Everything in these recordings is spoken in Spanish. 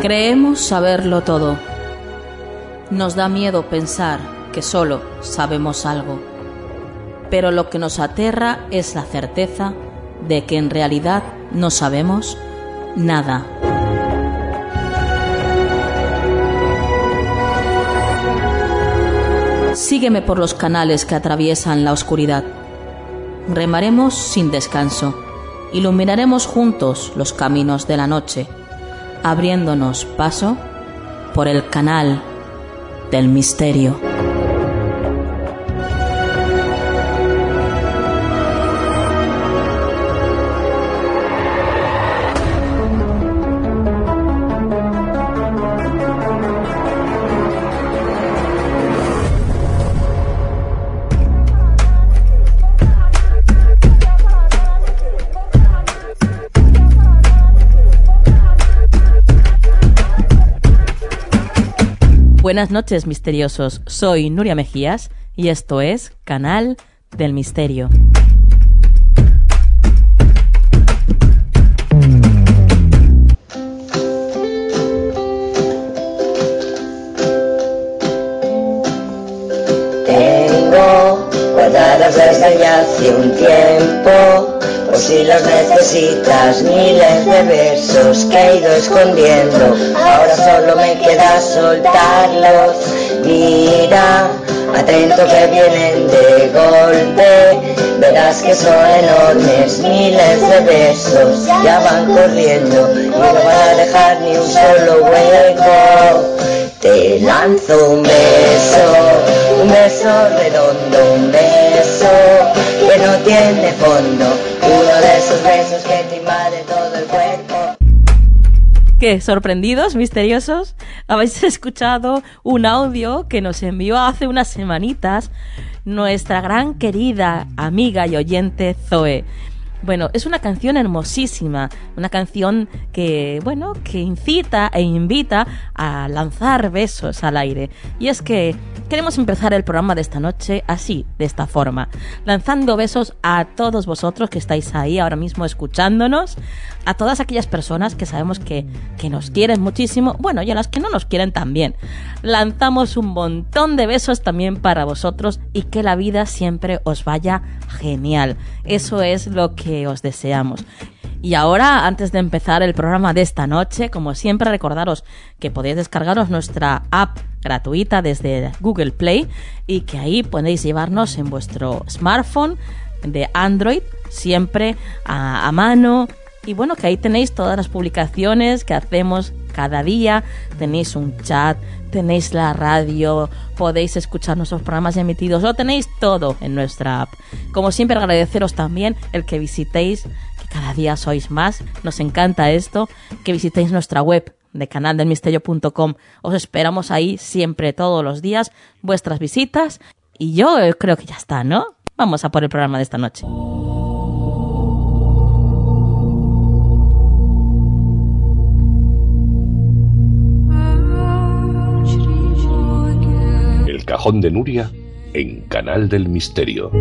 Creemos saberlo todo. Nos da miedo pensar que solo sabemos algo. Pero lo que nos aterra es la certeza de que en realidad no sabemos nada. Sígueme por los canales que atraviesan la oscuridad. Remaremos sin descanso. Iluminaremos juntos los caminos de la noche, abriéndonos paso por el canal del misterio. Buenas noches, misteriosos. Soy Nuria Mejías y esto es Canal del Misterio. Tengo guardadas desde ya hace un tiempo, por si los necesitas, miles de versos que he ido escondiendo. Ahora solo me queda soltarlos. Mira, atento que vienen de golpe. Verás que son enormes, miles de versos ya van corriendo y no van a dejar ni un solo hueco. Te lanzo un beso redondo, un beso que no tiene fondo, uno de esos besos que te invade todo el cuerpo. ¿Qué? ¿Sorprendidos, misteriosos? Habéis escuchado un audio que nos envió hace unas semanitas nuestra gran querida amiga y oyente Zoe. Bueno, es una canción hermosísima, una canción que, bueno, que incita e invita a lanzar besos al aire. Y es que queremos empezar el programa de esta noche así, de esta forma, lanzando besos a todos vosotros que estáis ahí ahora mismo escuchándonos, a todas aquellas personas que sabemos que nos quieren muchísimo, bueno, y a las que no nos quieren también. Lanzamos un montón de besos también para vosotros y que la vida siempre os vaya genial. Eso es lo que os deseamos. Y ahora, antes de empezar el programa de esta noche, como siempre, recordaros que podéis descargaros nuestra app gratuita desde Google Play y que ahí podéis llevarnos en vuestro smartphone de Android, siempre a mano. Y bueno, que ahí tenéis todas las publicaciones que hacemos cada día, tenéis un chat, tenéis la radio, podéis escuchar nuestros programas emitidos, lo tenéis todo en nuestra app. Como siempre, agradeceros también el que visitéis, que cada día sois más, nos encanta esto, que visitéis nuestra web de canaldelmisterio.com. Os esperamos ahí siempre, todos los días, vuestras visitas. Y yo creo que ya está, ¿no? Vamos a por el programa de esta noche. El cajón de Nuria en Canal del Misterio.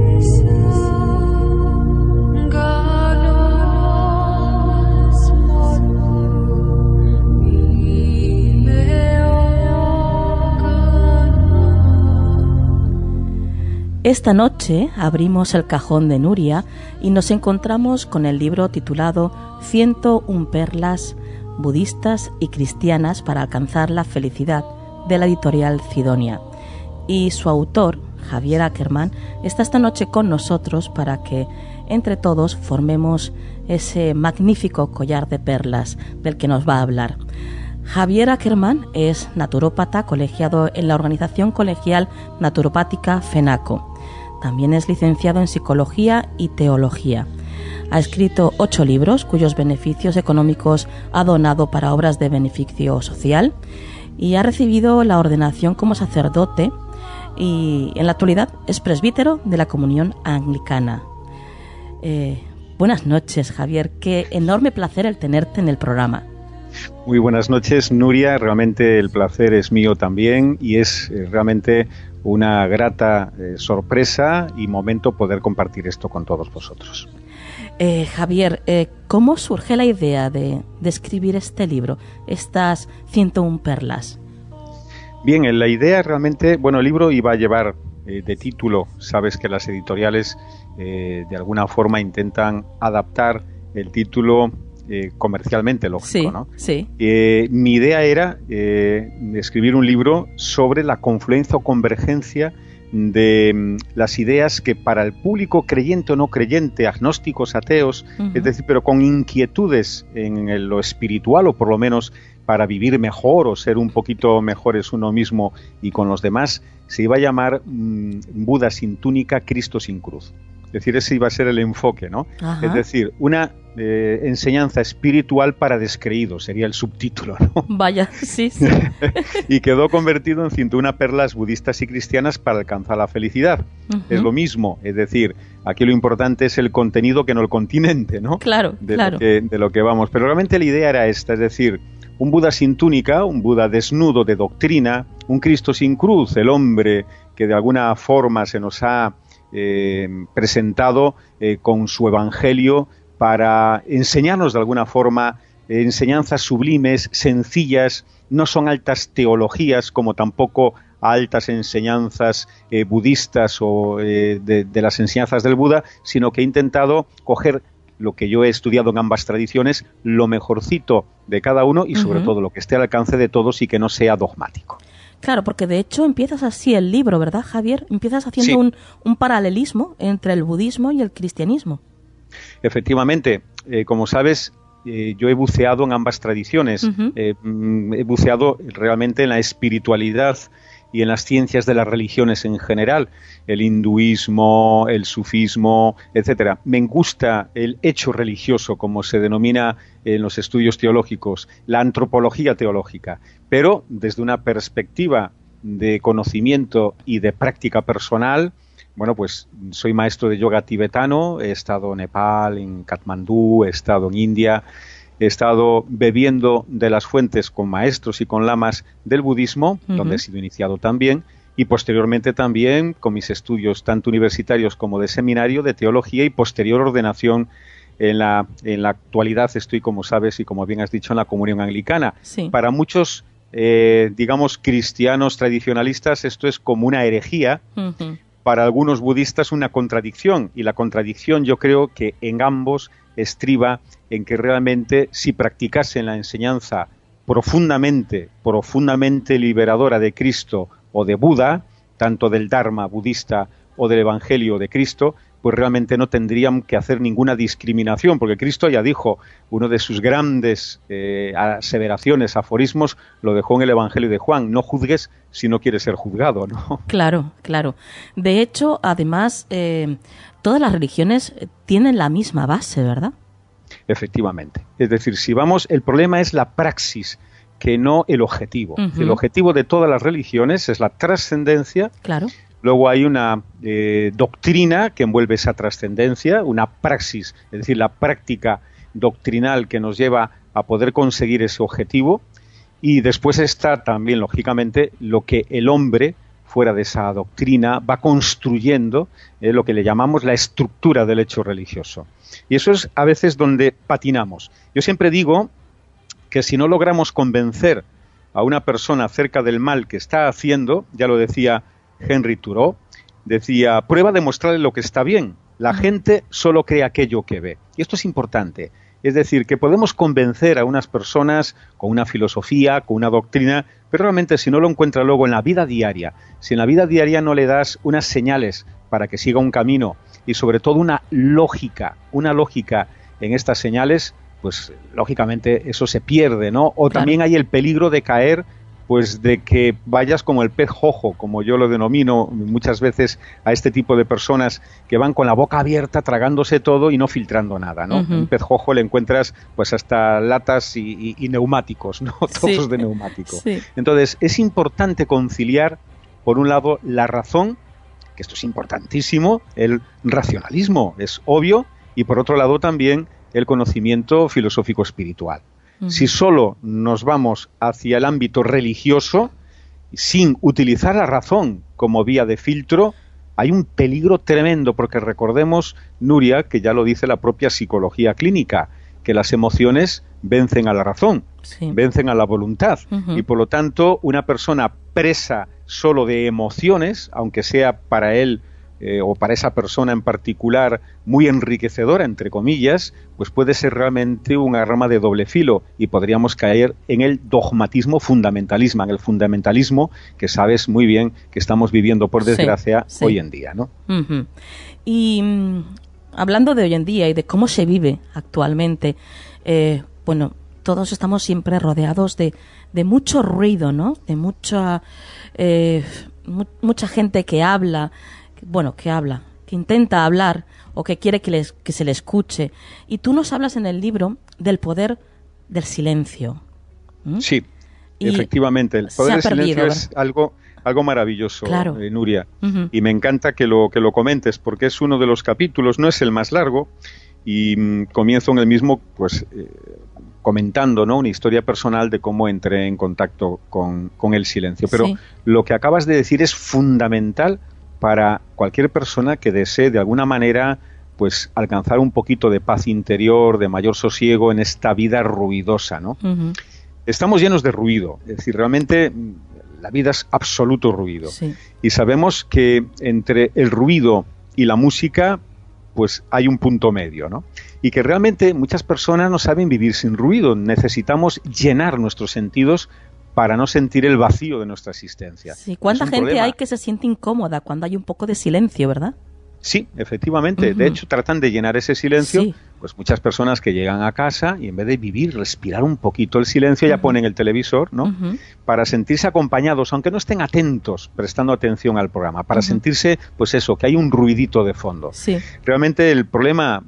Esta noche abrimos el cajón de Nuria y nos encontramos con el libro titulado 101 perlas budistas y cristianas para alcanzar la felicidad, de la editorial Sidonia. Y su autor, Javier Ackerman, está esta noche con nosotros para que entre todos formemos ese magnífico collar de perlas del que nos va a hablar. Javier Ackerman es naturópata colegiado en la organización colegial naturopática FENACO. También es licenciado en Psicología y Teología. Ha escrito 8 libros cuyos beneficios económicos ha donado para obras de beneficio social y ha recibido la ordenación como sacerdote y en la actualidad es presbítero de la Comunión Anglicana. Buenas noches, Javier. Qué enorme placer el tenerte en el programa. Muy buenas noches, Nuria. Realmente el placer es mío también y es realmente una grata sorpresa y momento poder compartir esto con todos vosotros. Javier, ¿cómo surge la idea de escribir este libro, estas 101 perlas? Bien, la idea realmente, bueno, el libro iba a llevar de título, sabes que las editoriales de alguna forma intentan adaptar el título comercialmente, lógico, sí, ¿no? Sí. Mi idea era escribir un libro sobre la confluencia o convergencia de las ideas que para el público creyente o no creyente, agnósticos, ateos, es decir, pero con inquietudes en lo espiritual o por lo menos para vivir mejor o ser un poquito mejores uno mismo y con los demás, se iba a llamar Buda sin túnica, Cristo sin cruz. Es decir, ese iba a ser el enfoque, ¿no? Ajá. Es decir, una enseñanza espiritual para descreídos, sería el subtítulo, ¿no? Vaya, sí, sí. Y quedó convertido en 101 perlas budistas y cristianas para alcanzar la felicidad. Es lo mismo, es decir, aquí lo importante es el contenido que no el continente, ¿no? Claro, claro. De lo que vamos. Pero realmente la idea era esta, es decir, un Buda sin túnica, un Buda desnudo de doctrina, un Cristo sin cruz, el hombre que de alguna forma se nos ha presentado con su evangelio para enseñarnos de alguna forma enseñanzas sublimes, sencillas, no son altas teologías como tampoco altas enseñanzas budistas o de las enseñanzas del Buda, sino que he intentado coger lo que yo he estudiado en ambas tradiciones, lo mejorcito de cada uno y sobre todo lo que esté al alcance de todos y que no sea dogmático. Claro, porque de hecho empiezas así el libro, ¿verdad, Javier? Empiezas haciendo un paralelismo entre el budismo y el cristianismo. Efectivamente, como sabes, yo he buceado en ambas tradiciones. He buceado realmente en la espiritualidad y en las ciencias de las religiones en general, el hinduismo, el sufismo, etcétera. Me gusta el hecho religioso, como se denomina en los estudios teológicos, la antropología teológica, pero desde una perspectiva de conocimiento y de práctica personal. Bueno, pues soy maestro de yoga tibetano, he estado en Nepal, en Katmandú, he estado en India, he estado bebiendo de las fuentes con maestros y con lamas del budismo, donde he sido iniciado también, y posteriormente también con mis estudios tanto universitarios como de seminario de teología y posterior ordenación. En la actualidad estoy, como sabes y como bien has dicho, en la comunión anglicana. Sí. Para muchos, digamos, cristianos tradicionalistas esto es como una herejía. Para algunos budistas una contradicción, y la contradicción yo creo que en ambos estriba en que realmente si practicasen la enseñanza profundamente liberadora de Cristo o de Buda, tanto del Dharma budista o del Evangelio de Cristo, pues realmente no tendrían que hacer ninguna discriminación, porque Cristo ya dijo, uno de sus grandes aseveraciones, aforismos, lo dejó en el Evangelio de Juan: no juzgues si no quieres ser juzgado, ¿no? Claro, claro. De hecho, además, todas las religiones tienen la misma base, ¿verdad? Efectivamente. Es decir, si vamos, el problema es la praxis, que no el objetivo. El objetivo de todas las religiones es la trascendencia. Claro. Luego hay una doctrina que envuelve esa trascendencia, una praxis, es decir, la práctica doctrinal que nos lleva a poder conseguir ese objetivo. Y después está también, lógicamente, lo que el hombre, fuera de esa doctrina, va construyendo, lo que le llamamos la estructura del hecho religioso. Y eso es a veces donde patinamos. Yo siempre digo que si no logramos convencer a una persona acerca del mal que está haciendo, ya lo decía Henry Thoreau, decía, prueba de mostrarle lo que está bien. La gente solo cree aquello que ve. Y esto es importante. Es decir, que podemos convencer a unas personas con una filosofía, con una doctrina, pero realmente si no lo encuentra luego en la vida diaria, si en la vida diaria no le das unas señales para que siga un camino y sobre todo una lógica en estas señales, pues lógicamente eso se pierde, ¿no? O también hay el peligro de caer, pues de que vayas como el pez jojo, como yo lo denomino muchas veces a este tipo de personas que van con la boca abierta tragándose todo y no filtrando nada, ¿no? Un pez jojo le encuentras pues hasta latas y neumáticos, ¿no? Trozos de neumático. Sí. Entonces es importante conciliar, por un lado, la razón, que esto es importantísimo, el racionalismo es obvio, y por otro lado también el conocimiento filosófico espiritual. Si solo nos vamos hacia el ámbito religioso, sin utilizar la razón como vía de filtro, hay un peligro tremendo, porque recordemos, Nuria, que ya lo dice la propia psicología clínica, que las emociones vencen a la razón, vencen a la voluntad, y por lo tanto una persona presa solo de emociones, aunque sea para él o para esa persona en particular muy enriquecedora, entre comillas, pues puede ser realmente un arma de doble filo y podríamos caer en el dogmatismo fundamentalismo, en el fundamentalismo que sabes muy bien que estamos viviendo, por desgracia, hoy en día, ¿no? Y hablando de hoy en día y de cómo se vive actualmente, bueno, todos estamos siempre rodeados de mucho ruido, ¿no? De mucha gente que habla, que intenta hablar o que quiere que se le escuche. Y tú nos hablas en el libro del poder del silencio. Sí, efectivamente. El poder del silencio es algo maravilloso, claro. Nuria. Y me encanta que lo comentes, porque es uno de los capítulos, no es el más largo, y comienzo en el mismo, pues, comentando, ¿no?, una historia personal de cómo entré en contacto con el silencio. Pero lo que acabas de decir es fundamental para cualquier persona que desee de alguna manera pues alcanzar un poquito de paz interior, de mayor sosiego en esta vida ruidosa, ¿no? Estamos llenos de ruido, es decir, realmente la vida es absoluto ruido. Y sabemos que entre el ruido y la música pues hay un punto medio, ¿no? Y que realmente muchas personas no saben vivir sin ruido, necesitamos llenar nuestros sentidos para no sentir el vacío de nuestra existencia. Sí, ¿cuánta gente hay que se siente incómoda cuando hay un poco de silencio, verdad? Sí, efectivamente. De hecho, tratan de llenar ese silencio, pues muchas personas que llegan a casa y en vez de vivir, respirar un poquito el silencio, ya ponen el televisor, ¿no? Para sentirse acompañados, aunque no estén atentos, prestando atención al programa, para sentirse, pues eso, que hay un ruidito de fondo. Realmente el problema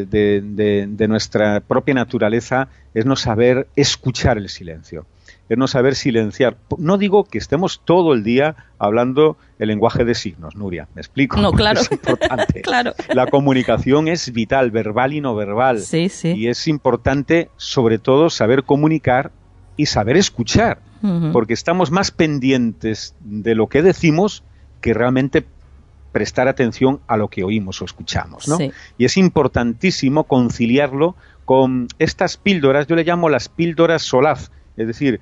de nuestra propia naturaleza es no saber escuchar el silencio. Es no saber silenciar. No digo que estemos todo el día hablando el lenguaje de signos, Nuria, ¿me explico? No, claro. Es importante. Claro. La comunicación es vital, verbal y no verbal. Y es importante, sobre todo, saber comunicar y saber escuchar, porque estamos más pendientes de lo que decimos que realmente prestar atención a lo que oímos o escuchamos, ¿no? Y es importantísimo conciliarlo con estas píldoras, yo le llamo las píldoras solaz, es decir,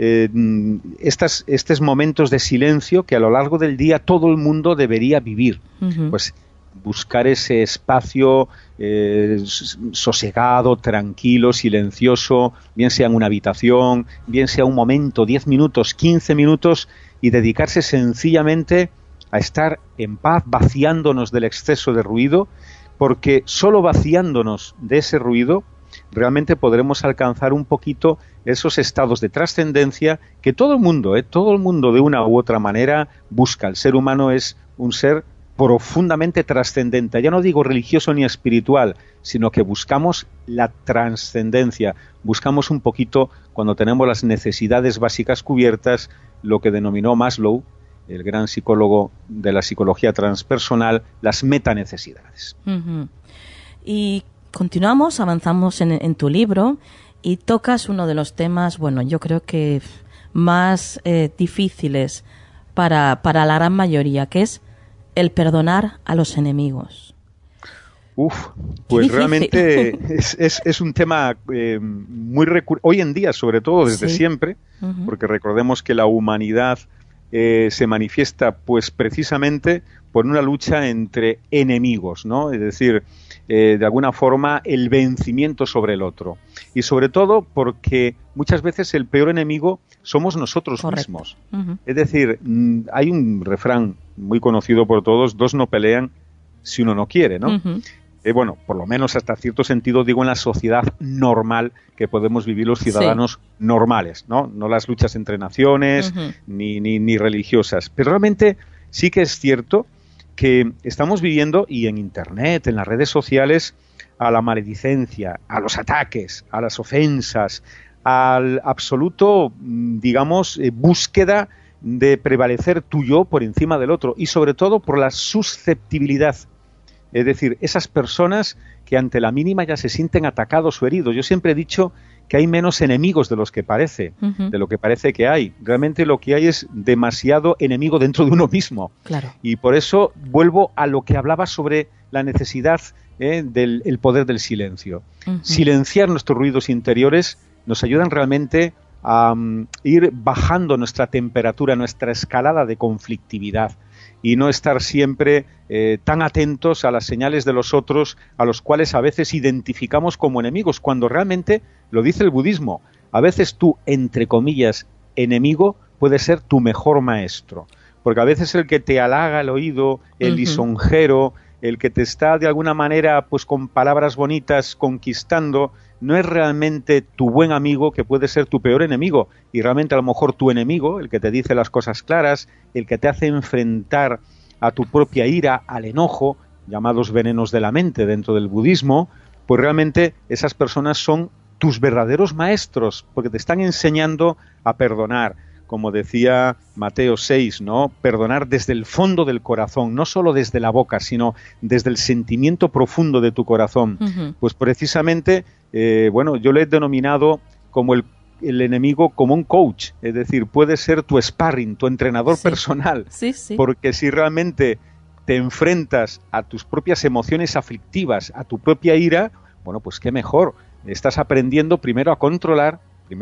estos momentos de silencio que a lo largo del día todo el mundo debería vivir. Pues buscar ese espacio sosegado, tranquilo, silencioso, bien sea en una habitación, bien sea un momento, 10 minutos, 15 minutos, y dedicarse sencillamente a estar en paz, vaciándonos del exceso de ruido, porque solo vaciándonos de ese ruido realmente podremos alcanzar un poquito esos estados de trascendencia que todo el mundo de una u otra manera busca. El ser humano es un ser profundamente trascendente, ya no digo religioso ni espiritual, sino que buscamos la trascendencia, buscamos un poquito, cuando tenemos las necesidades básicas cubiertas, lo que denominó Maslow, el gran psicólogo de la psicología transpersonal, las metanecesidades. Y continuamos, avanzamos en tu libro y tocas uno de los temas, bueno, yo creo que más difíciles para la gran mayoría, que es el perdonar a los enemigos. Pues realmente es un tema muy recurrente, hoy en día, sobre todo desde siempre, porque recordemos que la humanidad se manifiesta pues precisamente por una lucha entre enemigos, ¿no? Es decir, de alguna forma el vencimiento sobre el otro. Y sobre todo porque muchas veces el peor enemigo somos nosotros mismos. Es decir, hay un refrán muy conocido por todos: dos no pelean si uno no quiere, ¿no? Bueno, por lo menos hasta cierto sentido digo en la sociedad normal que podemos vivir los ciudadanos normales, ¿no? No las luchas entre naciones ni religiosas. Pero realmente sí que es cierto que estamos viviendo, y en Internet, en las redes sociales, a la maledicencia, a los ataques, a las ofensas, al absoluto, digamos, búsqueda de prevalecer tu yo por encima del otro, y sobre todo por la susceptibilidad. Es decir, esas personas que ante la mínima ya se sienten atacados o heridos. Yo siempre he dicho que hay menos enemigos de los que parece, de lo que parece que hay. Realmente lo que hay es demasiado enemigo dentro de uno mismo. Claro. Y por eso vuelvo a lo que hablaba sobre la necesidad del el poder del silencio. Silenciar nuestros ruidos interiores nos ayudan realmente a ir bajando nuestra temperatura, nuestra escalada de conflictividad, y no estar siempre tan atentos a las señales de los otros, a los cuales a veces identificamos como enemigos, cuando realmente, lo dice el budismo, a veces tú, entre comillas, enemigo, puede ser tu mejor maestro, porque a veces el que te halaga el oído, el lisonjero, el que te está de alguna manera pues con palabras bonitas conquistando, no es realmente tu buen amigo, que puede ser tu peor enemigo. Y realmente a lo mejor tu enemigo, el que te dice las cosas claras, el que te hace enfrentar a tu propia ira, al enojo, llamados venenos de la mente dentro del budismo, pues realmente esas personas son tus verdaderos maestros, porque te están enseñando a perdonar. Como decía Mateo 6, ¿no? Perdonar desde el fondo del corazón, no solo desde la boca, sino desde el sentimiento profundo de tu corazón. Pues precisamente, yo le he denominado como el enemigo como un coach, es decir, puede ser tu sparring, tu entrenador personal, porque si realmente te enfrentas a tus propias emociones aflictivas, a tu propia ira, bueno, pues qué mejor, estás aprendiendo primero a controlar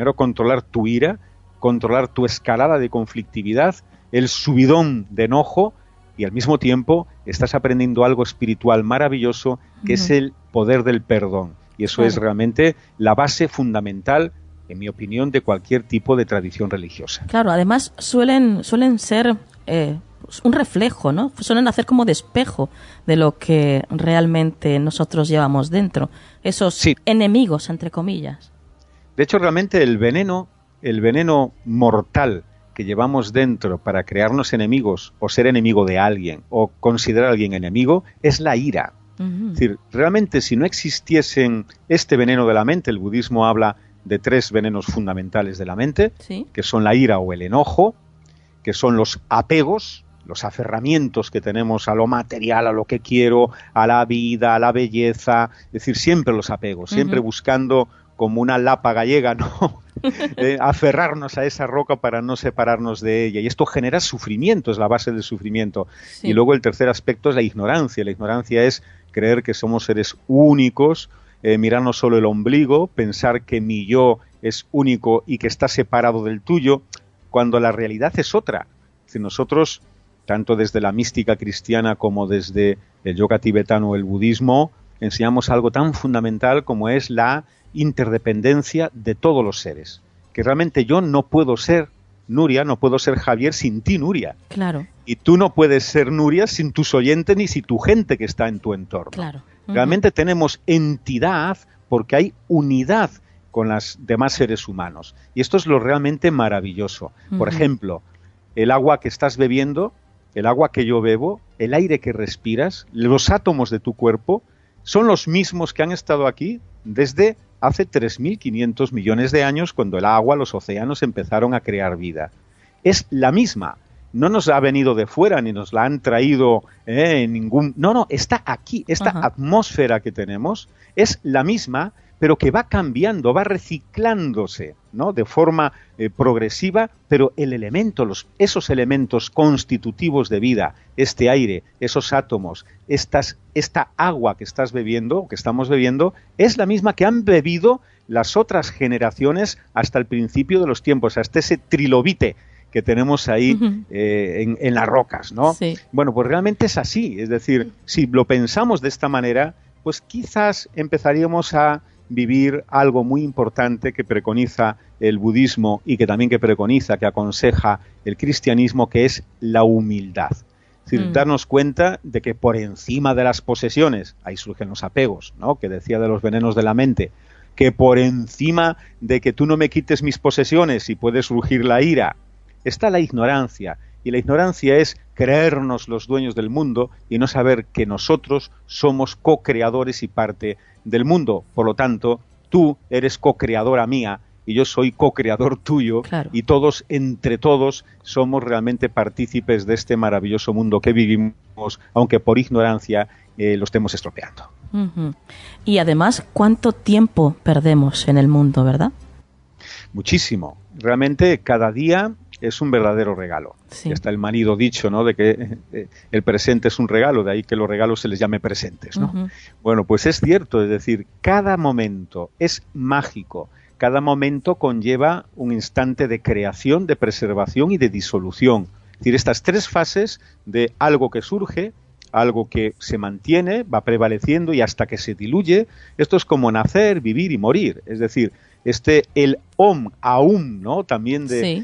tu ira, controlar tu escalada de conflictividad, el subidón de enojo, y al mismo tiempo estás aprendiendo algo espiritual maravilloso, que es el poder del perdón. Y eso es realmente la base fundamental, en mi opinión, de cualquier tipo de tradición religiosa. Claro, además suelen ser un reflejo, ¿no? Suelen hacer como de espejo de lo que realmente nosotros llevamos dentro. Esos enemigos, entre comillas. De hecho, realmente el veneno mortal que llevamos dentro para crearnos enemigos o ser enemigo de alguien o considerar a alguien enemigo es la ira. Es decir, realmente si no existiesen este veneno de la mente, el budismo habla de 3 venenos fundamentales de la mente, que son la ira o el enojo, que son los apegos, los aferramientos que tenemos a lo material, a lo que quiero, a la vida, a la belleza, es decir, siempre los apegos, siempre buscando como una lapa gallega, ¿no? Aferrarnos a esa roca para no separarnos de ella. Y esto genera sufrimiento, es la base del sufrimiento. Y luego el tercer aspecto es la ignorancia. La ignorancia es creer que somos seres únicos, mirarnos solo el ombligo, pensar que mi yo es único y que está separado del tuyo, cuando la realidad es otra. Si nosotros, tanto desde la mística cristiana como desde el yoga tibetano o el budismo, enseñamos algo tan fundamental como es la interdependencia de todos los seres. Que realmente yo no puedo ser Nuria, no puedo ser Javier sin ti, Nuria. Claro. Y tú no puedes ser Nuria sin tus oyentes ni sin tu gente que está en tu entorno. Claro. Realmente tenemos entidad porque hay unidad con los demás seres humanos. Y esto es lo realmente maravilloso. Por ejemplo, el agua que estás bebiendo, el agua que yo bebo, el aire que respiras, los átomos de tu cuerpo, son los mismos que han estado aquí desde hace 3.500 millones de años, cuando el agua, los océanos empezaron a crear vida. Es la misma. No nos ha venido de fuera, ni nos la han traído en ningún... No, está aquí. Esta atmósfera que tenemos es la misma, pero que va cambiando, va reciclándose, ¿no? De forma progresiva, pero el elemento, esos elementos constitutivos de vida, este aire, esos átomos, esta agua que estás bebiendo, que estamos bebiendo, es la misma que han bebido las otras generaciones hasta el principio de los tiempos, hasta ese trilobite que tenemos ahí en las rocas, ¿no? Sí. Bueno, pues realmente es así. Es decir, si lo pensamos de esta manera, pues quizás empezaríamos a vivir algo muy importante que preconiza el budismo y que también que aconseja el cristianismo, que es la humildad. Es decir, darnos cuenta de que por encima de las posesiones, ahí surgen los apegos, ¿no? Que decía de los venenos de la mente, que por encima de que tú no me quites mis posesiones y puede surgir la ira, está la ignorancia. Y la ignorancia es creernos los dueños del mundo y no saber que nosotros somos co-creadores y parte del mundo. Por lo tanto, tú eres co-creadora mía y yo soy co-creador tuyo. Claro. Y todos, entre todos, somos realmente partícipes de este maravilloso mundo que vivimos, aunque por ignorancia lo estemos estropeando. Uh-huh. Y además, ¿cuánto tiempo perdemos en el mundo, verdad? Muchísimo. Realmente cada día es un verdadero regalo. Sí. Está el manido dicho, ¿no?, de que el presente es un regalo, de ahí que los regalos se les llame presentes, ¿no? Uh-huh. Bueno, pues es cierto, es decir, cada momento es mágico, cada momento conlleva un instante de creación, de preservación y de disolución. Es decir, estas tres fases de algo que surge, algo que se mantiene, va prevaleciendo y hasta que se diluye, esto es como nacer, vivir y morir, es decir, el Om, Aum, ¿no?, también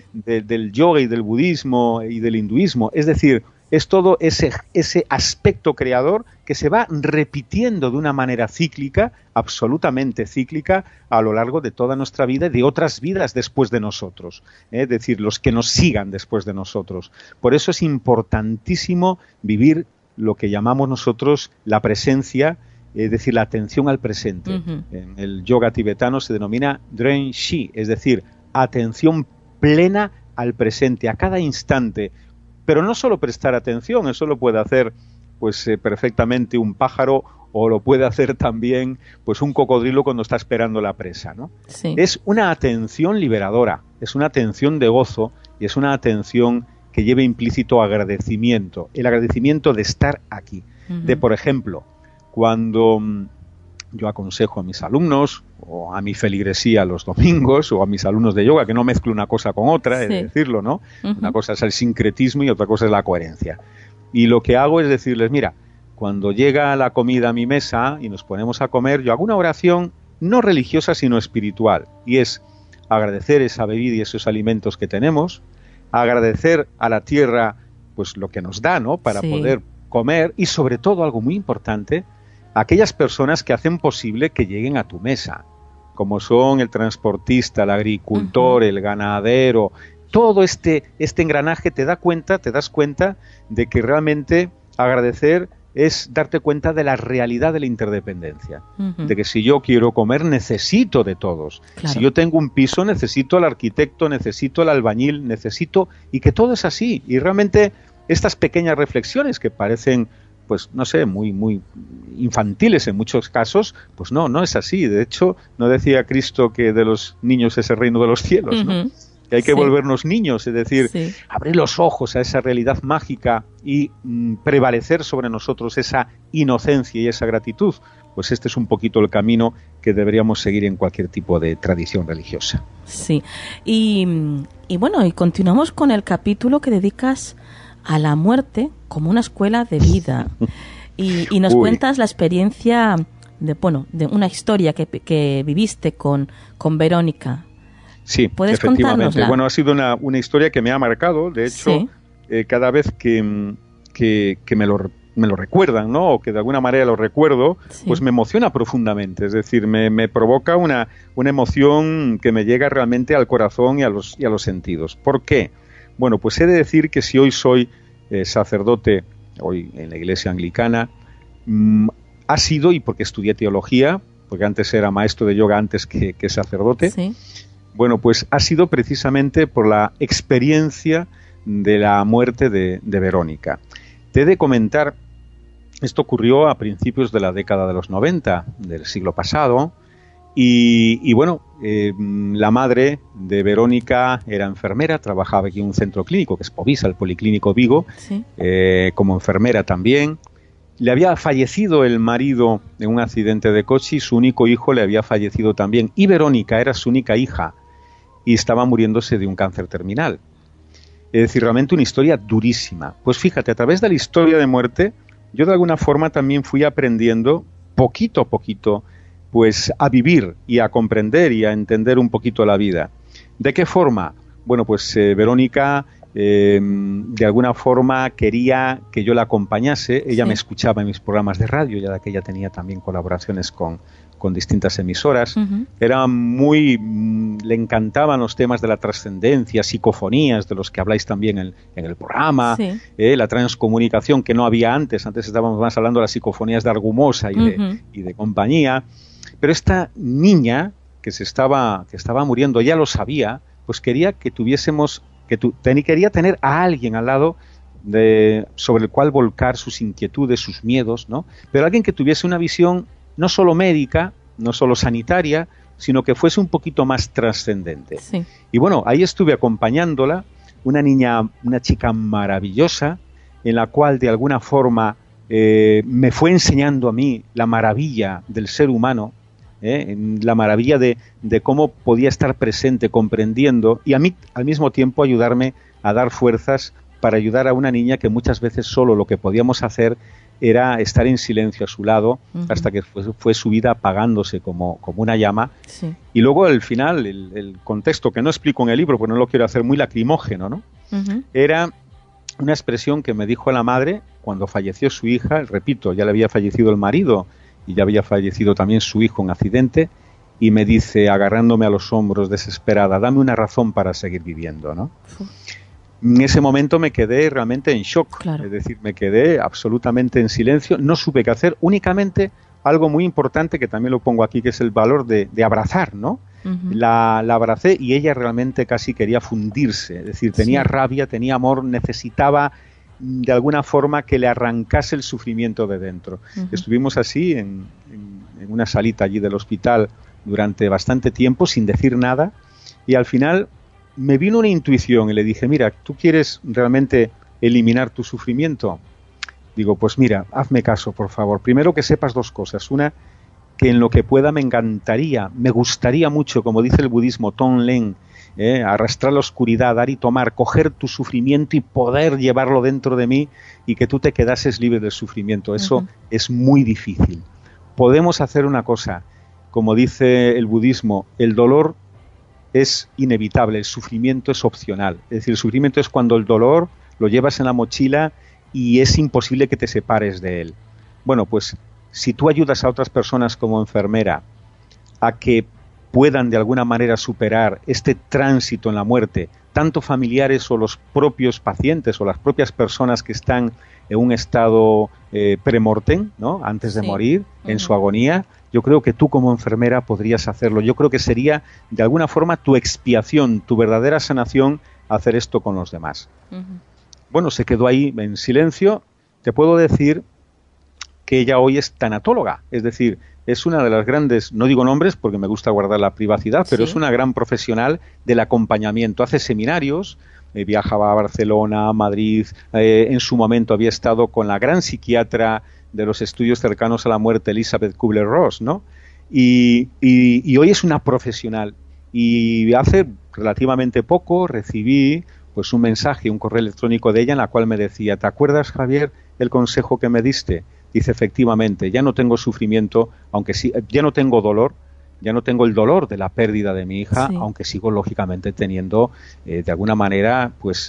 del yoga y del budismo y del hinduismo, es decir, es todo ese aspecto creador que se va repitiendo de una manera cíclica, absolutamente cíclica, a lo largo de toda nuestra vida y de otras vidas después de nosotros, es decir, los que nos sigan después de nosotros. Por eso es importantísimo vivir lo que llamamos nosotros la presencia, es decir, la atención al presente. Uh-huh. En el yoga tibetano se denomina Dren Shi, es decir, atención plena al presente, a cada instante. Pero no solo prestar atención, eso lo puede hacer pues perfectamente un pájaro o lo puede hacer también pues un cocodrilo cuando está esperando la presa, ¿no? Sí. Es una atención liberadora, es una atención de gozo y es una atención que lleva implícito agradecimiento, el agradecimiento de estar aquí. Uh-huh. De, por ejemplo, cuando yo aconsejo a mis alumnos, o a mi feligresía los domingos, o a mis alumnos de yoga, que no mezclo una cosa con otra, es decirlo, ¿no? Uh-huh. Una cosa es el sincretismo y otra cosa es la coherencia. Y lo que hago es decirles, mira, cuando llega la comida a mi mesa y nos ponemos a comer, yo hago una oración no religiosa, sino espiritual, y es agradecer esa bebida y esos alimentos que tenemos, agradecer a la tierra pues lo que nos da, ¿no?, para poder comer, y sobre todo algo muy importante, aquellas personas que hacen posible que lleguen a tu mesa, como son el transportista, el agricultor, uh-huh, el ganadero, todo este engranaje. Te das cuenta de que realmente agradecer es darte cuenta de la realidad de la interdependencia, uh-huh, de que si yo quiero comer necesito de todos, claro. Si yo tengo un piso necesito al arquitecto, necesito al albañil, y que todo es así, y realmente estas pequeñas reflexiones que parecen pues no sé, muy infantiles en muchos casos, pues no es así. De hecho, ¿no decía Cristo que de los niños es el reino de los cielos, ¿no? Uh-huh. Que hay que volvernos niños, es decir, abrir los ojos a esa realidad mágica y prevalecer sobre nosotros esa inocencia y esa gratitud. Pues este es un poquito el camino que deberíamos seguir en cualquier tipo de tradición religiosa. Sí, y bueno, y continuamos con el capítulo que dedicas a la muerte como una escuela de vida. Y nos cuentas la experiencia de una historia que viviste con Verónica. Sí, ¿puedes efectivamente. contárnosla? Bueno, ha sido una historia que me ha marcado. De hecho, cada vez que me lo recuerdan, ¿no?, o que de alguna manera lo recuerdo, pues me emociona profundamente. Es decir, me provoca una emoción que me llega realmente al corazón y a los sentidos. ¿Por qué? Bueno, pues he de decir que si hoy soy sacerdote, hoy en la Iglesia Anglicana, ha sido, y porque estudié teología, porque antes era maestro de yoga antes que sacerdote, bueno, pues ha sido precisamente por la experiencia de la muerte de Verónica. Te he de comentar, esto ocurrió a principios de la década de los 90 del siglo pasado, y bueno, la madre de Verónica era enfermera, trabajaba aquí en un centro clínico que es Povisa, el Policlínico Vigo, como enfermera también. Le había fallecido el marido en un accidente de coche y su único hijo le había fallecido también. Y Verónica era su única hija y estaba muriéndose de un cáncer terminal. Es decir, realmente una historia durísima. Pues fíjate, a través de la historia de muerte, yo de alguna forma también fui aprendiendo poquito a poquito pues a vivir y a comprender y a entender un poquito la vida. ¿De qué forma? Bueno, pues Verónica de alguna forma quería que yo la acompañase. Ella me escuchaba en mis programas de radio, ya que ella tenía también colaboraciones con distintas emisoras. Uh-huh. Le encantaban los temas de la trascendencia, psicofonías, de los que habláis también en el programa, la transcomunicación que no había antes estábamos más hablando de las psicofonías de Argumosa y de compañía. Pero esta niña que estaba muriendo, ya lo sabía, pues quería que quería tener a alguien al lado sobre el cual volcar sus inquietudes, sus miedos, ¿no? Pero alguien que tuviese una visión no solo médica, no solo sanitaria, sino que fuese un poquito más trascendente. Sí. Y bueno, ahí estuve acompañándola, una chica maravillosa, en la cual de alguna forma me fue enseñando a mí la maravilla del ser humano, la maravilla de cómo podía estar presente, comprendiendo, y a mí al mismo tiempo ayudarme a dar fuerzas para ayudar a una niña que muchas veces solo lo que podíamos hacer era estar en silencio a su lado, hasta que fue su vida apagándose como una llama. Sí. Y luego al final, el contexto que no explico en el libro, porque no lo quiero hacer muy lacrimógeno, ¿no? Era una expresión que me dijo la madre cuando falleció su hija. Repito, ya le había fallecido el marido y ya había fallecido también su hijo en accidente, y me dice, agarrándome a los hombros desesperada, dame una razón para seguir viviendo, ¿no? En ese momento me quedé realmente en shock, claro. Es decir, me quedé absolutamente en silencio, no supe qué hacer, únicamente algo muy importante que también lo pongo aquí, que es el valor de abrazar, ¿no? La abracé y ella realmente casi quería fundirse, es decir, tenía rabia, tenía amor, necesitaba de alguna forma que le arrancase el sufrimiento de dentro. Estuvimos así en una salita allí del hospital durante bastante tiempo sin decir nada, y al final me vino una intuición y le dije, mira, ¿tú quieres realmente eliminar tu sufrimiento? Digo, pues mira, hazme caso, por favor. Primero que sepas dos cosas. Una, que en lo que pueda me encantaría, me gustaría mucho, como dice el budismo, Tonglen, arrastrar la oscuridad, dar y tomar, coger tu sufrimiento y poder llevarlo dentro de mí y que tú te quedases libre del sufrimiento. Eso es muy difícil. Podemos hacer una cosa, como dice el budismo, el dolor es inevitable, el sufrimiento es opcional. Es decir, el sufrimiento es cuando el dolor lo llevas en la mochila y es imposible que te separes de él. Bueno, pues si tú ayudas a otras personas como enfermera a que puedan de alguna manera superar este tránsito en la muerte, tanto familiares o los propios pacientes o las propias personas que están en un estado premortem, ¿no? Antes de morir, en su agonía, yo creo que tú como enfermera podrías hacerlo. Yo creo que sería de alguna forma tu expiación, tu verdadera sanación, hacer esto con los demás. Bueno, se quedó ahí en silencio. Te puedo decir que ella hoy es tanatóloga, es decir, es una de las grandes, no digo nombres porque me gusta guardar la privacidad, pero es una gran profesional del acompañamiento. Hace seminarios, viajaba a Barcelona, a Madrid, en su momento había estado con la gran psiquiatra de los estudios cercanos a la muerte, Elizabeth Kubler-Ross, ¿no? Y hoy es una profesional. Y hace relativamente poco recibí pues un mensaje, un correo electrónico de ella en la cual me decía, ¿te acuerdas, Javier, el consejo que me diste? Dice, efectivamente, ya no tengo sufrimiento, aunque sí, ya no tengo dolor, ya no tengo el dolor de la pérdida de mi hija, aunque sigo lógicamente teniendo de alguna manera pues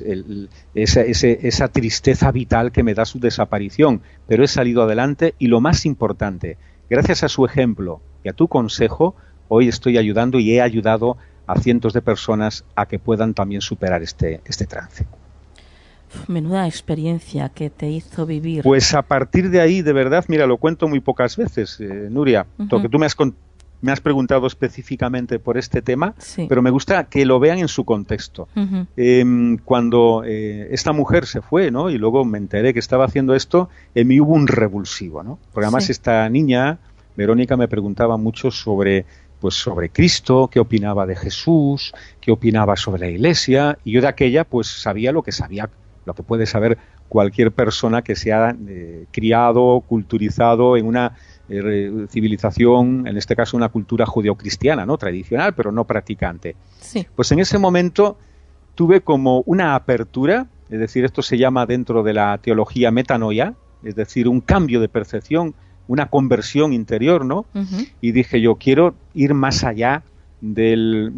esa tristeza vital que me da su desaparición, pero he salido adelante y lo más importante, gracias a su ejemplo y a tu consejo, hoy estoy ayudando y he ayudado a cientos de personas a que puedan también superar este trance. Menuda experiencia que te hizo vivir. Pues a partir de ahí, de verdad, mira, lo cuento muy pocas veces, Nuria, porque tú me has preguntado específicamente por este tema, pero me gusta que lo vean en su contexto. Cuando esta mujer se fue, ¿no? Y luego me enteré que estaba haciendo esto, en mí hubo un revulsivo, ¿no? Porque además esta niña, Verónica, me preguntaba mucho sobre Cristo, qué opinaba de Jesús, qué opinaba sobre la Iglesia, y yo de aquella pues sabía lo que puede saber cualquier persona que se ha criado, culturizado en una civilización, en este caso una cultura judeocristiana, ¿no? Tradicional, pero no practicante. Pues en ese momento tuve como una apertura, es decir, esto se llama dentro de la teología metanoia, es decir, un cambio de percepción, una conversión interior, ¿no? Y dije, yo quiero ir más allá del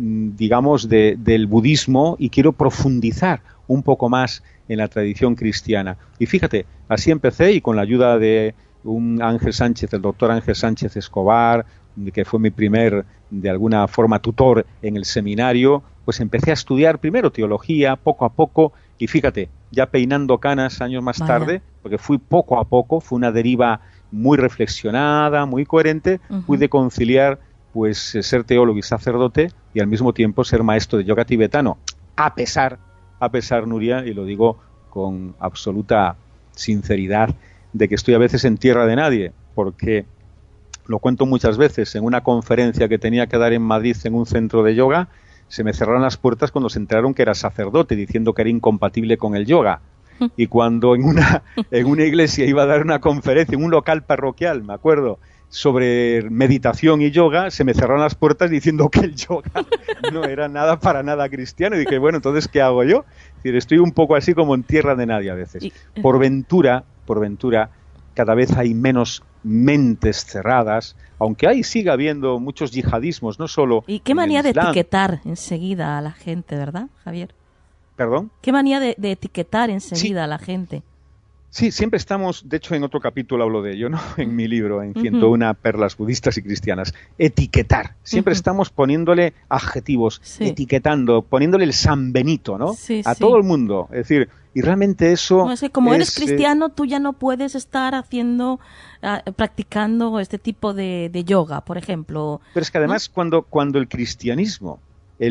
budismo y quiero profundizar un poco más en la tradición cristiana. Y fíjate, así empecé y con la ayuda de un Ángel Sánchez, el doctor Ángel Sánchez Escobar, que fue mi primer, de alguna forma, tutor en el seminario, pues empecé a estudiar primero teología, poco a poco, y fíjate, ya peinando canas años más tarde, porque fui poco a poco, fue una deriva muy reflexionada, muy coherente, pude conciliar pues ser teólogo y sacerdote y al mismo tiempo ser maestro de yoga tibetano, a pesar, Nuria, y lo digo con absoluta sinceridad, de que estoy a veces en tierra de nadie, porque lo cuento muchas veces, en una conferencia que tenía que dar en Madrid en un centro de yoga, se me cerraron las puertas cuando se enteraron que era sacerdote, diciendo que era incompatible con el yoga. Y cuando en una iglesia iba a dar una conferencia, en un local parroquial, me acuerdo, sobre meditación y yoga, se me cerraron las puertas diciendo que el yoga no era nada para nada cristiano. Y dije, bueno, entonces, ¿qué hago yo? Es decir, estoy un poco así como en tierra de nadie a veces. Por ventura, cada vez hay menos mentes cerradas, aunque siga habiendo muchos yihadismos, no solo... Y qué manía de etiquetar enseguida a la gente, ¿verdad, Javier? ¿Perdón? Qué manía de etiquetar enseguida a la gente. Sí, siempre estamos, de hecho en otro capítulo hablo de ello, ¿no? En mi libro, en 101 perlas budistas y cristianas. Etiquetar. Siempre estamos poniéndole adjetivos, etiquetando, poniéndole el San Benito, ¿no? A todo el mundo. Es decir, y realmente eso... No, es que como eres cristiano, tú ya no puedes estar practicando este tipo de yoga, por ejemplo. Pero es que además cuando el cristianismo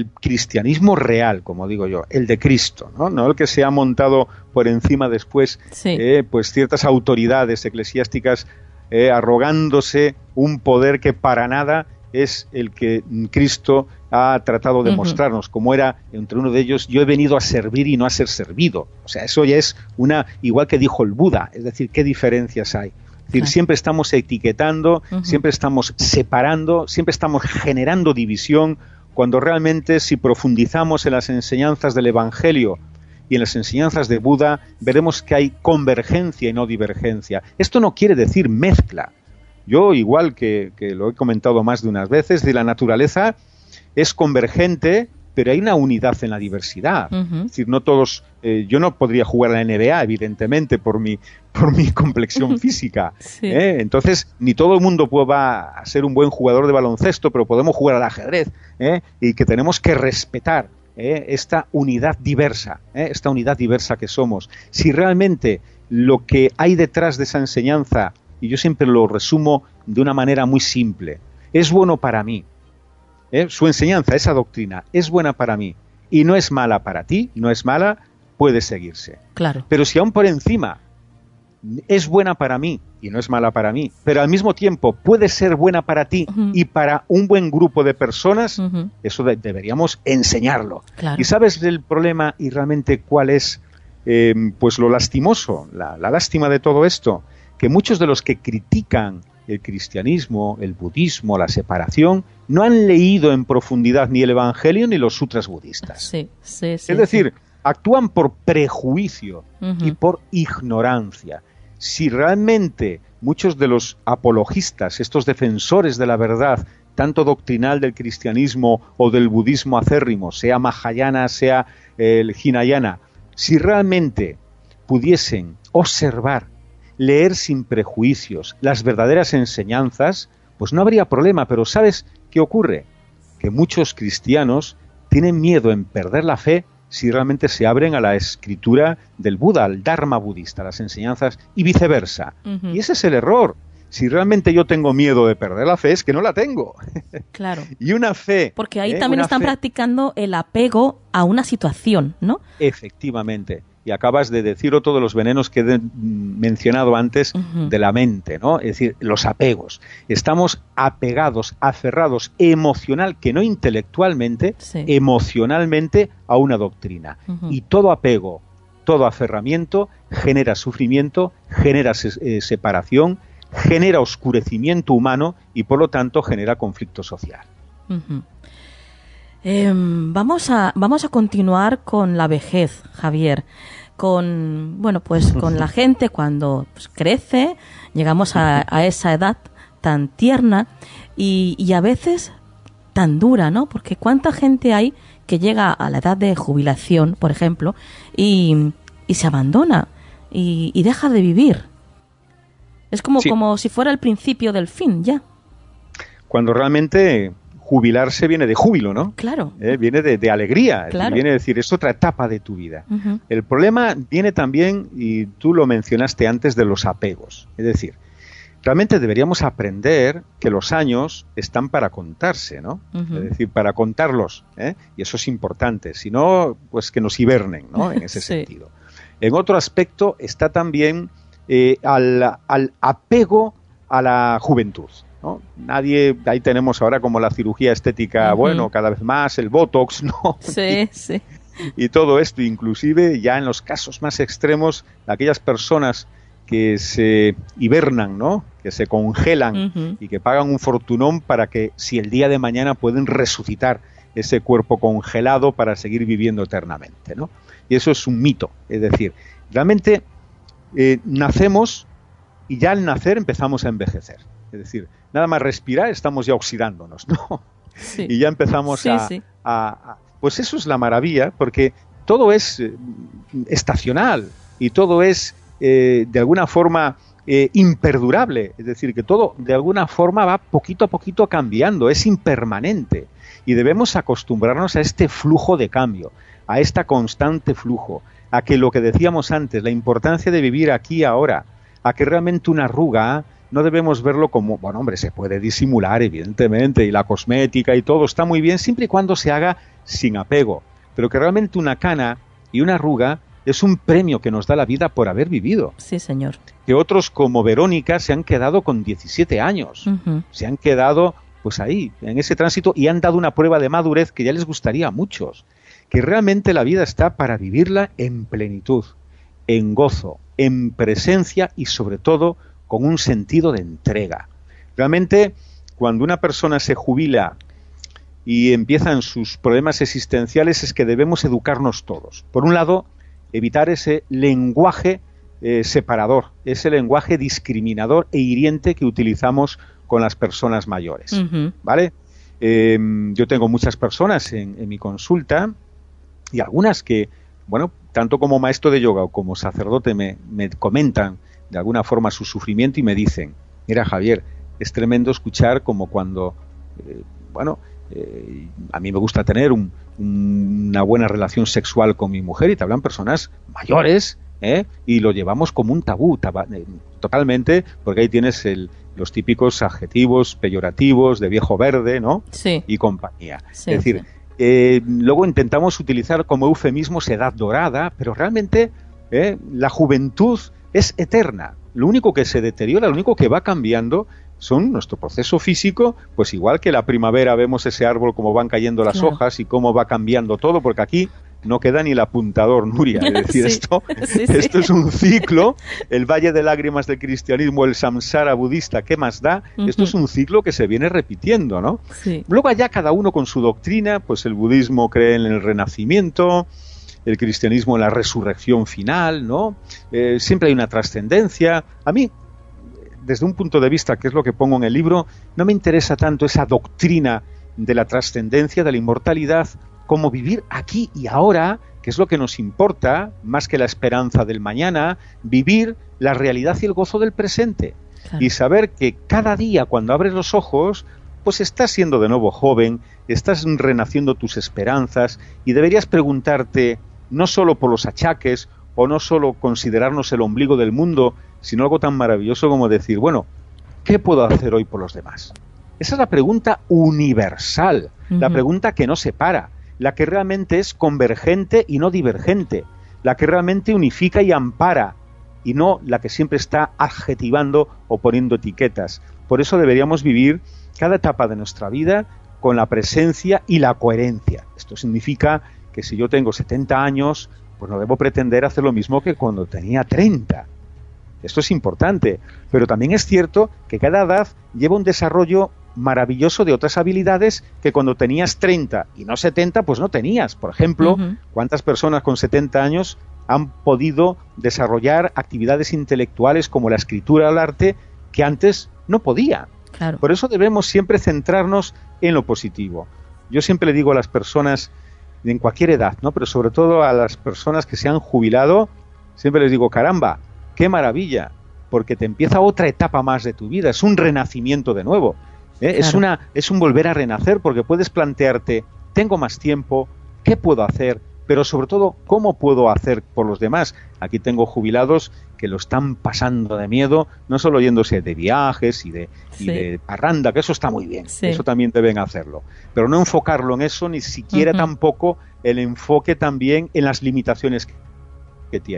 real, como digo yo, el de Cristo, no el que se ha montado por encima después, pues ciertas autoridades eclesiásticas arrogándose un poder que para nada es el que Cristo ha tratado de mostrarnos, como era entre uno de ellos, yo he venido a servir y no a ser servido. O sea, eso ya es igual que dijo el Buda, es decir, ¿qué diferencias hay? Es decir, siempre estamos etiquetando, siempre estamos separando, siempre estamos generando división, cuando realmente si profundizamos en las enseñanzas del Evangelio y en las enseñanzas de Buda, veremos que hay convergencia y no divergencia. Esto no quiere decir mezcla. Yo, igual que lo he comentado más de unas veces, de la naturaleza es convergente, pero hay una unidad en la diversidad. Es decir, no todos... yo no podría jugar a la NBA, evidentemente, por mi complexión física. Entonces, ni todo el mundo va a ser un buen jugador de baloncesto, pero podemos jugar al ajedrez. Y que tenemos que respetar esta unidad diversa, esta unidad diversa que somos. Si realmente lo que hay detrás de esa enseñanza, y yo siempre lo resumo de una manera muy simple, es bueno para mí, su enseñanza, esa doctrina, es buena para mí y no es mala para ti, no es mala, puede seguirse. Claro. Pero si aún por encima es buena para mí y no es mala para mí, pero al mismo tiempo puede ser buena para ti y para un buen grupo de personas, eso deberíamos enseñarlo. Claro. ¿Y sabes el problema y realmente cuál es pues lo lastimoso, la lástima de todo esto? Que muchos de los que critican el cristianismo, el budismo, la separación, no han leído en profundidad ni el Evangelio ni los sutras budistas. Es decir, actúan por prejuicio y por ignorancia. Si realmente muchos de los apologistas, estos defensores de la verdad, tanto doctrinal del cristianismo o del budismo acérrimo, sea Mahayana, sea el Hinayana, si realmente pudiesen observar, leer sin prejuicios las verdaderas enseñanzas, pues no habría problema. Pero ¿sabes qué ocurre? Que muchos cristianos tienen miedo en perder la fe si realmente se abren a la escritura del Buda, al Dharma budista, las enseñanzas, y viceversa. Y ese es el error. Si realmente yo tengo miedo de perder la fe, es que no la tengo. Claro. Y una fe... Porque ahí también están practicando el apego a una situación, ¿no? Efectivamente. Y acabas de decir otro de los venenos que he mencionado antes de la mente, ¿no? Es decir, los apegos. Estamos apegados, aferrados emocional, que no intelectualmente, emocionalmente a una doctrina. Y todo apego, todo aferramiento genera sufrimiento, genera separación, genera oscurecimiento humano y por lo tanto genera conflicto social. Vamos a continuar con la vejez, Javier. Con la gente cuando crece, llegamos a esa edad tan tierna y a veces tan dura, ¿no? Porque cuánta gente hay que llega a la edad de jubilación, por ejemplo, y se abandona y deja de vivir. Es como si fuera el principio del fin, ya. Cuando realmente jubilarse viene de júbilo, ¿no? Claro. Viene de alegría. Claro. Viene a decir, es otra etapa de tu vida. El problema viene también, y tú lo mencionaste antes, de los apegos. Es decir, realmente deberíamos aprender que los años están para contarse, ¿no? Es decir, para contarlos, y eso es importante. Si no, pues que nos hibernen, ¿no? En ese sentido. En otro aspecto está también al apego a la juventud. ¿no? Nadie, ahí tenemos ahora como la cirugía estética, bueno, cada vez más, el Botox, ¿no? Sí, sí. Y todo esto, inclusive ya en los casos más extremos, aquellas personas que se hibernan, ¿no? Que se congelan y que pagan un fortunón para que si el día de mañana pueden resucitar ese cuerpo congelado para seguir viviendo eternamente, ¿no? Y eso es un mito, es decir, realmente nacemos y ya al nacer empezamos a envejecer, es decir, nada más respirar estamos ya oxidándonos, ¿no? Sí. Y ya empezamos pues eso es la maravilla, porque todo es estacional y todo es de alguna forma imperdurable, es decir, que todo de alguna forma va poquito a poquito cambiando, es impermanente y debemos acostumbrarnos a este flujo de cambio, a este constante flujo, a que lo que decíamos antes, la importancia de vivir aquí y ahora, a que realmente una arruga no debemos verlo como, bueno, hombre, se puede disimular evidentemente y la cosmética y todo está muy bien siempre y cuando se haga sin apego, pero que realmente una cana y una arruga es un premio que nos da la vida por haber vivido. Sí, señor. Que otros como Verónica se han quedado con 17 años, se han quedado pues ahí, en ese tránsito y han dado una prueba de madurez que ya les gustaría a muchos, que realmente la vida está para vivirla en plenitud, en gozo, en presencia y sobre todo con un sentido de entrega. Realmente, cuando una persona se jubila y empiezan sus problemas existenciales, es que debemos educarnos todos. Por un lado, evitar ese lenguaje separador, ese lenguaje discriminador e hiriente que utilizamos con las personas mayores, ¿vale? Yo tengo muchas personas en mi consulta y algunas que, bueno, tanto como maestro de yoga o como sacerdote me comentan de alguna forma su sufrimiento y me dicen, mira Javier, es tremendo escuchar como cuando, a mí me gusta tener una buena relación sexual con mi mujer y te hablan personas mayores, y lo llevamos como un tabú totalmente, porque ahí tienes los típicos adjetivos peyorativos de viejo verde, ¿no? Sí. Y compañía. Sí, es decir, luego intentamos utilizar como eufemismos edad dorada, pero realmente la juventud es eterna. Lo único que se deteriora, lo único que va cambiando son nuestro proceso físico, pues igual que la primavera vemos ese árbol como van cayendo las hojas y cómo va cambiando todo, porque aquí no queda ni el apuntador, Nuria, es decir, esto es un ciclo, el valle de lágrimas del cristianismo, el samsara budista, ¿qué más da? Esto es un ciclo que se viene repitiendo, ¿no? Sí. Luego allá cada uno con su doctrina, pues el budismo cree en el renacimiento, el cristianismo en la resurrección final, ¿no? Siempre hay una trascendencia. A mí, desde un punto de vista, que es lo que pongo en el libro, no me interesa tanto esa doctrina de la trascendencia, de la inmortalidad, como vivir aquí y ahora, que es lo que nos importa, más que la esperanza del mañana, vivir la realidad y el gozo del presente. Claro. Y saber que cada día, cuando abres los ojos, pues estás siendo de nuevo joven, estás renaciendo tus esperanzas y deberías preguntarte, no solo por los achaques o no solo considerarnos el ombligo del mundo, sino algo tan maravilloso como decir, bueno, ¿qué puedo hacer hoy por los demás? Esa es la pregunta universal, la pregunta que no separa, la que realmente es convergente y no divergente, la que realmente unifica y ampara, y no la que siempre está adjetivando o poniendo etiquetas. Por eso deberíamos vivir cada etapa de nuestra vida con la presencia y la coherencia. Esto significa que si yo tengo 70 años, pues no debo pretender hacer lo mismo que cuando tenía 30. Esto es importante, pero también es cierto que cada edad lleva un desarrollo maravilloso de otras habilidades que cuando tenías 30 y no 70, pues no tenías. Por ejemplo, ¿cuántas personas con 70 años han podido desarrollar actividades intelectuales como la escritura o el arte que antes no podían? Claro. Por eso debemos siempre centrarnos en lo positivo. Yo siempre le digo a las personas en cualquier edad, ¿no? Pero sobre todo a las personas que se han jubilado, siempre les digo, caramba, qué maravilla, porque te empieza otra etapa más de tu vida, es un renacimiento de nuevo. Claro. Es un volver a renacer, porque puedes plantearte, tengo más tiempo, ¿qué puedo hacer? Pero sobre todo, ¿cómo puedo hacer por los demás? Aquí tengo jubilados que lo están pasando de miedo, no solo yéndose de viajes y de parranda, que eso está muy bien, eso también deben hacerlo, pero no enfocarlo en eso, ni siquiera tampoco el enfoque también en las limitaciones que tienen,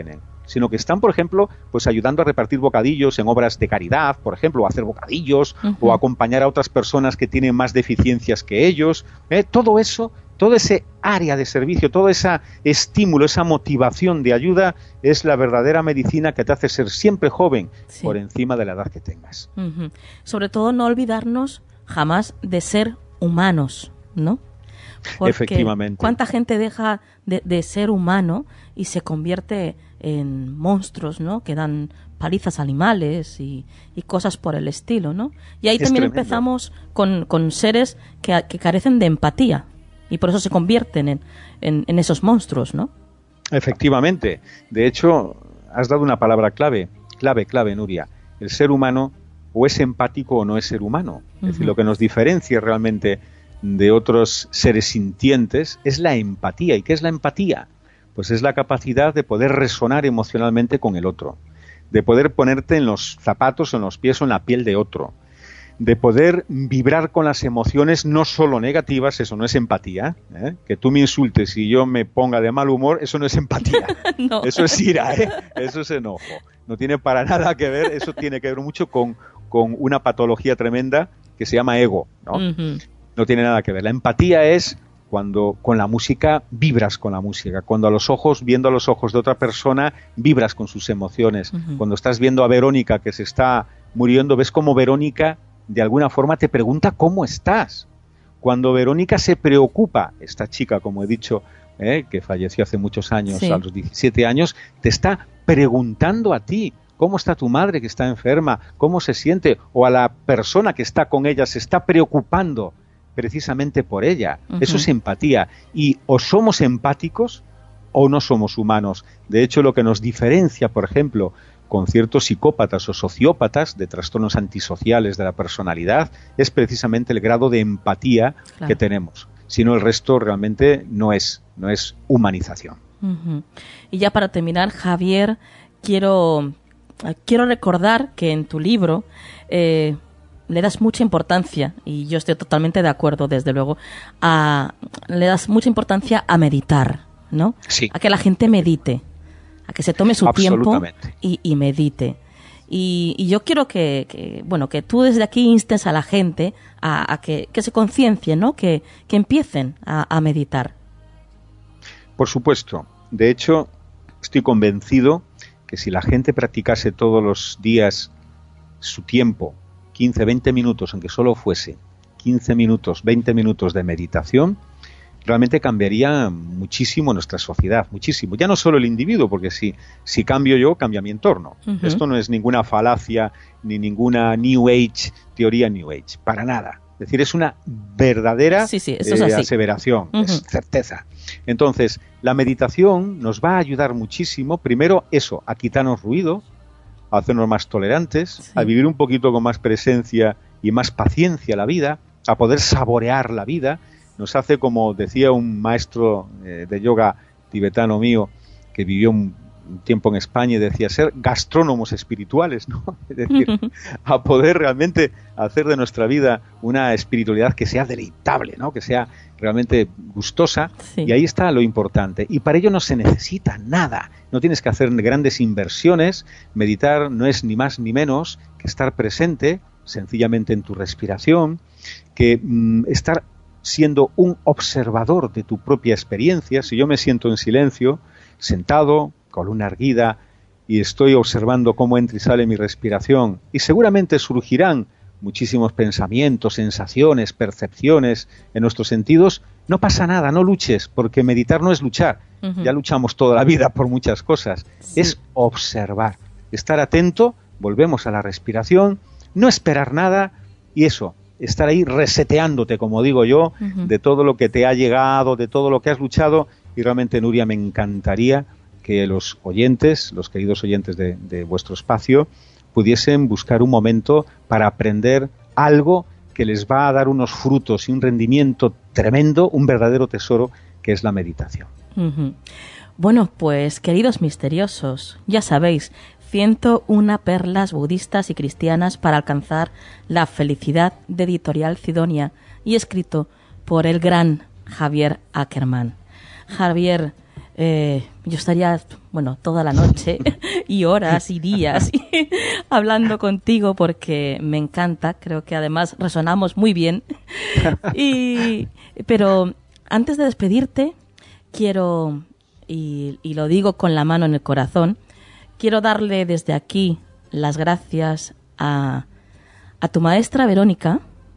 sino que están, por ejemplo, pues ayudando a repartir bocadillos en obras de caridad, por ejemplo, o hacer bocadillos, o acompañar a otras personas que tienen más deficiencias que ellos. Todo eso, todo ese área de servicio, todo ese estímulo, esa motivación de ayuda es la verdadera medicina que te hace ser siempre joven, por encima de la edad que tengas. Sobre todo no olvidarnos jamás de ser humanos, ¿no? Porque efectivamente. ¿cuánta gente deja de ser humano y se convierte en monstruos, ¿no? Que dan palizas a animales y cosas por el estilo, ¿no? Y ahí también tremendo. Empezamos con seres que carecen de empatía y por eso se convierten en esos monstruos, ¿no? Efectivamente. De hecho, has dado una palabra clave, Nuria. El ser humano o es empático o no es ser humano. Es decir, lo que nos diferencia realmente de otros seres sintientes es la empatía. ¿Y qué es la empatía? Pues es la capacidad de poder resonar emocionalmente con el otro, de poder ponerte en los zapatos, en los pies o en la piel de otro, de poder vibrar con las emociones no solo negativas, eso no es empatía, ¿eh? Que tú me insultes y yo me ponga de mal humor, eso no es empatía, no. Eso es ira, ¿eh? Eso es enojo, no tiene para nada que ver, eso tiene que ver mucho con una patología tremenda que se llama ego, ¿no? No tiene nada que ver. La empatía es cuando con la música vibras con la música, cuando viendo a los ojos de otra persona, vibras con sus emociones. Cuando estás viendo a Verónica que se está muriendo, ves cómo Verónica de alguna forma te pregunta cómo estás. Cuando Verónica se preocupa, esta chica, como he dicho, que falleció hace muchos años, a los 17 años, te está preguntando a ti, ¿cómo está tu madre que está enferma? ¿Cómo se siente? O a la persona que está con ella se está preocupando precisamente por ella. Eso es empatía. Y o somos empáticos o no somos humanos. De hecho, lo que nos diferencia, por ejemplo, con ciertos psicópatas o sociópatas de trastornos antisociales de la personalidad, es precisamente el grado de empatía que tenemos. Si no, el resto realmente no es humanización. Y ya para terminar, Javier, quiero recordar que en tu libro le das mucha importancia, y yo estoy totalmente de acuerdo, desde luego, le das mucha importancia a meditar, ¿no? Sí. A que la gente medite, a que se tome su tiempo y medite. Y yo quiero que tú desde aquí instes a la gente a que se conciencien, ¿no? Que empiecen a meditar. Por supuesto. De hecho, estoy convencido que si la gente practicase todos los días su tiempo, 15, 20 minutos, aunque solo fuese 15 minutos, 20 minutos de meditación, realmente cambiaría muchísimo nuestra sociedad, muchísimo. Ya no solo el individuo, porque si cambio yo, cambia mi entorno. Esto no es ninguna falacia ni ninguna teoría New Age, para nada. Es decir, es una verdadera aseveración, es certeza. Entonces, la meditación nos va a ayudar muchísimo, primero eso, a quitarnos ruido, a hacernos más tolerantes, a vivir un poquito con más presencia y más paciencia la vida, a poder saborear la vida. Nos hace, como decía un maestro de yoga tibetano mío, que vivió un tiempo en España, y decía, ser gastrónomos espirituales, ¿no? Es decir, a poder realmente hacer de nuestra vida una espiritualidad que sea deleitable, ¿no? Que sea realmente gustosa, y ahí está lo importante. Y para ello no se necesita nada, no tienes que hacer grandes inversiones. Meditar no es ni más ni menos que estar presente sencillamente en tu respiración, que estar siendo un observador de tu propia experiencia. Si yo me siento en silencio, sentado, columna erguida, y estoy observando cómo entra y sale mi respiración, y seguramente surgirán muchísimos pensamientos, sensaciones, percepciones en nuestros sentidos, no pasa nada, no luches, porque meditar no es luchar. Ya luchamos toda la vida por muchas cosas. Es observar, estar atento, volvemos a la respiración, no esperar nada, y eso, estar ahí reseteándote, como digo yo, de todo lo que te ha llegado, de todo lo que has luchado. Y realmente, Nuria, me encantaría que los oyentes, los queridos oyentes de vuestro espacio, pudiesen buscar un momento para aprender algo que les va a dar unos frutos y un rendimiento tremendo, un verdadero tesoro, que es la meditación. Bueno, pues, queridos misteriosos, ya sabéis, 101 perlas budistas y cristianas para alcanzar la felicidad, de Editorial Sidonia, y escrito por el gran Javier Ackerman. Javier, yo estaría, toda la noche y horas y días hablando contigo porque me encanta. Creo que además resonamos muy bien. Pero antes de despedirte, quiero, y lo digo con la mano en el corazón, quiero darle desde aquí las gracias a tu maestra Verónica,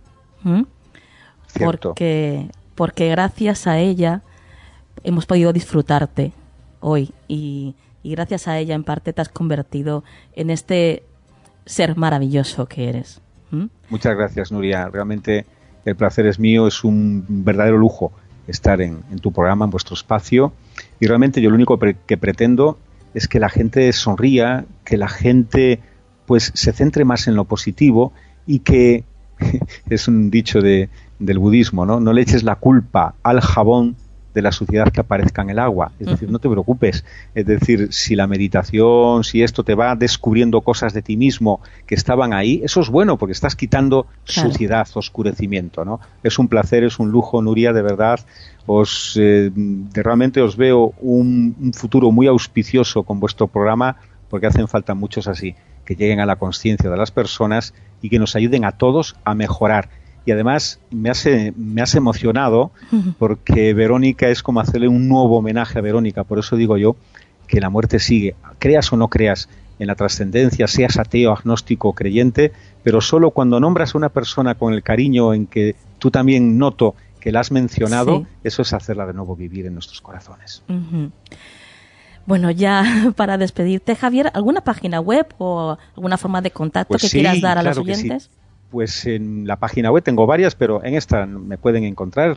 porque gracias a ella hemos podido disfrutarte hoy y gracias a ella en parte te has convertido en este ser maravilloso que eres. Muchas gracias, Nuria. Realmente el placer es mío, es un verdadero lujo estar en tu programa, en vuestro espacio, y realmente yo lo único que pretendo es que la gente sonría, que la gente pues se centre más en lo positivo y que, es un dicho del budismo, ¿no? No le eches la culpa al jabón de la suciedad que aparezca en el agua. Es decir, no te preocupes. Es decir, si la meditación, si esto te va descubriendo cosas de ti mismo que estaban ahí, eso es bueno porque estás quitando suciedad, oscurecimiento, ¿no? Es un placer, es un lujo, Nuria, de verdad. Realmente os veo un futuro muy auspicioso con vuestro programa porque hacen falta muchos así, que lleguen a la conciencia de las personas y que nos ayuden a todos a mejorar. Y además me has emocionado porque Verónica es como hacerle un nuevo homenaje a Verónica. Por eso digo yo que la muerte sigue. Creas o no creas en la trascendencia, seas ateo, agnóstico o creyente, pero solo cuando nombras a una persona con el cariño en que tú también noto que la has mencionado, eso es hacerla de nuevo vivir en nuestros corazones. Bueno, ya para despedirte, Javier, ¿alguna página web o alguna forma de contacto que quieras dar a los oyentes? Pues en la página web tengo varias, pero en esta me pueden encontrar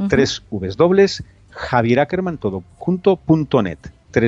www.javierackerman.net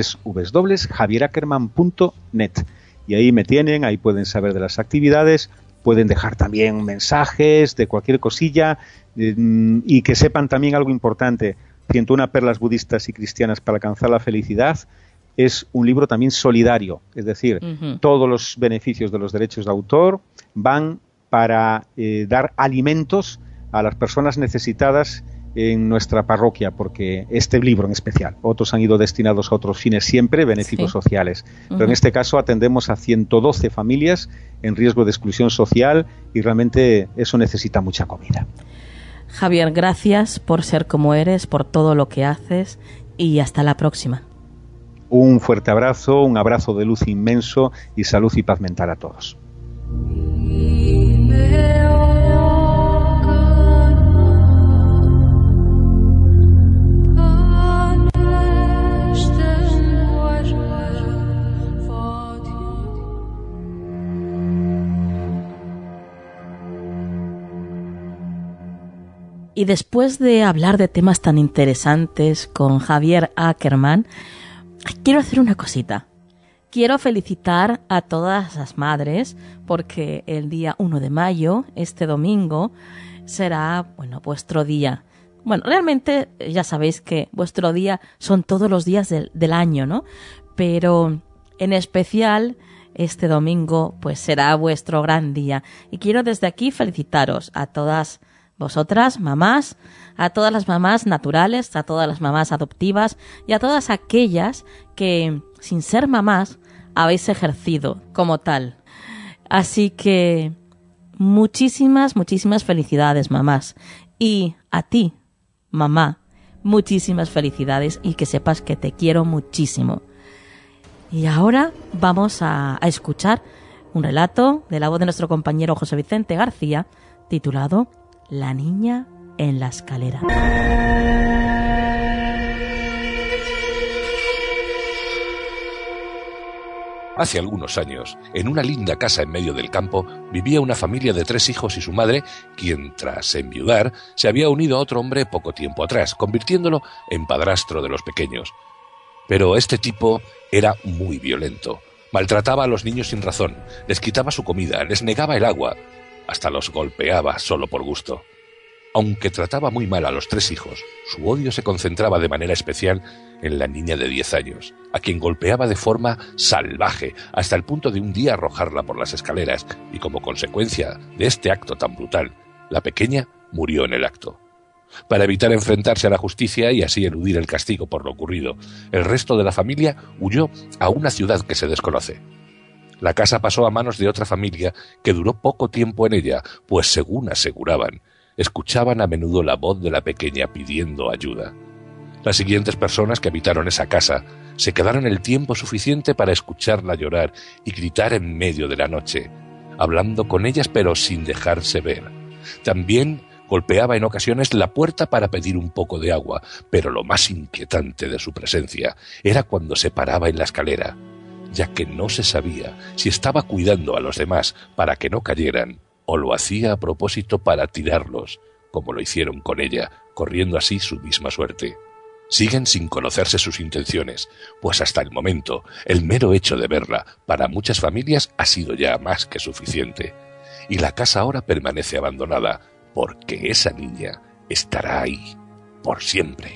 www.javierackerman.net y ahí me tienen, ahí pueden saber de las actividades, pueden dejar también mensajes de cualquier cosilla y que sepan también algo importante. 101 perlas budistas y cristianas para alcanzar la felicidad es un libro también solidario, es decir, todos los beneficios de los derechos de autor van para dar alimentos a las personas necesitadas en nuestra parroquia, porque este libro en especial, otros han ido destinados a otros fines siempre, benéficos sociales, pero en este caso atendemos a 112 familias en riesgo de exclusión social y realmente eso necesita mucha comida. Javier, gracias por ser como eres, por todo lo que haces y hasta la próxima. Un fuerte abrazo, un abrazo de luz inmenso y salud y paz mental a todos. Y después de hablar de temas tan interesantes con Javier Ackerman, quiero hacer una cosita. Quiero felicitar a todas las madres porque el día 1 de mayo, este domingo, será, vuestro día. Bueno, realmente ya sabéis que vuestro día son todos los días del año, ¿no? Pero en especial este domingo pues será vuestro gran día. Y quiero desde aquí felicitaros a todas vosotras, mamás, a todas las mamás naturales, a todas las mamás adoptivas y a todas aquellas que, sin ser mamás, habéis ejercido como tal. Así que muchísimas felicidades, mamás. Y a ti, mamá, muchísimas felicidades y que sepas que te quiero muchísimo. Y ahora vamos a escuchar un relato de la voz de nuestro compañero José Vicente García, titulado La niña en la escalera. Hace algunos años, en una linda casa en medio del campo, vivía una familia de 3 hijos y su madre, quien, tras enviudar, se había unido a otro hombre poco tiempo atrás, convirtiéndolo en padrastro de los pequeños. Pero este tipo era muy violento. Maltrataba a los niños sin razón, les quitaba su comida, les negaba el agua, hasta los golpeaba solo por gusto. Aunque trataba muy mal a los 3 hijos, su odio se concentraba de manera especial en la niña de 10 años, a quien golpeaba de forma salvaje, hasta el punto de un día arrojarla por las escaleras, y como consecuencia de este acto tan brutal, la pequeña murió en el acto. Para evitar enfrentarse a la justicia y así eludir el castigo por lo ocurrido, el resto de la familia huyó a una ciudad que se desconoce. La casa pasó a manos de otra familia que duró poco tiempo en ella, pues según aseguraban, escuchaban a menudo la voz de la pequeña pidiendo ayuda. Las siguientes personas que habitaron esa casa se quedaron el tiempo suficiente para escucharla llorar y gritar en medio de la noche, hablando con ellas pero sin dejarse ver. También golpeaba en ocasiones la puerta para pedir un poco de agua, pero lo más inquietante de su presencia era cuando se paraba en la escalera, ya que no se sabía si estaba cuidando a los demás para que no cayeran o lo hacía a propósito para tirarlos, como lo hicieron con ella, corriendo así su misma suerte. Siguen sin conocerse sus intenciones, pues hasta el momento el mero hecho de verla para muchas familias ha sido ya más que suficiente, y la casa ahora permanece abandonada, porque esa niña estará ahí por siempre.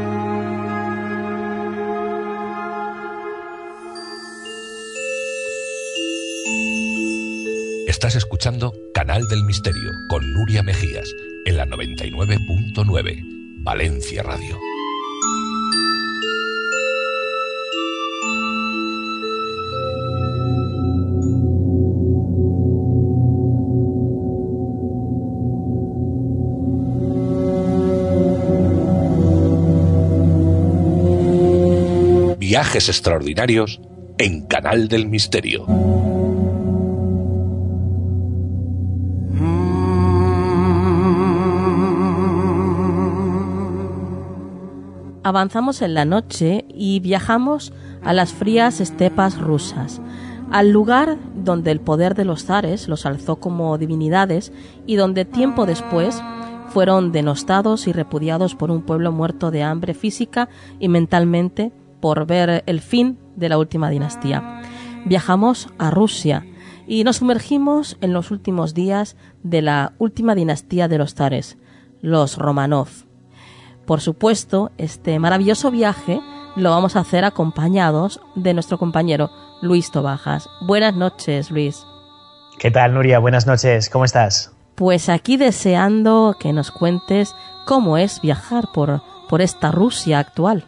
Estás escuchando Canal del Misterio con Nuria Mejías en la 99.9 Valencia Radio. Viajes extraordinarios en Canal del Misterio. Avanzamos en la noche y viajamos a las frías estepas rusas, al lugar donde el poder de los zares los alzó como divinidades y donde tiempo después fueron denostados y repudiados por un pueblo muerto de hambre física y mentalmente por ver el fin de la última dinastía. Viajamos a Rusia y nos sumergimos en los últimos días de la última dinastía de los zares, los Romanov. Por supuesto, este maravilloso viaje lo vamos a hacer acompañados de nuestro compañero Luis Tobajas. Buenas noches, Luis. ¿Qué tal, Nuria? Buenas noches. ¿Cómo estás? Pues aquí deseando que nos cuentes cómo es viajar por esta Rusia actual.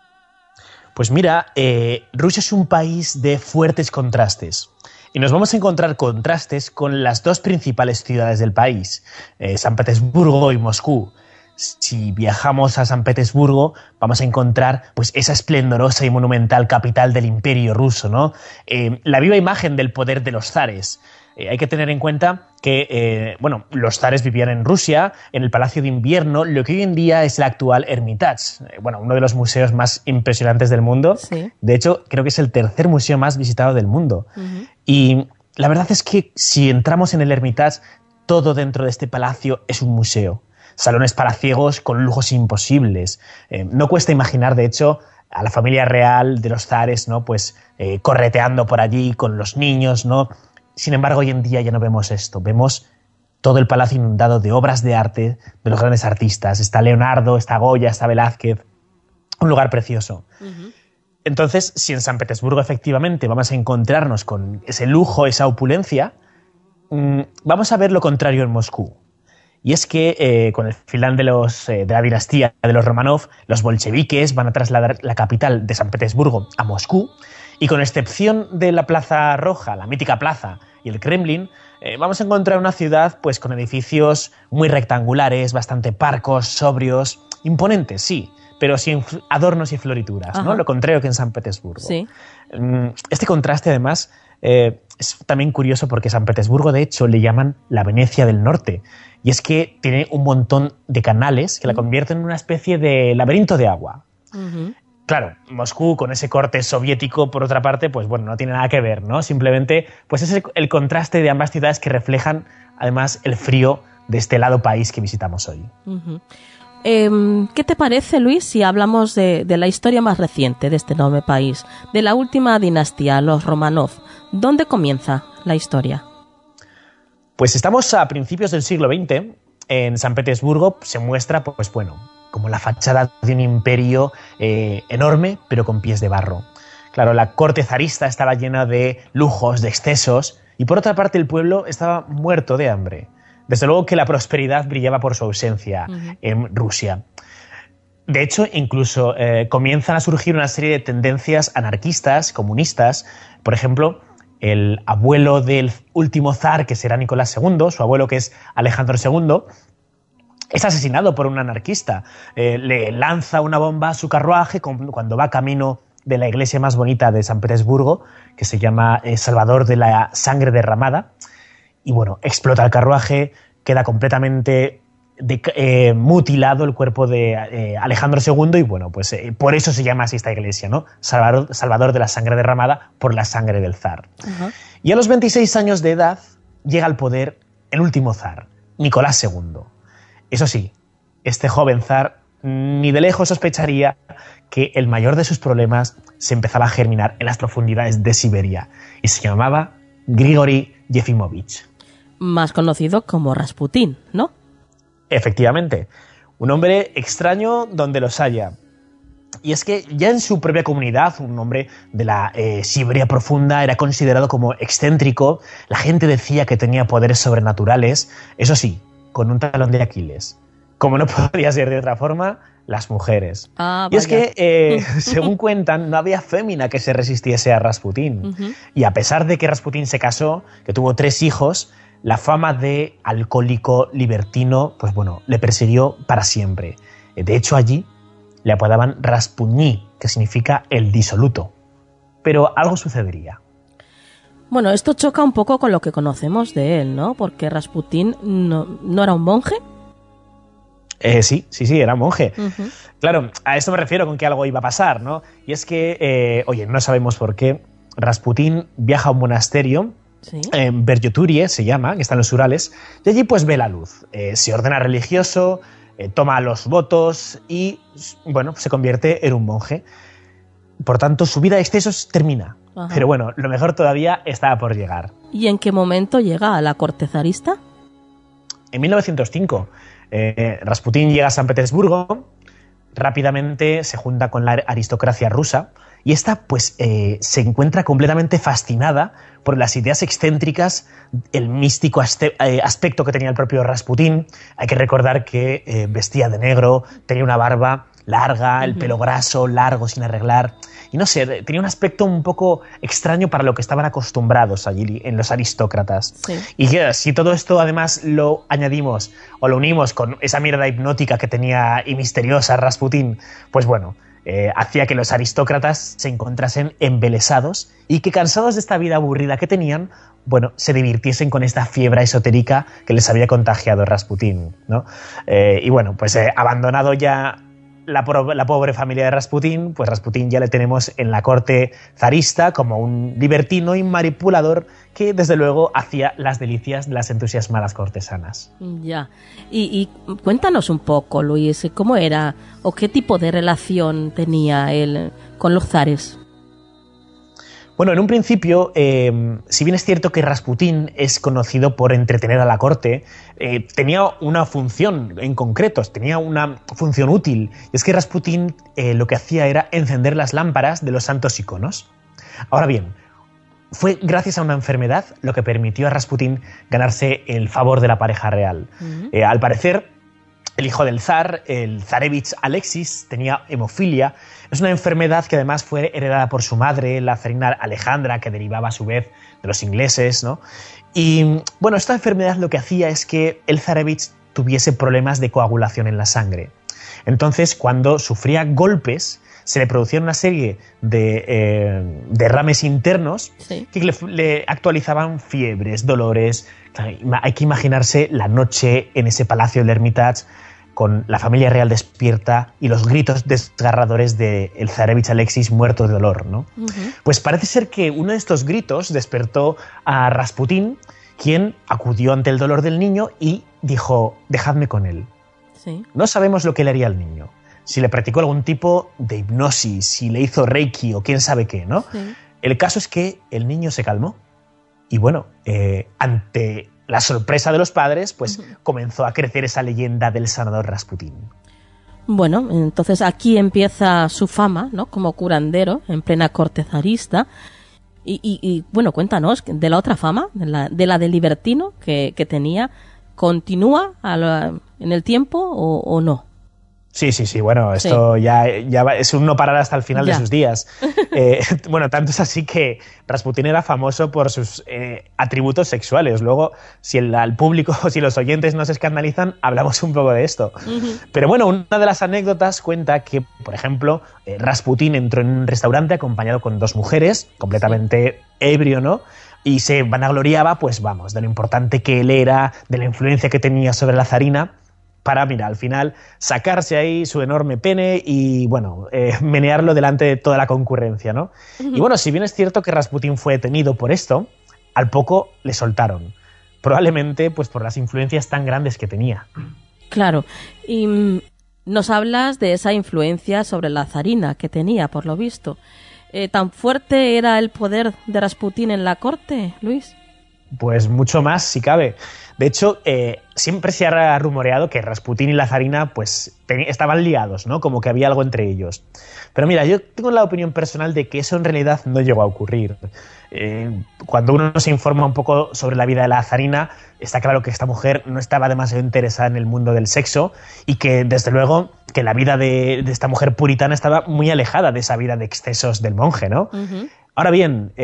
Pues mira, Rusia es un país de fuertes contrastes. Y nos vamos a encontrar contrastes con las dos principales ciudades del país, San Petersburgo y Moscú. Si viajamos a San Petersburgo, vamos a encontrar pues esa esplendorosa y monumental capital del Imperio ruso, ¿no? La viva imagen del poder de los zares. Hay que tener en cuenta que los zares vivían en Rusia, en el Palacio de Invierno, lo que hoy en día es el actual Hermitage, uno de los museos más impresionantes del mundo. Sí. De hecho, creo que es el tercer museo más visitado del mundo. Uh-huh. Y la verdad es que si entramos en el Hermitage, todo dentro de este palacio es un museo. Salones para ciegos con lujos imposibles. No cuesta imaginar, de hecho, a la familia real de los zares, ¿no? Pues correteando por allí con los niños, ¿no? Sin embargo, hoy en día ya no vemos esto. Vemos todo el palacio inundado de obras de arte de los grandes artistas. Está Leonardo, está Goya, está Velázquez. Un lugar precioso. Uh-huh. Entonces, si en San Petersburgo efectivamente vamos a encontrarnos con ese lujo, esa opulencia, vamos a ver lo contrario en Moscú. Y es que con el final de la dinastía de los Romanov, los bolcheviques van a trasladar la capital de San Petersburgo a Moscú, y con excepción de la Plaza Roja, la mítica plaza, y el Kremlin, vamos a encontrar una ciudad pues con edificios muy rectangulares, bastante parcos, sobrios, imponentes, sí, pero sin adornos y florituras, ¿no? Lo contrario que en San Petersburgo. Sí. Este contraste, además, es también curioso porque San Petersburgo, de hecho, le llaman la Venecia del Norte. Y es que tiene un montón de canales que la convierten en una especie de laberinto de agua. Uh-huh. Claro, Moscú, con ese corte soviético, por otra parte, pues bueno, no tiene nada que ver, ¿no? Simplemente, pues es el contraste de ambas ciudades que reflejan, además, el frío de este helado país que visitamos hoy. Uh-huh. ¿Qué te parece, Luis, si hablamos de la historia más reciente de este enorme país, de la última dinastía, los Romanov? ¿Dónde comienza la historia? Pues estamos a principios del siglo XX. En San Petersburgo se muestra, pues bueno, como la fachada de un imperio enorme, pero con pies de barro. Claro, la corte zarista estaba llena de lujos, de excesos, y por otra parte el pueblo estaba muerto de hambre. Desde luego que la prosperidad brillaba por su ausencia en Rusia. De hecho, incluso comienzan a surgir una serie de tendencias anarquistas, comunistas. Por ejemplo, el abuelo del último zar, que será Nicolás II, su abuelo, que es Alejandro II, es asesinado por un anarquista. Le lanza una bomba a su carruaje cuando va camino de la iglesia más bonita de San Petersburgo, que se llama Salvador de la Sangre Derramada. Y bueno, explota el carruaje, queda completamente mutilado el cuerpo de Alejandro II, y bueno, pues por eso se llama así esta iglesia, ¿no? Salvador de la Sangre Derramada, por la sangre del zar. Y a los 26 años de edad llega al poder el último zar, Nicolás II. Eso sí, este joven zar ni de lejos sospecharía que el mayor de sus problemas se empezaba a germinar en las profundidades de Siberia, y se llamaba Grigori Yefimovich. Más conocido como Rasputín, ¿no? Efectivamente, un hombre extraño donde los haya. Y es que ya en su propia comunidad, un hombre de la Siberia profunda, era considerado como excéntrico. La gente decía que tenía poderes sobrenaturales, eso sí, con un talón de Aquiles. Como no podía ser de otra forma, las mujeres. Y es que, según cuentan, no había fémina que se resistiese a Rasputín. Y a pesar de que Rasputín se casó, que tuvo 3 hijos, la fama de alcohólico libertino, pues bueno, le persiguió para siempre. De hecho, allí le apodaban Rasputní, que significa el disoluto. Pero algo sucedería. Bueno, esto choca un poco con lo que conocemos de él, ¿no? Porque Rasputín no era un monje. Sí, era monje. Claro, a esto me refiero con que algo iba a pasar, ¿no? Y es que, no sabemos por qué, Rasputín viaja a un monasterio, Veryoturie se llama, que está en los Urales, y allí pues ve la luz. Se ordena religioso, toma los votos y, bueno, se convierte en un monje. Por tanto, su vida de excesos termina. Pero bueno, lo mejor todavía estaba por llegar. ¿Y en qué momento llega a la corte zarista? En 1905. Rasputín llega a San Petersburgo, rápidamente se junta con la aristocracia rusa, y esta pues se encuentra completamente fascinada por las ideas excéntricas, el místico aspecto que tenía el propio Rasputín. Hay que recordar que vestía de negro, tenía una barba larga, el pelo graso, largo, sin arreglar, y no sé, tenía un aspecto un poco extraño para lo que estaban acostumbrados allí en los aristócratas. Y si todo esto además lo añadimos o lo unimos con esa mirada hipnótica que tenía y misteriosa Rasputín, pues bueno, hacía que los aristócratas se encontrasen embelesados y que, cansados de esta vida aburrida que tenían, bueno, se divirtiesen con esta fiebre esotérica que les había contagiado Rasputín, ¿no? Y bueno, pues abandonado ya la pobre familia de Rasputín, pues Rasputín ya le tenemos en la corte zarista como un libertino y manipulador que desde luego hacía las delicias de las entusiasmadas cortesanas. Ya. Y cuéntanos un poco, Luis, ¿cómo era o qué tipo de relación tenía él con los zares? Bueno, en un principio, si bien es cierto que Rasputín es conocido por entretener a la corte, tenía una función en concreto, tenía una función útil. Y es que Rasputín lo que hacía era encender las lámparas de los santos iconos. Ahora bien, fue gracias a una enfermedad lo que permitió a Rasputín ganarse el favor de la pareja real. Al parecer, el hijo del zar, el zarevich Alexis, tenía hemofilia. Es una enfermedad que además fue heredada por su madre, la zarina Alejandra, que derivaba a su vez de los ingleses, ¿no? Y bueno, esta enfermedad lo que hacía es que el zarevich tuviese problemas de coagulación en la sangre. Entonces, cuando sufría golpes, se le producían una serie de derrames internos que le actualizaban fiebres, dolores. Hay que imaginarse la noche en ese palacio del Hermitage con la familia real despierta y los gritos desgarradores del zarevich Alexis muerto de dolor, ¿no? Pues parece ser que uno de estos gritos despertó a Rasputín, quien acudió ante el dolor del niño y dijo: dejadme con él. No sabemos lo que le haría al niño. Si le practicó algún tipo de hipnosis, si le hizo reiki o quién sabe qué, ¿no? El caso es que el niño se calmó y bueno, ante la sorpresa de los padres, pues comenzó a crecer esa leyenda del sanador Rasputín. Bueno, entonces aquí empieza su fama, ¿no? Como curandero en plena corte zarista. Y bueno, cuéntanos de la otra fama, de la del libertino que tenía continúa en el tiempo o no? Sí, bueno, esto ya es un no parar hasta el final de sus días. Bueno, tanto es así que Rasputín era famoso por sus atributos sexuales. Luego, si al público o si los oyentes no se escandalizan, hablamos un poco de esto. Uh-huh. Pero bueno, una de las anécdotas cuenta que, por ejemplo, Rasputín entró en un restaurante acompañado con 2 mujeres, completamente ebrio, ¿no? Y se vanagloriaba, pues vamos, de lo importante que él era, de la influencia que tenía sobre la zarina, para, mira, al final sacarse ahí su enorme pene y, bueno, menearlo delante de toda la concurrencia, ¿no? Uh-huh. Y bueno, si bien es cierto que Rasputín fue detenido por esto, al poco le soltaron. Probablemente, pues, por las influencias tan grandes que tenía. Claro. Y nos hablas de esa influencia sobre la zarina que tenía, por lo visto. ¿Tan fuerte era el poder de Rasputín en la corte, Luis? Pues mucho más, si cabe. De hecho, siempre se ha rumoreado que Rasputín y la zarina pues, estaban liados, ¿no? Como que había algo entre ellos. Pero mira, yo tengo la opinión personal de que eso en realidad no llegó a ocurrir. Cuando uno se informa un poco sobre la vida de la zarina, está claro que esta mujer no estaba demasiado interesada en el mundo del sexo y que, desde luego, que la vida de esta mujer puritana estaba muy alejada de esa vida de excesos del monje, ¿no? Uh-huh. Ahora bien,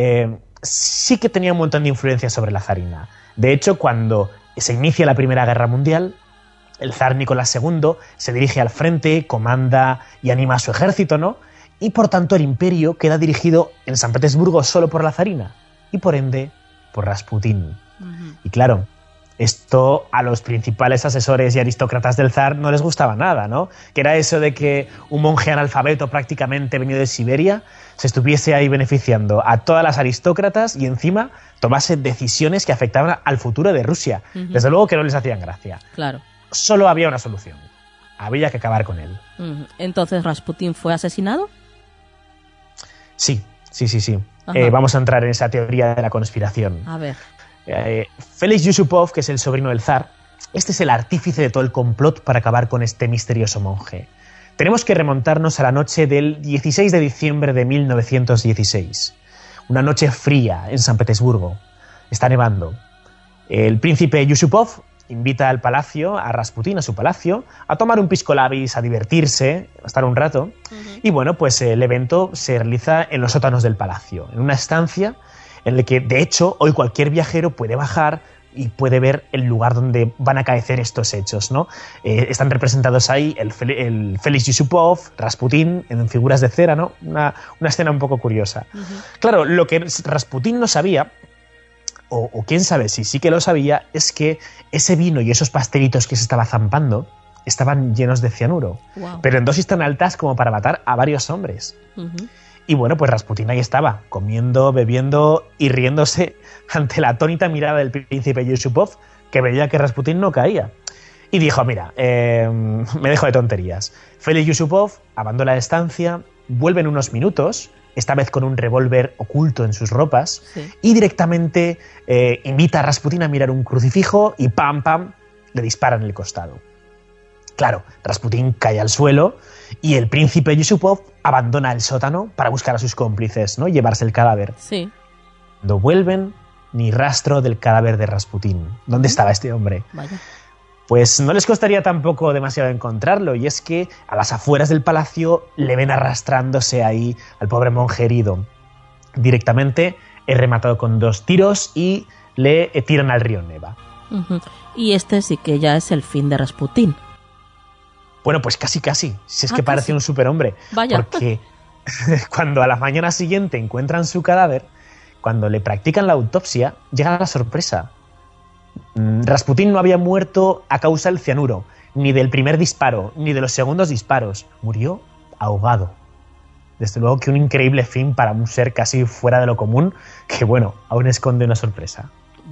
sí que tenía un montón de influencia sobre la zarina. De hecho, cuando se inicia la Primera Guerra Mundial, el zar Nicolás II se dirige al frente, comanda y anima a su ejército, ¿no? Y por tanto el imperio queda dirigido en San Petersburgo solo por la zarina y por ende por Rasputín. Uh-huh. Y claro, esto a los principales asesores y aristócratas del zar no les gustaba nada, ¿no? Que era eso de que un monje analfabeto prácticamente venido de Siberia se estuviese ahí beneficiando a todas las aristócratas y encima tomase decisiones que afectaban al futuro de Rusia. Uh-huh. Desde luego que no les hacían gracia. Claro. Solo había una solución. Había que acabar con él. Uh-huh. ¿Entonces Rasputín fue asesinado? Sí. Vamos a entrar en esa teoría de la conspiración. A ver. Félix Yusupov, que es el sobrino del zar, este es el artífice de todo el complot para acabar con este misterioso monje. Tenemos que remontarnos a la noche del 16 de diciembre de 1916. Una noche fría en San Petersburgo. Está nevando. El príncipe Yusupov invita al palacio, a Rasputín, a su palacio, a tomar un pisco labis, a divertirse, a estar un rato. Uh-huh. Y bueno, pues el evento se realiza en los sótanos del palacio, en una estancia en la que, de hecho, hoy cualquier viajero puede bajar y puede ver el lugar donde van a acaecer estos hechos, ¿no? Están representados ahí el Félix Yusupov, Rasputín, en figuras de cera, ¿no? Una escena un poco curiosa. Uh-huh. Claro, lo que Rasputín no sabía, o quién sabe si sí que lo sabía, es que ese vino y esos pastelitos que se estaba zampando estaban llenos de cianuro. Wow. Pero en dosis tan altas como para matar a varios hombres. Uh-huh. Y bueno, pues Rasputín ahí estaba, comiendo, bebiendo y riéndose ante la atónita mirada del príncipe Yusupov, que veía que Rasputín no caía. Y dijo, mira, me dejo de tonterías. Félix Yusupov abandona la estancia, vuelve en unos minutos, esta vez con un revólver oculto en sus ropas, sí, y directamente invita a Rasputín a mirar un crucifijo y ¡pam, pam!, le dispara en el costado. Claro, Rasputín cae al suelo y el príncipe Yusupov abandona el sótano para buscar a sus cómplices, ¿no? Y llevarse el cadáver. Sí. Cuando vuelven, ni rastro del cadáver de Rasputín. ¿Dónde estaba este hombre? Vaya. Pues no les costaría tampoco demasiado encontrarlo, y es que a las afueras del palacio le ven arrastrándose ahí al pobre monje herido. Directamente es rematado con 2 tiros y le tiran al río Neva. Uh-huh. Y este sí que ya es el fin de Rasputín. Bueno, pues casi. Si es que parece un superhombre. Vaya. Porque cuando a la mañana siguiente encuentran su cadáver, cuando le practican la autopsia, llega la sorpresa. Rasputín no había muerto a causa del cianuro, ni del primer disparo, ni de los segundos disparos. Murió ahogado. Desde luego que un increíble fin para un ser casi fuera de lo común, que bueno, aún esconde una sorpresa.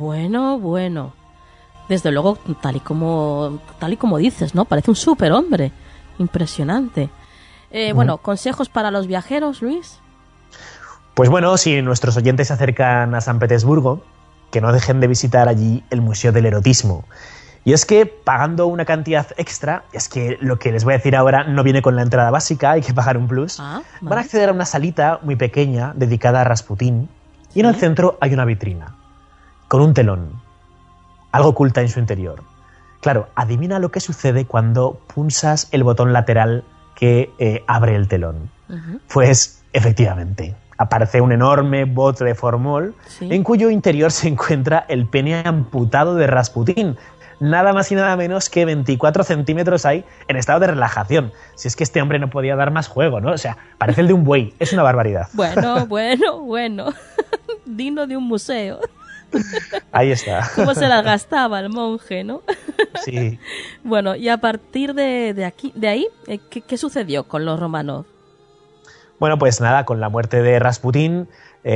Bueno. Desde luego, tal y como dices, ¿no? Parece un superhombre. Impresionante. Bueno, ¿consejos para los viajeros, Luis? Pues bueno, si nuestros oyentes se acercan a San Petersburgo, que no dejen de visitar allí el Museo del Erotismo. Y es que pagando una cantidad extra, es que lo que les voy a decir ahora no viene con la entrada básica, hay que pagar un plus, vale, van a acceder a una salita muy pequeña dedicada a Rasputín, y en el centro hay una vitrina con un telón, algo oculta en su interior. Claro, adivina lo que sucede cuando pulsas el botón lateral que abre el telón. Pues, efectivamente, aparece un enorme bote de formol, ¿sí?, en cuyo interior se encuentra el pene amputado de Rasputín. Nada más y nada menos que 24 centímetros ahí en estado de relajación. Si es que este hombre no podía dar más juego, ¿no? O sea, parece el de un buey. Es una barbaridad. Bueno. Digno de un museo. Ahí está. Cómo se las gastaba el monje, ¿no? Sí. Bueno, y a partir de ahí, ¿qué sucedió con los Románov? Bueno, pues nada, con la muerte de Rasputín,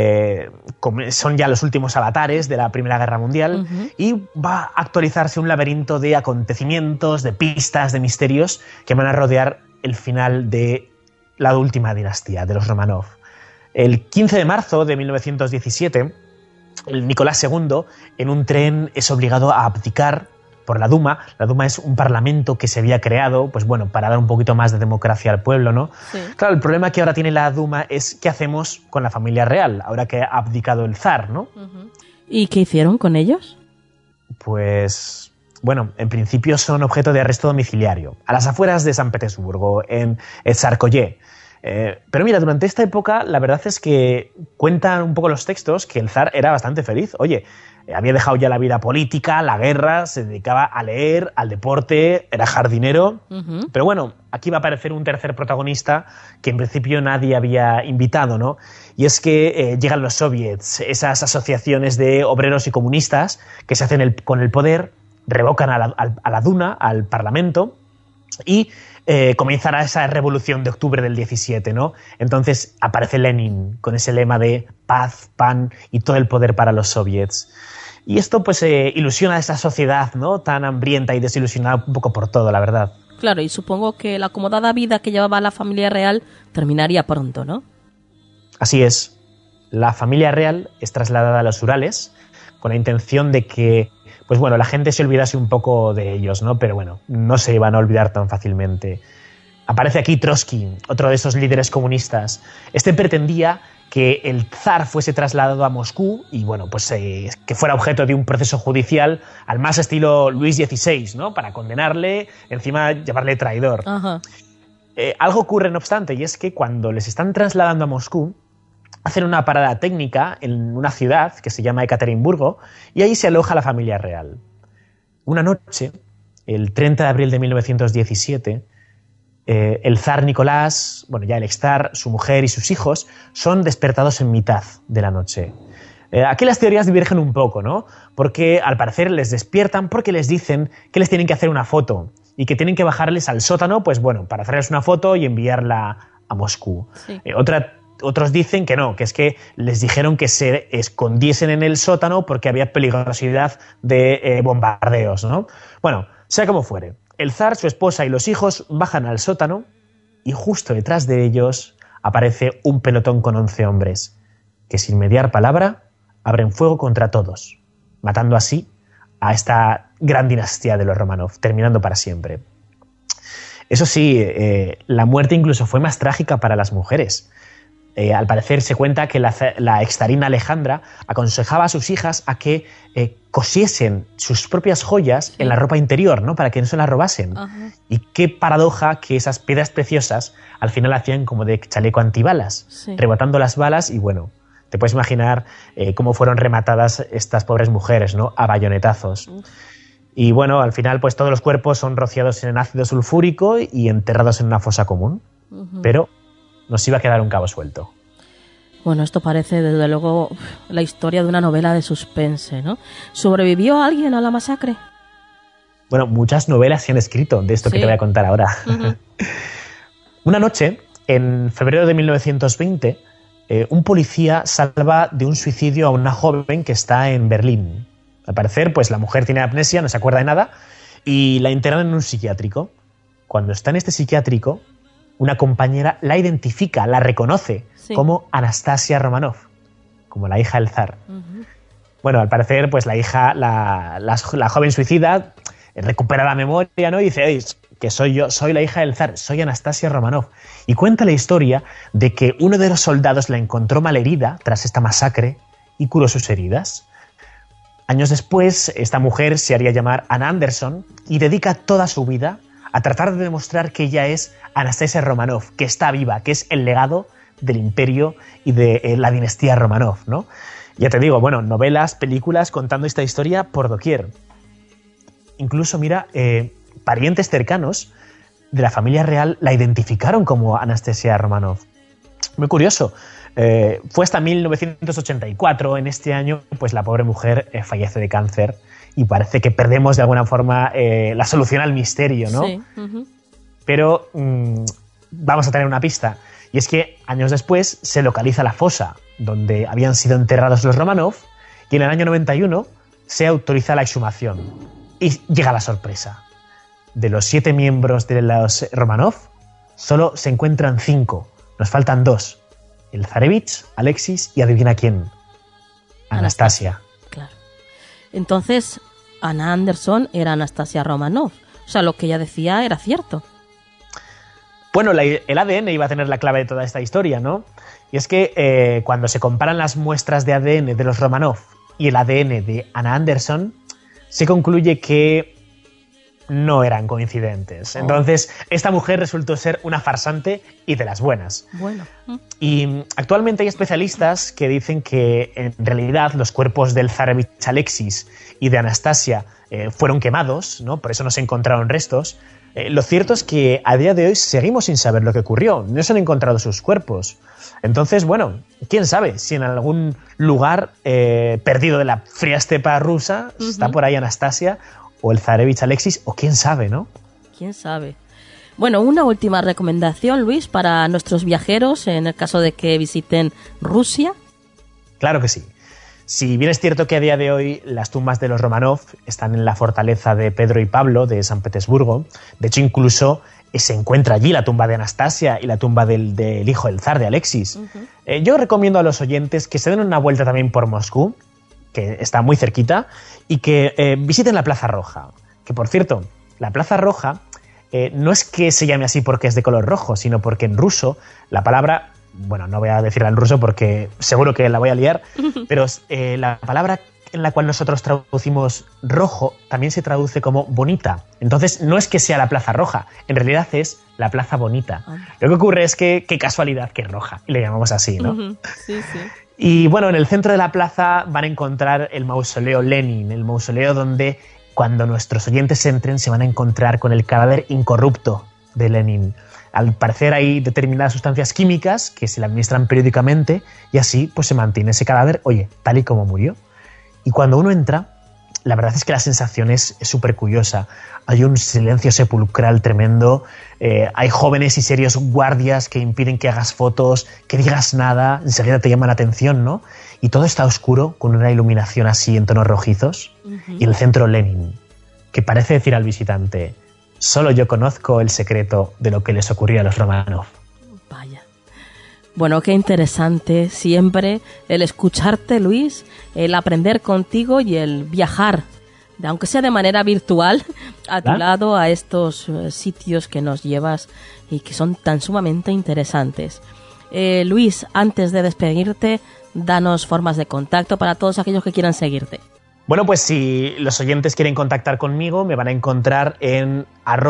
son ya los últimos avatares de la Primera Guerra Mundial, y va a actualizarse un laberinto de acontecimientos, de pistas, de misterios que van a rodear el final de la última dinastía, de los Románov. El 15 de marzo de 1917, el Nicolás II, en un tren, es obligado a abdicar por la Duma. La Duma es un parlamento que se había creado, pues bueno, para dar un poquito más de democracia al pueblo, ¿no? Sí. Claro, el problema que ahora tiene la Duma es qué hacemos con la familia real, ahora que ha abdicado el zar, ¿no? ¿Y qué hicieron con ellos? Pues, bueno, en principio son objeto de arresto domiciliario, a las afueras de San Petersburgo, en Tsarskoye. Pero mira, durante esta época la verdad es que cuentan un poco los textos que el zar era bastante feliz. Oye, había dejado ya la vida política, la guerra, se dedicaba a leer, al deporte, era jardinero. Pero bueno, aquí va a aparecer un tercer protagonista que en principio nadie había invitado, ¿no? Y es que llegan los soviets, esas asociaciones de obreros y comunistas que se hacen con el poder, revocan a la Duma, al parlamento, y comenzará esa revolución de octubre del 17, ¿no? Entonces aparece Lenin con ese lema de paz, pan y todo el poder para los soviets. Y esto pues ilusiona a esa sociedad, ¿no?, tan hambrienta y desilusionada un poco por todo, la verdad. Claro, y supongo que la acomodada vida que llevaba la familia real terminaría pronto, ¿no? Así es. La familia real es trasladada a los Urales con la intención de que, pues bueno, la gente se olvidase un poco de ellos, ¿no? Pero bueno, no se iban a olvidar tan fácilmente. Aparece aquí Trotsky, otro de esos líderes comunistas. Este pretendía que el zar fuese trasladado a Moscú y, bueno, pues que fuera objeto de un proceso judicial al más estilo Luis XVI, ¿no?, para condenarle, encima llamarle traidor. Algo ocurre, no obstante, y es que cuando les están trasladando a Moscú, hacen una parada técnica en una ciudad que se llama Ekaterimburgo, y ahí se aloja la familia real. Una noche, el 30 de abril de 1917, el zar Nicolás, bueno, ya el ex-zar, su mujer y sus hijos son despertados en mitad de la noche. Aquí las teorías divergen un poco, ¿no? Porque al parecer les despiertan porque les dicen que les tienen que hacer una foto y que tienen que bajarles al sótano, pues bueno, para hacerles una foto y enviarla a Moscú. Sí. Otros dicen que no, que es que les dijeron que se escondiesen en el sótano porque había peligrosidad de bombardeos, ¿no? Bueno, sea como fuere, el zar, su esposa y los hijos bajan al sótano y justo detrás de ellos aparece un pelotón con 11 hombres que sin mediar palabra abren fuego contra todos, matando así a esta gran dinastía de los Románov, terminando para siempre. Eso sí, la muerte incluso fue más trágica para las mujeres. Al parecer se cuenta que la exzarina Alejandra aconsejaba a sus hijas a que cosiesen sus propias joyas en la ropa interior, ¿no?, para que no se las robasen. Y qué paradoja que esas piedras preciosas al final hacían como de chaleco antibalas, rebotando las balas, y bueno, te puedes imaginar cómo fueron rematadas estas pobres mujeres, ¿no?, a bayonetazos. Y bueno, al final pues todos los cuerpos son rociados en ácido sulfúrico y enterrados en una fosa común. Pero nos iba a quedar un cabo suelto. Bueno, esto parece desde luego la historia de una novela de suspense, ¿no? ¿Sobrevivió alguien a la masacre? Bueno, muchas novelas se han escrito de esto que te voy a contar ahora. Una noche, en febrero de 1920, un policía salva de un suicidio a una joven que está en Berlín. Al parecer, pues la mujer tiene amnesia, no se acuerda de nada, y la internan en un psiquiátrico. Cuando está en este psiquiátrico, una compañera la identifica, la reconoce como Anastasia Románov, como la hija del zar. Bueno, al parecer, pues la hija, la joven suicida, recupera la memoria, ¿no?, y dice: "Oye, que soy yo, soy la hija del zar, soy Anastasia Románov". Y cuenta la historia de que uno de los soldados la encontró malherida tras esta masacre y curó sus heridas. Años después, esta mujer se haría llamar Anna Anderson y dedica toda su vida a tratar de demostrar que ella es Anastasia Romanov, que está viva, que es el legado del imperio y de la dinastía Romanov, ¿no? Ya te digo, bueno, novelas, películas contando esta historia por doquier. Incluso, mira, parientes cercanos de la familia real la identificaron como Anastasia Romanov. Muy curioso. Fue hasta 1984, en este año, pues la pobre mujer fallece de cáncer y parece que perdemos de alguna forma la solución al misterio, ¿no? Sí. Uh-huh. Pero vamos a tener una pista, y es que años después se localiza la fosa donde habían sido enterrados los Romanov y en el año 91 se autoriza la exhumación. Y llega la sorpresa. De los 7 miembros de los Romanov, solo se encuentran 5. Nos faltan 2. El Zarevich, Alexis y adivina quién. Anastasia. Claro. Entonces, Anna Anderson era Anastasia Romanov. O sea, lo que ella decía era cierto. Bueno, el ADN iba a tener la clave de toda esta historia, ¿no? Y es que cuando se comparan las muestras de ADN de los Romanov y el ADN de Anna Anderson, se concluye que no eran coincidentes. Entonces, esta mujer resultó ser una farsante y de las buenas. Bueno. Y actualmente hay especialistas que dicen que en realidad los cuerpos del Zarevich Alexis y de Anastasia fueron quemados, ¿no? Por eso no se encontraron restos. Lo cierto es que a día de hoy seguimos sin saber lo que ocurrió. No se han encontrado sus cuerpos. Entonces, bueno, quién sabe si en algún lugar perdido de la fría estepa rusa está por ahí Anastasia o el Zarevich Alexis, o quién sabe, ¿no? Quién sabe. Bueno, una última recomendación, Luis, para nuestros viajeros en el caso de que visiten Rusia. Claro que sí. Si bien es cierto que a día de hoy las tumbas de los Romanov están en la fortaleza de Pedro y Pablo de San Petersburgo, de hecho incluso se encuentra allí la tumba de Anastasia y la tumba del hijo del zar, de Alexis. Yo recomiendo a los oyentes que se den una vuelta también por Moscú, que está muy cerquita, y que visiten la Plaza Roja. Que, por cierto, la Plaza Roja no es que se llame así porque es de color rojo, sino porque en ruso la palabra, bueno, no voy a decirla en ruso porque seguro que la voy a liar, pero la palabra en la cual nosotros traducimos rojo también se traduce como bonita. Entonces, no es que sea la Plaza Roja, en realidad es la Plaza Bonita. Lo que ocurre es que, qué casualidad que es roja, y le llamamos así, ¿no? Sí, sí. Y bueno, en el centro de la plaza van a encontrar el mausoleo Lenin, el mausoleo donde cuando nuestros oyentes entren se van a encontrar con el cadáver incorrupto de Lenin. Al parecer hay determinadas sustancias químicas que se le administran periódicamente y así pues se mantiene ese cadáver, oye, tal y como murió. Y cuando uno entra, la verdad es que la sensación es súper curiosa. Hay un silencio sepulcral tremendo, hay jóvenes y serios guardias que impiden que hagas fotos, que digas nada, enseguida te llaman la atención, ¿no? Y todo está oscuro, con una iluminación así en tonos rojizos. Y el centro Lenin, que parece decir al visitante, solo yo conozco el secreto de lo que les ocurrió a los Romanov. Vaya. Bueno, qué interesante siempre el escucharte, Luis, el aprender contigo y el viajar, aunque sea de manera virtual, a tu lado a estos sitios que nos llevas y que son tan sumamente interesantes. Luis, antes de despedirte, danos formas de contacto para todos aquellos que quieran seguirte. Bueno, pues si los oyentes quieren contactar conmigo, me van a encontrar en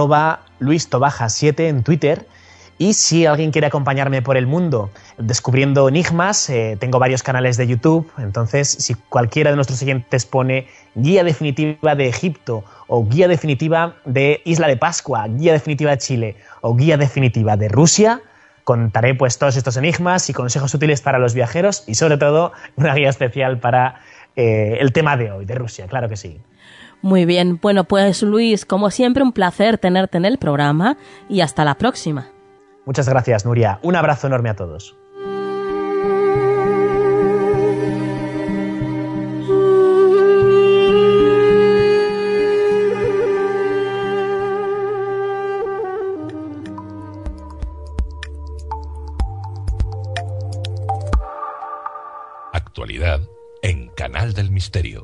@luistobaja7 en Twitter. Y si alguien quiere acompañarme por el mundo descubriendo enigmas, tengo varios canales de YouTube. Entonces, si cualquiera de nuestros oyentes pone guía definitiva de Egipto, o guía definitiva de Isla de Pascua, guía definitiva de Chile, o guía definitiva de Rusia, contaré pues todos estos enigmas y consejos útiles para los viajeros y sobre todo una guía especial para el tema de hoy, de Rusia, claro que sí. Muy bien, bueno pues Luis, como siempre un placer tenerte en el programa y hasta la próxima. Muchas gracias, Nuria. Un abrazo enorme a todos. Actualidad en Canal del Misterio.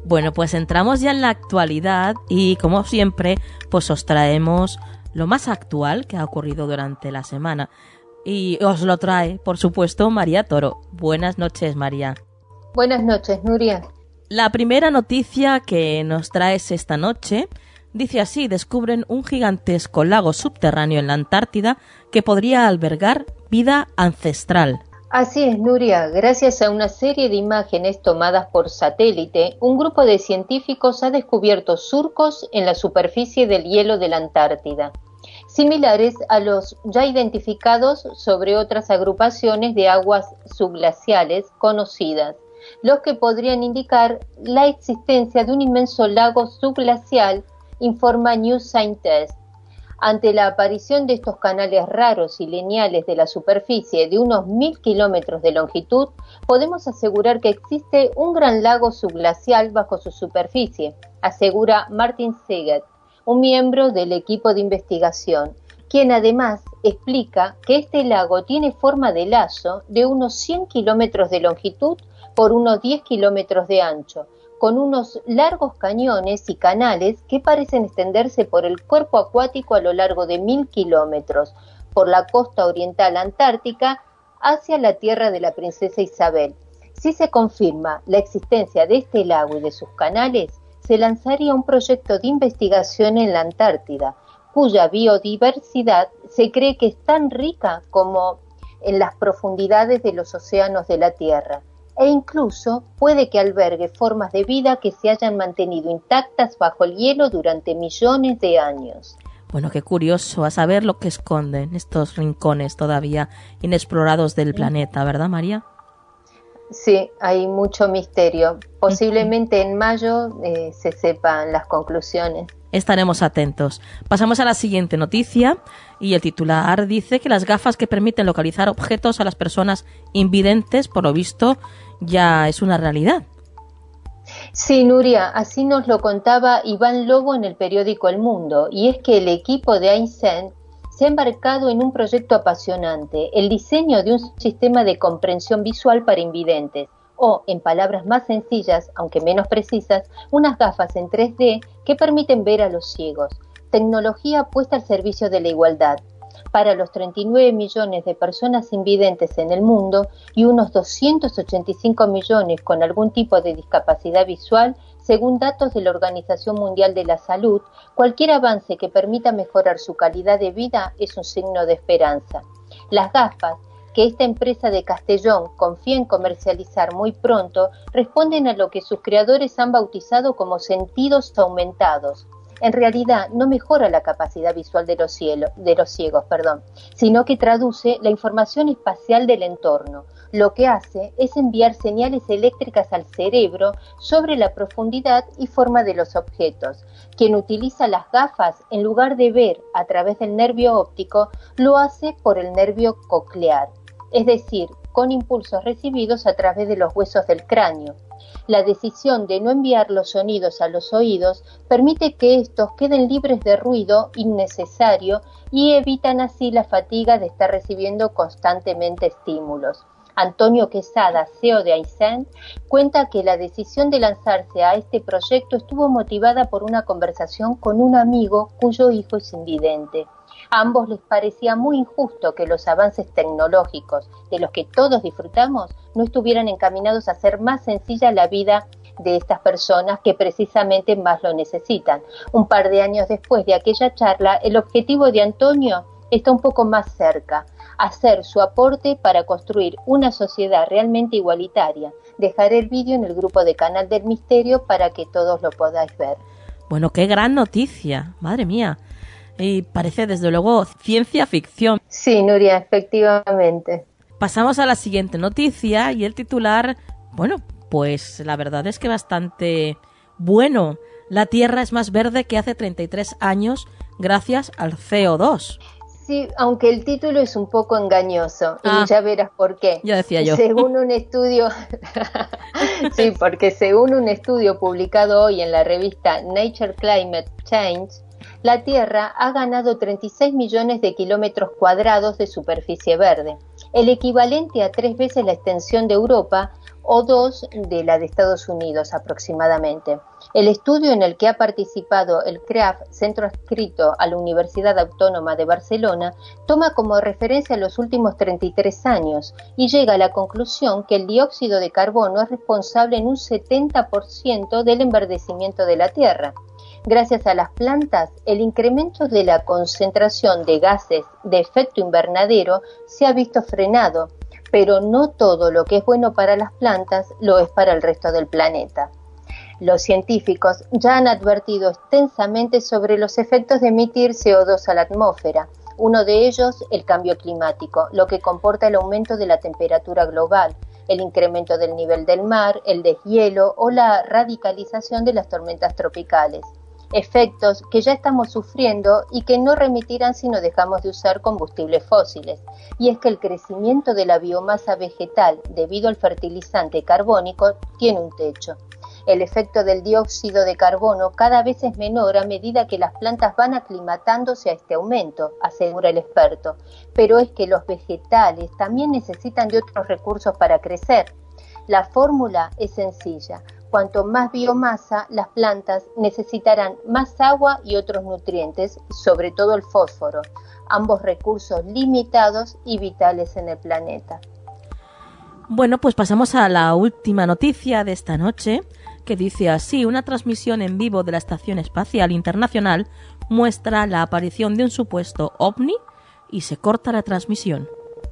Bueno, pues entramos ya en la actualidad y, como siempre, pues os traemos lo más actual que ha ocurrido durante la semana. Y os lo trae, por supuesto, María Toro. Buenas noches, María. Buenas noches, Nuria. La primera noticia que nos traes esta noche dice así: descubren un gigantesco lago subterráneo en la Antártida que podría albergar vida ancestral. Así es, Nuria. Gracias a una serie de imágenes tomadas por satélite, un grupo de científicos ha descubierto surcos en la superficie del hielo de la Antártida, similares a los ya identificados sobre otras agrupaciones de aguas subglaciales conocidas, los que podrían indicar la existencia de un inmenso lago subglacial, informa New Scientist. Ante la aparición de estos canales raros y lineales de la superficie de unos 1000 kilómetros de longitud, podemos asegurar que existe un gran lago subglacial bajo su superficie, asegura Martin Seget, un miembro del equipo de investigación, quien además explica que este lago tiene forma de lazo de unos 100 kilómetros de longitud por unos 10 kilómetros de ancho, con unos largos cañones y canales que parecen extenderse por el cuerpo acuático a lo largo de 1000 kilómetros, por la costa oriental antártica hacia la tierra de la princesa Isabel. Si se confirma la existencia de este lago y de sus canales, se lanzaría un proyecto de investigación en la Antártida, cuya biodiversidad se cree que es tan rica como en las profundidades de los océanos de la Tierra, e incluso puede que albergue formas de vida que se hayan mantenido intactas bajo el hielo durante millones de años. Bueno, qué curioso, a saber lo que esconden estos rincones todavía inexplorados del planeta, ¿verdad, María? Sí, hay mucho misterio. Posiblemente en mayo se sepan las conclusiones. Estaremos atentos. Pasamos a la siguiente noticia y el titular dice que las gafas que permiten localizar objetos a las personas invidentes, por lo visto, ya es una realidad. Sí, Nuria, así nos lo contaba Iván Lobo en el periódico El Mundo, y es que el equipo de Einstein se ha embarcado en un proyecto apasionante, el diseño de un sistema de comprensión visual para invidentes, o, en palabras más sencillas, aunque menos precisas, unas gafas en 3D que permiten ver a los ciegos, tecnología puesta al servicio de la igualdad. Para los 39 millones de personas invidentes en el mundo y unos 285 millones con algún tipo de discapacidad visual, según datos de la Organización Mundial de la Salud, cualquier avance que permita mejorar su calidad de vida es un signo de esperanza. Las gafas, que esta empresa de Castellón confía en comercializar muy pronto, responden a lo que sus creadores han bautizado como sentidos aumentados. En realidad no mejora la capacidad visual de los ciegos, sino que traduce la información espacial del entorno. Lo que hace es enviar señales eléctricas al cerebro sobre la profundidad y forma de los objetos. Quien utiliza las gafas, en lugar de ver a través del nervio óptico, lo hace por el nervio coclear, es decir, con impulsos recibidos a través de los huesos del cráneo. La decisión de no enviar los sonidos a los oídos permite que estos queden libres de ruido innecesario y evitan así la fatiga de estar recibiendo constantemente estímulos. Antonio Quesada, CEO de Einstein, cuenta que la decisión de lanzarse a este proyecto estuvo motivada por una conversación con un amigo cuyo hijo es invidente. A ambos les parecía muy injusto que los avances tecnológicos de los que todos disfrutamos no estuvieran encaminados a hacer más sencilla la vida de estas personas que precisamente más lo necesitan. Un par de años después de aquella charla, el objetivo de Antonio está un poco más cerca: hacer su aporte para construir una sociedad realmente igualitaria. Dejaré el vídeo en el grupo de Canal del Misterio para que todos lo podáis ver. Bueno, qué gran noticia, madre mía. Y parece desde luego ciencia ficción. Sí, Nuria, efectivamente. Pasamos a la siguiente noticia y el titular, bueno, pues la verdad es que bastante bueno. La Tierra es más verde que hace 33 años gracias al CO2. Sí, aunque el título es un poco engañoso, y ya verás por qué. Ya decía yo. Según un estudio, sí, porque según un estudio publicado hoy en la revista Nature Climate Change, la Tierra ha ganado 36 millones de kilómetros cuadrados de superficie verde. el equivalente a 3 veces la extensión de Europa o 2 de la de Estados Unidos aproximadamente. El estudio en el que ha participado el CREAF, centro adscrito a la Universidad Autónoma de Barcelona, toma como referencia los últimos 33 años y llega a la conclusión que el dióxido de carbono es responsable en un 70% del enverdecimiento de la Tierra. Gracias a las plantas, el incremento de la concentración de gases de efecto invernadero se ha visto frenado, pero no todo lo que es bueno para las plantas lo es para el resto del planeta. Los científicos ya han advertido extensamente sobre los efectos de emitir CO2 a la atmósfera, uno de ellos el cambio climático, lo que comporta el aumento de la temperatura global, el incremento del nivel del mar, el deshielo o la radicalización de las tormentas tropicales. Efectos que ya estamos sufriendo y que no remitirán si no dejamos de usar combustibles fósiles. Y es que el crecimiento de la biomasa vegetal debido al fertilizante carbónico tiene un techo. El efecto del dióxido de carbono cada vez es menor a medida que las plantas van aclimatándose a este aumento, asegura el experto. Pero es que los vegetales también necesitan de otros recursos para crecer. La fórmula es sencilla. Cuanto más biomasa, las plantas necesitarán más agua y otros nutrientes, sobre todo el fósforo, ambos recursos limitados y vitales en el planeta. Bueno, pues pasamos a la última noticia de esta noche, que dice así: una transmisión en vivo de la Estación Espacial Internacional muestra la aparición de un supuesto ovni y se corta la transmisión.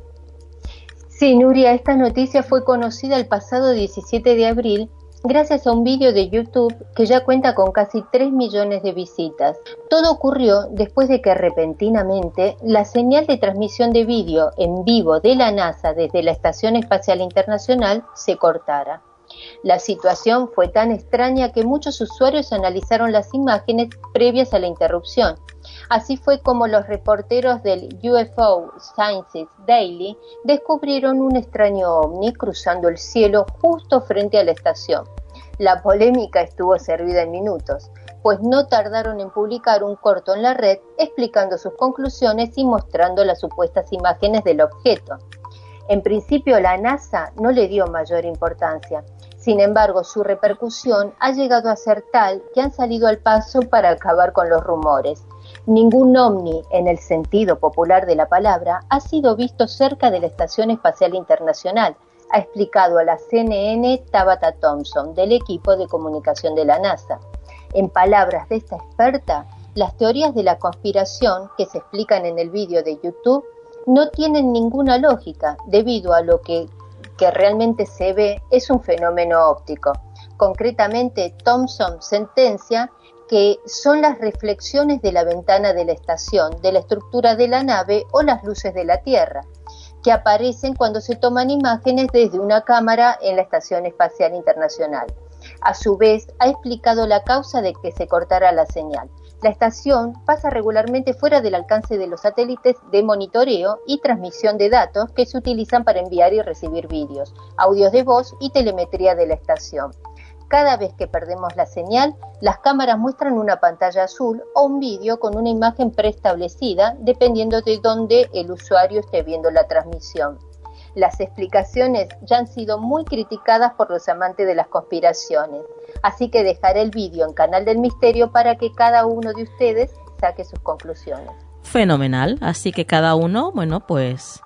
Sí, Nuria, esta noticia fue conocida el pasado 17 de abril gracias a un vídeo de YouTube que ya cuenta con casi 3 millones de visitas. Todo ocurrió después de que repentinamente la señal de transmisión de vídeo en vivo de la NASA desde la Estación Espacial Internacional se cortara. La situación fue tan extraña que muchos usuarios analizaron las imágenes previas a la interrupción. Así fue como los reporteros del UFO Sciences Daily descubrieron un extraño ovni cruzando el cielo justo frente a la estación. La polémica estuvo servida en minutos, pues no tardaron en publicar un corto en la red explicando sus conclusiones y mostrando las supuestas imágenes del objeto. En principio, la NASA no le dio mayor importancia. Sin embargo, su repercusión ha llegado a ser tal que han salido al paso para acabar con los rumores. Ningún ovni, en el sentido popular de la palabra, ha sido visto cerca de la Estación Espacial Internacional, ha explicado a la CNN Tabitha Thompson, del equipo de comunicación de la NASA. En palabras de esta experta, las teorías de la conspiración que se explican en el vídeo de YouTube no tienen ninguna lógica, debido a lo que realmente se ve es un fenómeno óptico. Concretamente, Thompson sentencia que son las reflexiones de la ventana de la estación, de la estructura de la nave o las luces de la Tierra, que aparecen cuando se toman imágenes desde una cámara en la Estación Espacial Internacional. A su vez, ha explicado la causa de que se cortara la señal. La estación pasa regularmente fuera del alcance de los satélites de monitoreo y transmisión de datos que se utilizan para enviar y recibir vídeos, audios de voz y telemetría de la estación. Cada vez que perdemos la señal, las cámaras muestran una pantalla azul o un vídeo con una imagen preestablecida, dependiendo de dónde el usuario esté viendo la transmisión. Las explicaciones ya han sido muy criticadas por los amantes de las conspiraciones, así que dejaré el vídeo en Canal del Misterio para que cada uno de ustedes saque sus conclusiones. Fenomenal, así que cada uno, bueno, pues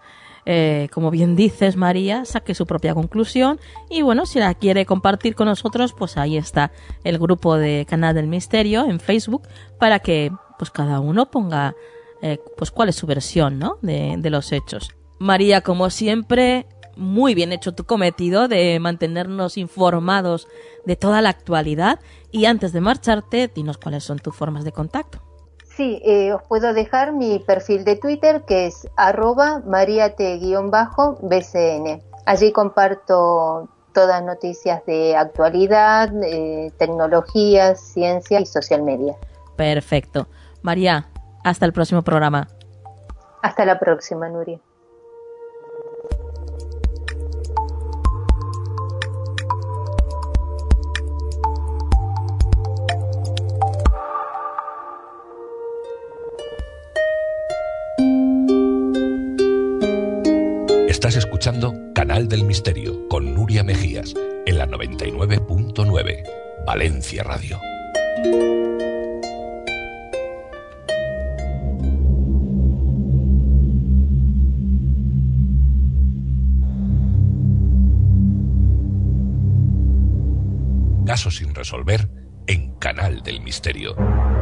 como bien dices, María, saque su propia conclusión y bueno, si la quiere compartir con nosotros, pues ahí está el grupo de Canal del Misterio en Facebook para que pues cada uno ponga pues cuál es su versión, ¿no? de los hechos. María, como siempre, muy bien hecho tu cometido de mantenernos informados de toda la actualidad y antes de marcharte, dinos cuáles son tus formas de contacto. Sí, os puedo dejar mi perfil de Twitter que es @mariate_bcn. Allí comparto todas noticias de actualidad, tecnología, ciencia y social media. Perfecto. María, hasta el próximo programa. Hasta la próxima, Nuria. Estás escuchando Canal del Misterio con Nuria Mejías en la 99.9 Valencia Radio. Caso sin resolver en Canal del Misterio.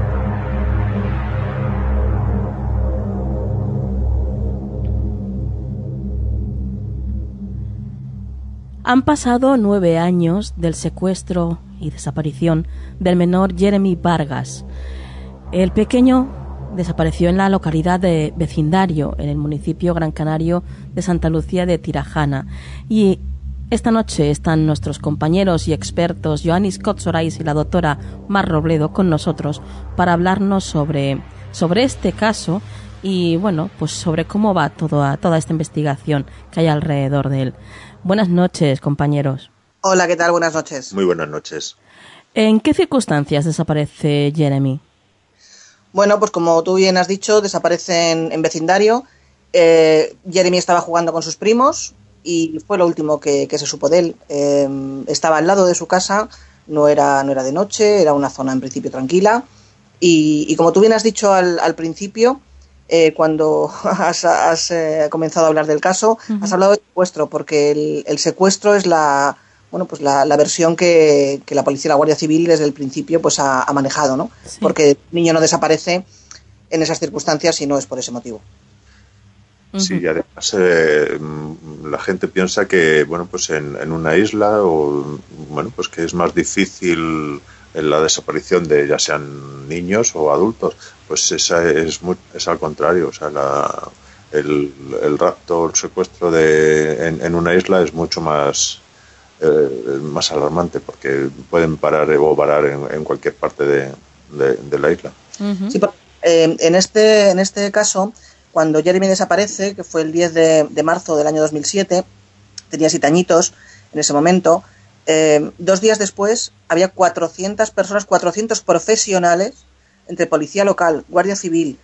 Han pasado 9 años del secuestro y desaparición del menor Jeremy Vargas. El pequeño desapareció en la localidad de Vecindario, en el municipio gran canario de Santa Lucía de Tirajana. Y esta noche están nuestros compañeros y expertos Joanis Kotsorais y la doctora Mar Robledo con nosotros para hablarnos sobre este caso y, bueno, pues sobre cómo va toda esta investigación que hay alrededor de él. Buenas noches, compañeros. Hola, ¿qué tal? Buenas noches. Muy buenas noches. ¿En qué circunstancias desaparece Jeremy? Bueno, pues como tú bien has dicho, desaparece en Vecindario. Jeremy estaba jugando con sus primos y fue lo último que se supo de él. Estaba al lado de su casa, no era de noche, era una zona en principio tranquila. Y como tú bien has dicho al principio, cuando has comenzado a hablar del caso, has hablado de secuestro, porque el secuestro es la versión que la policía y la Guardia Civil desde el principio pues ha manejado, ¿no? Sí. Porque el niño no desaparece en esas circunstancias y no es por ese motivo. Sí, y además la gente piensa que pues en una isla pues que es más difícil la desaparición de ya sean niños o adultos, pues esa es al contrario, o sea, el rapto, el secuestro en una isla es mucho más alarmante, porque pueden parar en cualquier parte de la isla. Sí, en este caso, cuando Jeremy desaparece, que fue el 10 de marzo del año 2007, tenía 7 añitos en ese momento. 2 días después había 400 personas, 400 profesionales, entre policía local, guardia civil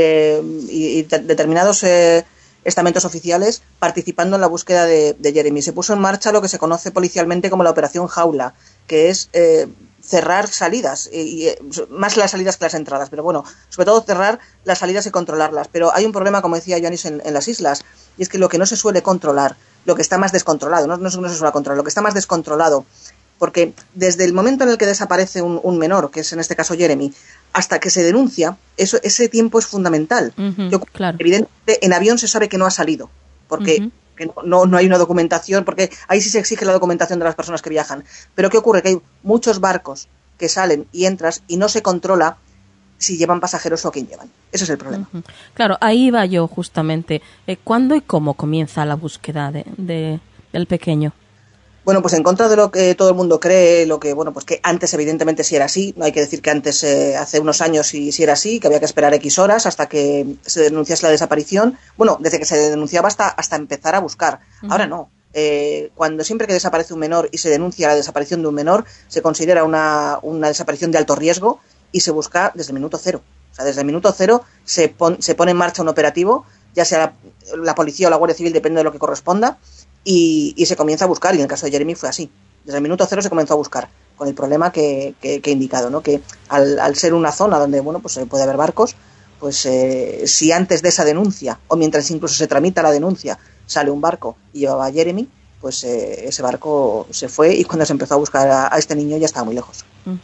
y determinados estamentos oficiales, participando en la búsqueda de Jeremy. Se puso en marcha lo que se conoce policialmente como la Operación Jaula, que es cerrar salidas, y más las salidas que las entradas, pero bueno, sobre todo cerrar las salidas y controlarlas. Pero hay un problema, como decía Joanis, en las islas, y es que lo que no se suele controlar, lo que está más descontrolado, no se suele controlar, lo que está más descontrolado, porque desde el momento en el que desaparece un menor, que es en este caso Jeremy, hasta que se denuncia, ese tiempo es fundamental. Claro. Evidentemente, en avión se sabe que no ha salido, porque que no hay una documentación, porque ahí sí se exige la documentación de las personas que viajan. Pero ¿qué ocurre? Que hay muchos barcos que salen y entras y no se controla si llevan pasajeros o a quién llevan. Ese es el problema. Claro, ahí iba yo justamente. ¿Cuándo y cómo comienza la búsqueda del pequeño? Bueno, pues en contra de lo que todo el mundo cree, pues que antes evidentemente sí era así, no hay que decir que antes, hace unos años sí era así, que había que esperar X horas hasta que se denunciase la desaparición. Bueno, desde que se denunciaba hasta empezar a buscar. Ahora no. Siempre que desaparece un menor y se denuncia la desaparición de un menor, se considera una desaparición de alto riesgo y se busca desde el minuto cero. O sea, desde el minuto cero se pone en marcha un operativo, ya sea la policía o la Guardia Civil, depende de lo que corresponda, y se comienza a buscar, y en el caso de Jeremy fue así. Desde el minuto cero se comenzó a buscar, con el problema que he indicado, ¿no? Que al ser una zona donde pues puede haber barcos, pues si antes de esa denuncia, o mientras incluso se tramita la denuncia, sale un barco y llevaba a Jeremy, pues ese barco se fue, y cuando se empezó a buscar a este niño ya estaba muy lejos.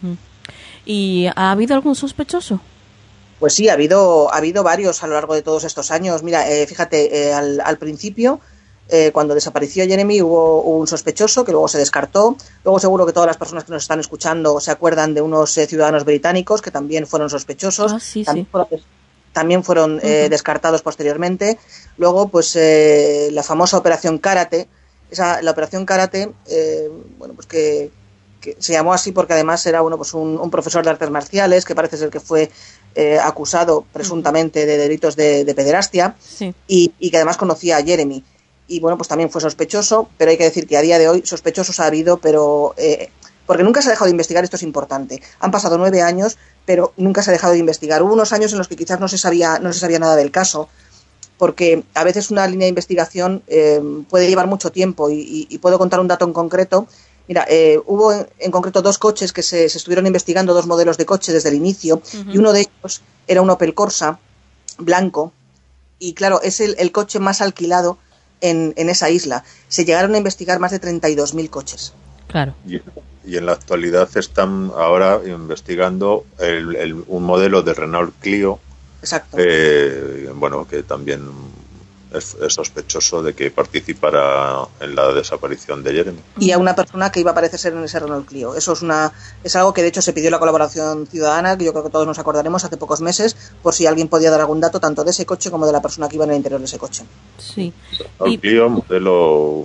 ¿Y ha habido algún sospechoso? Pues sí, ha habido varios a lo largo de todos estos años. Mira, fíjate, al principio, cuando desapareció Jeremy, hubo un sospechoso que luego se descartó. Luego seguro que todas las personas que nos están escuchando se acuerdan de unos ciudadanos británicos que también fueron sospechosos. También fueron descartados posteriormente. Luego, pues la famosa Operación Karate. La Operación Karate, pues que se llamó así porque además era un profesor de artes marciales que parece ser que fue acusado presuntamente de delitos de pederastia, y que además conocía a Jeremy. Y pues también fue sospechoso, pero hay que decir que a día de hoy sospechosos ha habido, pero porque nunca se ha dejado de investigar. Esto es importante. Han pasado 9 años, pero nunca se ha dejado de investigar. Hubo unos años en los que quizás no se sabía nada del caso, porque a veces una línea de investigación puede llevar mucho tiempo y puedo contar un dato en concreto. Mira, hubo en concreto 2 coches que se estuvieron investigando, 2 modelos de coche desde el inicio, y uno de ellos era un Opel Corsa blanco, y claro, es el coche más alquilado en esa isla. Se llegaron a investigar más de 32.000 coches. Claro. Y en la actualidad están ahora investigando un modelo de Renault Clio. Exacto. Bueno, que también es sospechoso de que participara en la desaparición de Jeremy. Y a una persona que iba a aparecer ser en ese Renault Clio. Eso es algo que de hecho se pidió la colaboración ciudadana, que yo creo que todos nos acordaremos hace pocos meses, por si alguien podía dar algún dato tanto de ese coche como de la persona que iba en el interior de ese coche. Sí. Renault Clio, modelo...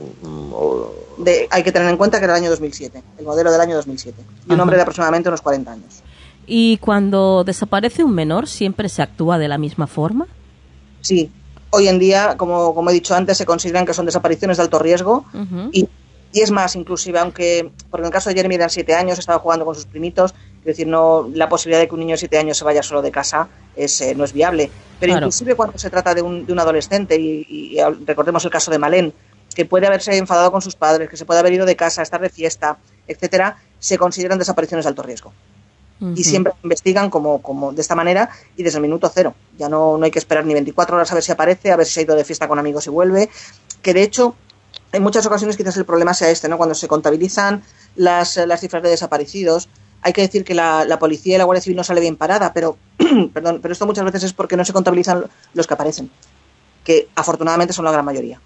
hay que tener en cuenta que era el año 2007, el modelo del año 2007. Y un hombre de aproximadamente unos 40 años. ¿Y cuando desaparece un menor siempre se actúa de la misma forma? Sí. Hoy en día, como he dicho antes, se consideran que son desapariciones de alto riesgo y es más, inclusive, porque en el caso de Jeremy eran 7 años, estaba jugando con sus primitos, es decir, la posibilidad de que un niño de 7 años se vaya solo de casa no es viable. Pero claro, inclusive cuando se trata de un adolescente, y recordemos el caso de Malén, que puede haberse enfadado con sus padres, que se puede haber ido de casa, estar de fiesta, etcétera, se consideran desapariciones de alto riesgo. Y siempre investigan como de esta manera y desde el minuto 0. Ya no hay que esperar ni 24 horas a ver si aparece, a ver si se ha ido de fiesta con amigos y vuelve. Que de hecho, en muchas ocasiones quizás el problema sea ¿no? Cuando se contabilizan las cifras de desaparecidos, hay que decir que la policía y la Guardia Civil no sale bien parada, pero pero esto muchas veces es porque no se contabilizan los que aparecen, que afortunadamente son la gran mayoría.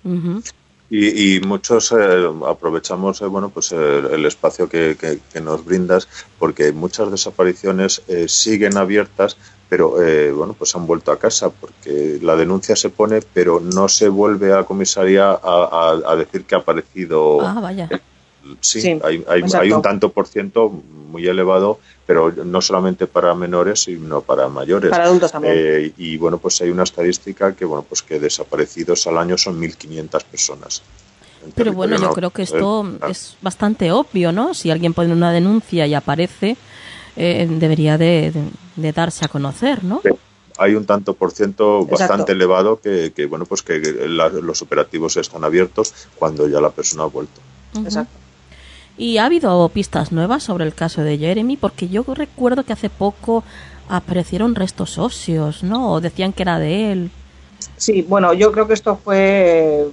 Y muchos aprovechamos el espacio que nos brindas, porque muchas desapariciones siguen abiertas, pero pues han vuelto a casa, porque la denuncia se pone, pero no se vuelve a comisaría a decir que ha aparecido. Vaya. Sí, hay un tanto por ciento muy elevado, pero no solamente para menores, sino para mayores. Para adultos también. Y pues hay una estadística que desaparecidos al año son 1.500 personas. Pero bueno, yo creo que esto es bastante obvio, ¿no? Si alguien pone una denuncia y aparece, debería de darse a conocer, ¿no? Sí. Hay un tanto por ciento bastante elevado que los operativos están abiertos cuando ya la persona ha vuelto. Exacto. ¿Y ha habido pistas nuevas sobre el caso de Jeremy? Porque yo recuerdo que hace poco aparecieron restos óseos, ¿no? O decían que era de él. Sí, bueno, yo creo que esto fue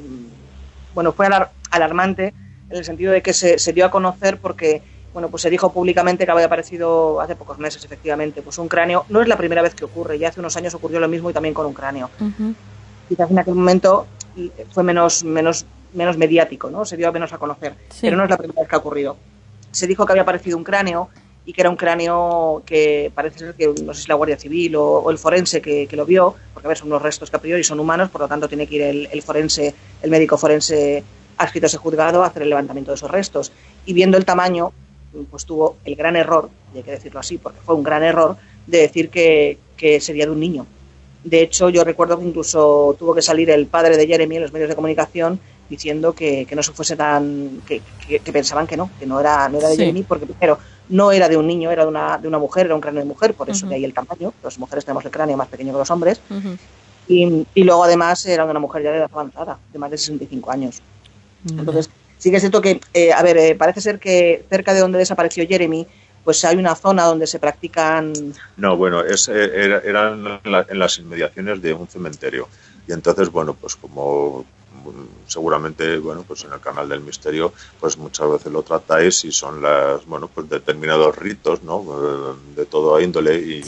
alarmante en el sentido de que se dio a conocer porque, pues se dijo públicamente que había aparecido hace pocos meses, efectivamente, pues un cráneo. No es la primera vez que ocurre, ya hace unos años ocurrió lo mismo y también con un cráneo. Quizás en aquel momento fue menos mediático, ¿no? Se dio menos a conocer, pero no es la primera vez que ha ocurrido. Se dijo que había aparecido un cráneo y que era un cráneo que parece ser que, no sé si la Guardia Civil o el forense que lo vio, porque a ver, son unos restos que a priori son humanos, por lo tanto tiene que ir el médico forense adscrito a ese juzgado a hacer el levantamiento de esos restos. Y viendo el tamaño, pues tuvo el gran error, y hay que decirlo así, porque fue un gran error, de decir que sería de un niño. De hecho, yo recuerdo que incluso tuvo que salir el padre de Jeremy en los medios de comunicación diciendo que no se fuese tan... que pensaban que no era de Jeremy, porque primero no era de un niño, era de una mujer, era un cráneo de mujer, por eso de ahí el tamaño. Las mujeres tenemos el cráneo más pequeño que los hombres. Y luego además era de una mujer ya de edad avanzada, de más de 65 años. Entonces, sí que es cierto que, parece ser que cerca de donde desapareció Jeremy, pues hay una zona donde se practican... No, bueno, era en las inmediaciones de un cementerio. Y entonces, pues como seguramente, pues en el canal del misterio, pues muchas veces lo tratáis y son pues determinados ritos, ¿no? De todo índole y,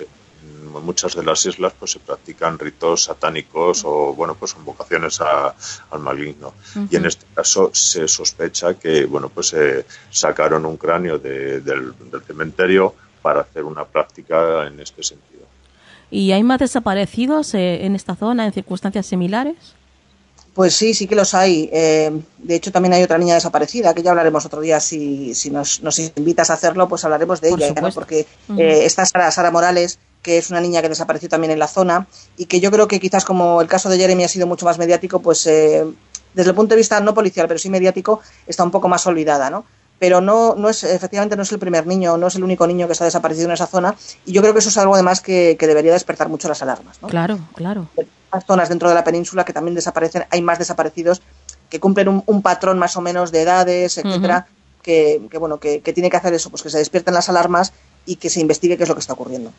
en muchas de las islas pues se practican ritos satánicos o, pues invocaciones al maligno. Y en este caso se sospecha que, pues sacaron un cráneo del cementerio para hacer una práctica en este sentido. ¿Y hay más desaparecidos en esta zona en circunstancias similares? Pues sí que los hay. De hecho, también hay otra niña desaparecida, que ya hablaremos otro día. Si nos invitas a hacerlo, pues hablaremos de ella, ¿no? Porque está Sara Morales, que es una niña que desapareció también en la zona y que yo creo que quizás como el caso de Jeremy ha sido mucho más mediático, pues desde el punto de vista no policial, pero sí mediático, está un poco más olvidada, ¿no? Pero efectivamente no es el primer niño, no es el único niño que está desaparecido en esa zona y yo creo que eso es algo además que debería despertar mucho las alarmas, ¿no? Claro. más zonas dentro de la península que también desaparecen, hay más desaparecidos que cumplen un patrón más o menos de edades, etcétera, que tiene que hacer eso, pues que se despierten las alarmas y que se investigue qué es lo que está ocurriendo.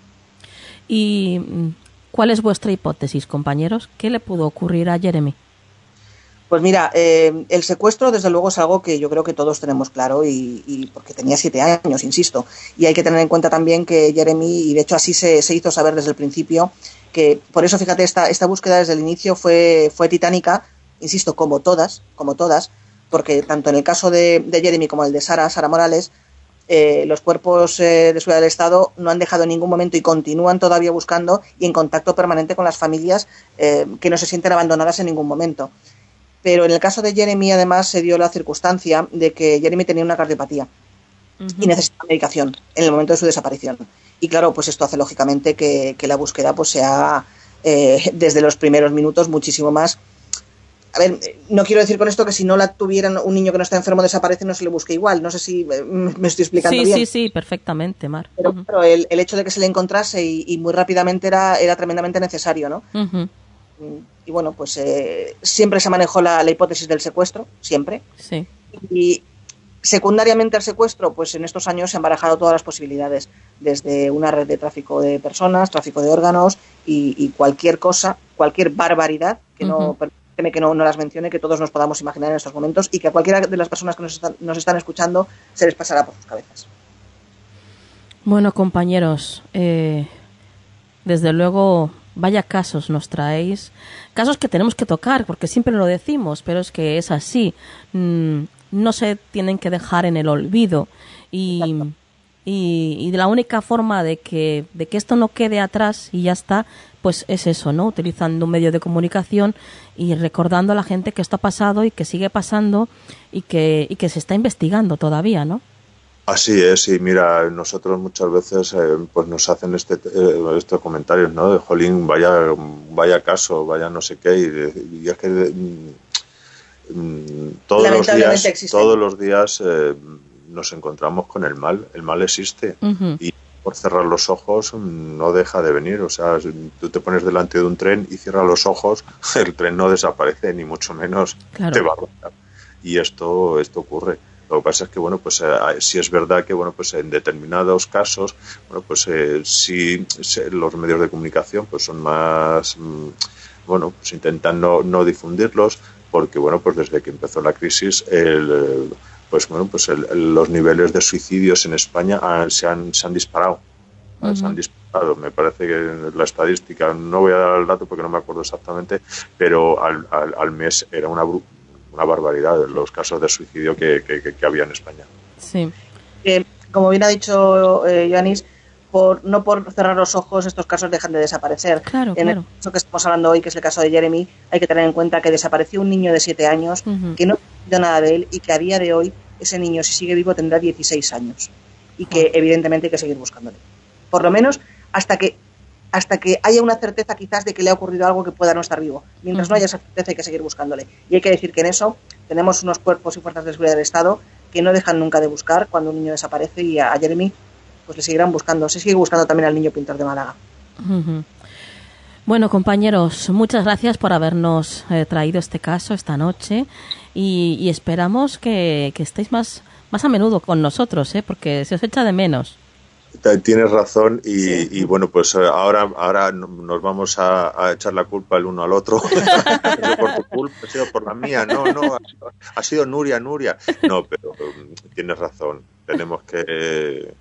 ¿Y cuál es vuestra hipótesis, compañeros? ¿Qué le pudo ocurrir a Jeremy? Pues mira, el secuestro desde luego es algo que yo creo que todos tenemos claro y porque tenía 7 años, insisto. Y hay que tener en cuenta también que Jeremy, y de hecho así se hizo saber desde el principio, que por eso fíjate, esta búsqueda desde el inicio fue titánica, insisto, como todas, porque tanto en el caso de Jeremy como el de Sara Morales, los cuerpos de seguridad del Estado no han dejado en ningún momento y continúan todavía buscando y en contacto permanente con las familias que no se sienten abandonadas en ningún momento. Pero en el caso de Jeremy, además, se dio la circunstancia de que Jeremy tenía una cardiopatía y necesitaba medicación en el momento de su desaparición. Y claro, pues esto hace lógicamente que la búsqueda pues sea desde los primeros minutos muchísimo más. A ver, no quiero decir con esto que si no la tuvieran, un niño que no está enfermo desaparece, no se le busque igual. No sé si me estoy explicando bien. Sí, perfectamente, Mar. Pero el hecho de que se le encontrase y muy rápidamente era tremendamente necesario, ¿no? Y bueno, pues siempre se manejó la hipótesis del secuestro, siempre. Sí. Y secundariamente al secuestro, pues en estos años se han barajado todas las posibilidades, desde una red de tráfico de personas, tráfico de órganos y cualquier cosa, cualquier barbaridad, que no las mencione, que todos nos podamos imaginar en estos momentos y que a cualquiera de las personas que nos están escuchando se les pasará por sus cabezas. Bueno, compañeros, desde luego... Vaya casos nos traéis, casos que tenemos que tocar, porque siempre lo decimos, pero es que es así, no se tienen que dejar en el olvido y de la única forma de que esto no quede atrás y ya está, pues es eso, ¿no? Utilizando un medio de comunicación y recordando a la gente que esto ha pasado y que sigue pasando y que se está investigando todavía, ¿no? Así es, y mira, nosotros muchas veces pues nos hacen estos comentarios, ¿no? De jolín, vaya caso, vaya no sé qué, y es que todos los días nos encontramos con el mal existe, y por cerrar los ojos no deja de venir, o sea, si tú te pones delante de un tren y cierras los ojos, el tren no desaparece, ni mucho menos te va a rodar, y esto ocurre. Lo que pasa es que, bueno, pues sí es verdad que, bueno, pues en determinados casos, bueno, pues sí los medios de comunicación pues son más, bueno, pues intentan no difundirlos porque, bueno, pues desde que empezó la crisis, los niveles de suicidios en España se han disparado. Se han disparado. Me parece que la estadística, no voy a dar el dato porque no me acuerdo exactamente, pero al mes era una barbaridad los casos de suicidio que había en España. Sí. Como bien ha dicho Ioannis, no por cerrar los ojos estos casos dejan de desaparecer. Claro. El caso que estamos hablando hoy, que es el caso de Jeremy, hay que tener en cuenta que desapareció un niño de 7 años, que no ha sabido nada de él y que a día de hoy ese niño, si sigue vivo, tendrá 16 años y que evidentemente hay que seguir buscándole. Por lo menos hasta que haya una certeza quizás de que le ha ocurrido algo que pueda no estar vivo. Mientras no haya esa certeza hay que seguir buscándole. Y hay que decir que en eso tenemos unos cuerpos y fuerzas de seguridad del Estado que no dejan nunca de buscar cuando un niño desaparece, y a Jeremy pues le seguirán buscando. Se sigue buscando también al niño pintor de Málaga. Bueno, compañeros, muchas gracias por habernos traído este caso esta noche y esperamos que estéis más a menudo con nosotros, porque se os echa de menos. Tienes razón y bueno, pues ahora nos vamos a echar la culpa el uno al otro. Por tu culpa, ha sido por la mía, no, ha sido Nuria. No, pero tienes razón, tenemos que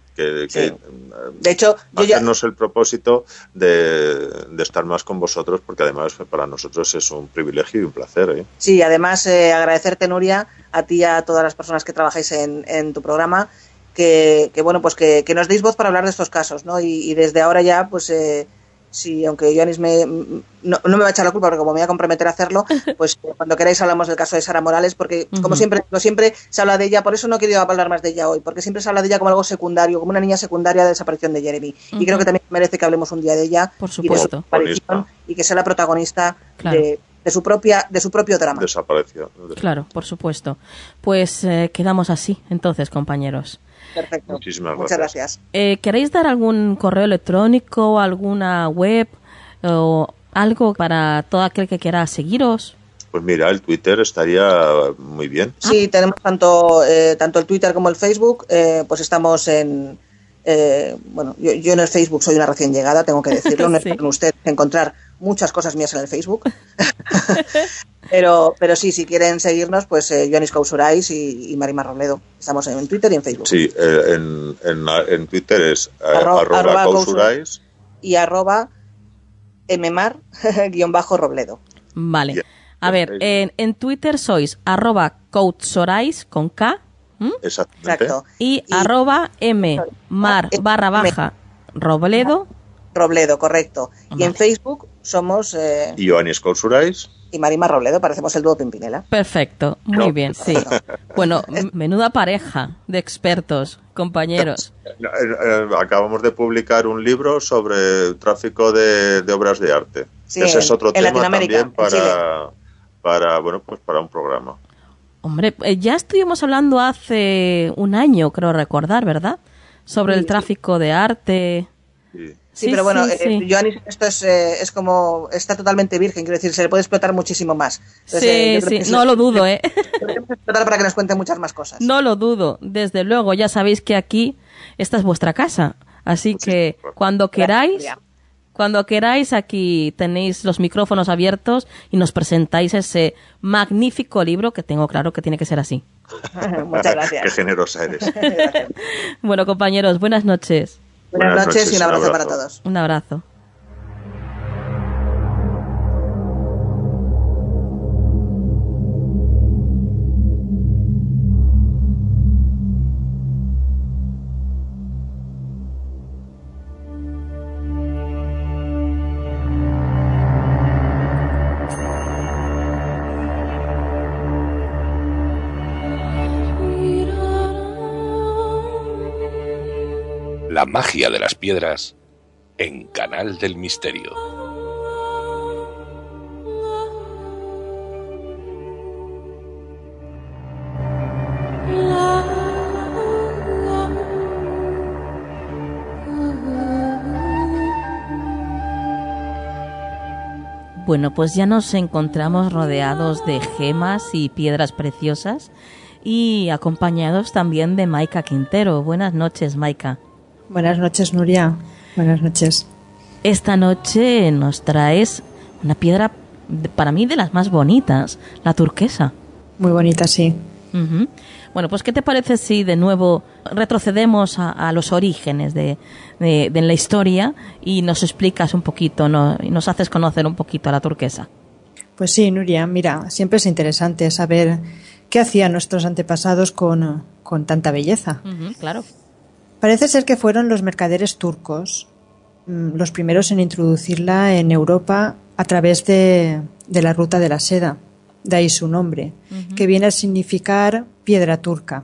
de hecho, hacernos el propósito de estar más con vosotros, porque además para nosotros es un privilegio y un placer. Sí, además agradecerte, Nuria, a ti y a todas las personas que trabajáis en tu programa, que bueno, pues que nos deis voz para hablar de estos casos, ¿no? Y desde ahora ya, pues sí, aunque Ioannis no me va a echar la culpa porque como me voy a comprometer a hacerlo, pues cuando queráis hablamos del caso de Sara Morales, porque como siempre se habla de ella, por eso no he querido hablar más de ella hoy, porque siempre se habla de ella como algo secundario, como una niña secundaria de desaparición de Jeremy, y creo que también merece que hablemos un día de ella, por supuesto, y que sea la protagonista de su propio drama. Desapareció. Claro, por supuesto. Pues quedamos así, entonces, compañeros. Perfecto. Muchas gracias. ¿Queréis dar algún correo electrónico, alguna web o ¿Algo para todo aquel que quiera seguiros? Pues mira, el Twitter estaría muy bien. Sí, tenemos tanto el Twitter como el Facebook. Pues estamos en... bueno, yo en el Facebook soy una recién llegada, tengo que decirlo. No Sí. esperen ustedes encontrar muchas cosas mías en el Facebook. pero sí, si quieren seguirnos, pues Ioannis Cousurais y Marima Robledo. Estamos en Twitter y en Facebook. Sí, en Twitter es arroba @Cousurais y @mmar_Robledo. Vale. Bien. A ver, en Twitter sois @Cousurais con K. Exactamente. Exacto. Y @mmar_Robledo. Robledo, correcto. Vale. Y en Facebook somos Ioannis Cousurais. y Marima Robledo, parecemos el dúo Pimpinela. Perfecto, muy No. bien, sí. Bueno, menuda pareja de expertos, compañeros. Acabamos de publicar un libro sobre tráfico de obras de arte. Sí, Ese es otro en tema Latinoamérica, también en Chile. para un programa. Hombre, ya estuvimos hablando hace un año, creo recordar, ¿verdad? Sobre el tráfico de arte. Sí. Sí, pero bueno, sí. Ioannis, esto es como, está totalmente virgen, quiero decir, se le puede explotar muchísimo más. Entonces, Sí, yo creo sí, que no lo dudo, ¿eh? Podemos explotar para que nos cuente muchas más cosas. No lo dudo, desde luego, ya sabéis que aquí esta es vuestra casa, así que cuando queráis, aquí tenéis los micrófonos abiertos y nos presentáis ese magnífico libro que tengo claro que tiene que ser así. Muchas gracias. Qué generosa eres. Gracias. Bueno, compañeros, buenas noches. Buenas noches y un abrazo para todos. Un abrazo. La magia de las piedras en Canal del Misterio. Bueno, pues ya nos encontramos rodeados de gemas y piedras preciosas y acompañados también de Maika Quintero. Buenas noches, Maika. Buenas noches, Nuria. Buenas noches. Esta noche nos traes una piedra, para mí, de las más bonitas, la turquesa. Muy bonita, sí. Ujú. Bueno, pues ¿qué te parece si de nuevo retrocedemos a los orígenes de la historia y nos explicas un poquito, y nos haces conocer un poquito a la turquesa? Pues sí, Nuria, mira, siempre es interesante saber qué hacían nuestros antepasados con tanta belleza. Ujú, claro. Parece ser que fueron los mercaderes turcos los primeros en introducirla en Europa a través de la ruta de la seda. De ahí su nombre, que viene a significar piedra turca.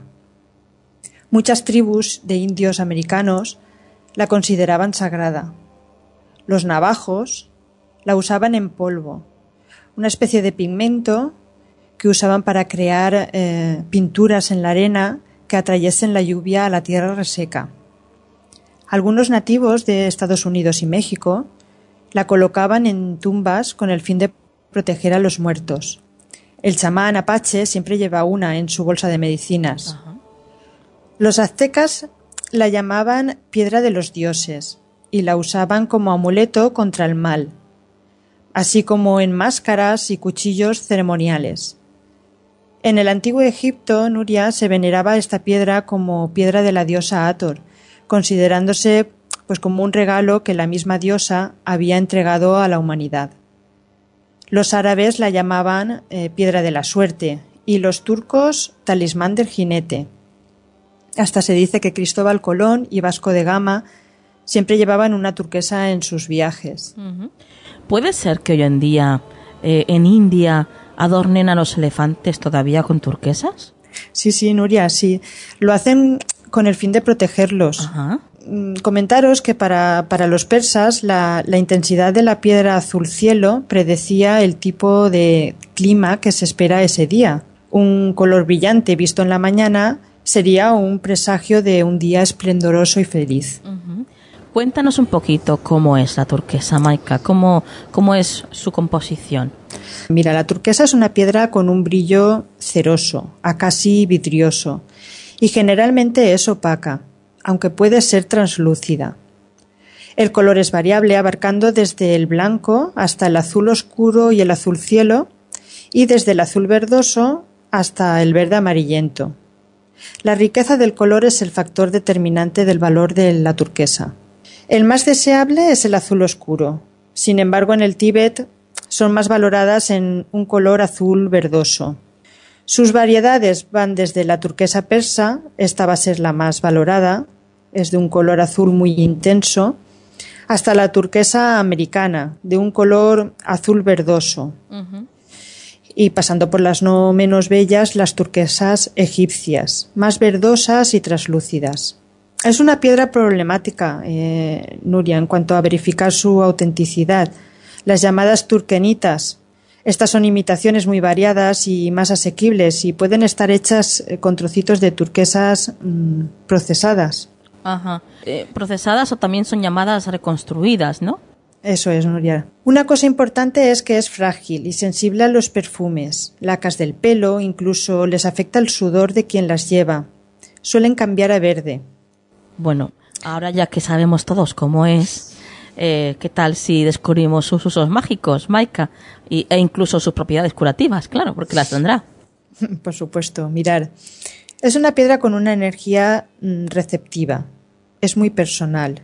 Muchas tribus de indios americanos la consideraban sagrada. Los navajos la usaban en polvo, una especie de pigmento que usaban para crear pinturas en la arena que atrayesen la lluvia a la tierra reseca. Algunos nativos de Estados Unidos y México la colocaban en tumbas con el fin de proteger a los muertos. El chamán apache siempre lleva una en su bolsa de medicinas. Ajá. Los aztecas la llamaban piedra de los dioses y la usaban como amuleto contra el mal, así como en máscaras y cuchillos ceremoniales. En el antiguo Egipto, Nuria, se veneraba esta piedra como piedra de la diosa Hathor, considerándose pues como un regalo que la misma diosa había entregado a la humanidad. Los árabes la llamaban piedra de la suerte y los turcos talismán del jinete. Hasta se dice que Cristóbal Colón y Vasco de Gama siempre llevaban una turquesa en sus viajes. Ujú. ¿Puede ser que hoy en día en India adornen a los elefantes todavía con turquesas? Sí, Nuria, sí. Lo hacen con el fin de protegerlos. Ajá. Comentaros que para los persas la intensidad de la piedra azul cielo predecía el tipo de clima que se espera ese día. Un color brillante visto en la mañana sería un presagio de un día esplendoroso y feliz. Ujú. Cuéntanos un poquito cómo es la turquesa, Maika, cómo es su composición. Mira, la turquesa es una piedra con un brillo ceroso, a casi vidrioso, y generalmente es opaca, aunque puede ser translúcida. El color es variable, abarcando desde el blanco hasta el azul oscuro y el azul cielo, y desde el azul verdoso hasta el verde amarillento. La riqueza del color es el factor determinante del valor de la turquesa. El más deseable es el azul oscuro. Sin embargo, en el Tíbet son más valoradas en un color azul verdoso. Sus variedades van desde la turquesa persa, esta va a ser la más valorada, es de un color azul muy intenso, hasta la turquesa americana, de un color azul verdoso. Uh-huh. Y pasando por las no menos bellas, las turquesas egipcias, más verdosas y traslúcidas. Es una piedra problemática, Nuria, en cuanto a verificar su autenticidad. Las llamadas turquenitas. Estas son imitaciones muy variadas y más asequibles y pueden estar hechas con trocitos de turquesas procesadas. Ajá. Procesadas o también son llamadas reconstruidas, ¿no? Eso es, Nuria. Una cosa importante es que es frágil y sensible a los perfumes, lacas del pelo, incluso les afecta el sudor de quien las lleva. Suelen cambiar a verde. Bueno, ahora ya que sabemos todos cómo es, ¿qué tal si descubrimos sus usos mágicos, Maika? E incluso sus propiedades curativas, claro, porque las tendrá. Por supuesto, mirar. Es una piedra con una energía receptiva. Es muy personal.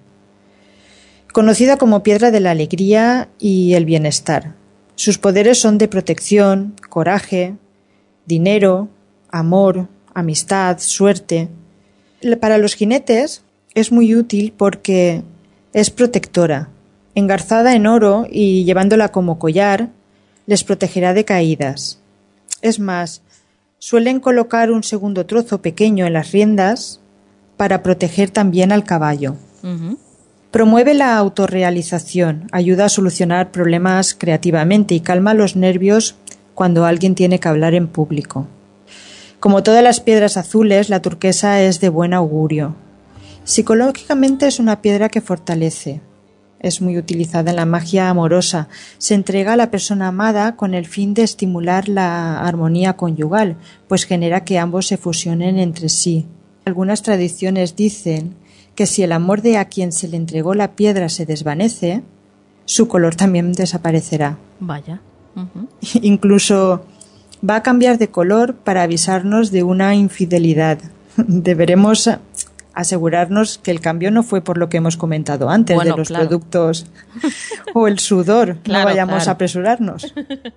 Conocida como piedra de la alegría y el bienestar. Sus poderes son de protección, coraje, dinero, amor, amistad, suerte. Para los jinetes es muy útil porque es protectora. Engarzada en oro y llevándola como collar, les protegerá de caídas. Es más, suelen colocar un segundo trozo pequeño en las riendas para proteger también al caballo. Uh-huh. Promueve la autorrealización, ayuda a solucionar problemas creativamente y calma los nervios cuando alguien tiene que hablar en público. Como todas las piedras azules, la turquesa es de buen augurio. Psicológicamente es una piedra que fortalece. Es muy utilizada en la magia amorosa. Se entrega a la persona amada con el fin de estimular la armonía conyugal, pues genera que ambos se fusionen entre sí. Algunas tradiciones dicen que si el amor de a quien se le entregó la piedra se desvanece, su color también desaparecerá. Vaya. Uh-huh. Incluso va a cambiar de color para avisarnos de una infidelidad. Deberemos asegurarnos que el cambio no fue por lo que hemos comentado antes, de los productos o el sudor. No vayamos a apresurarnos.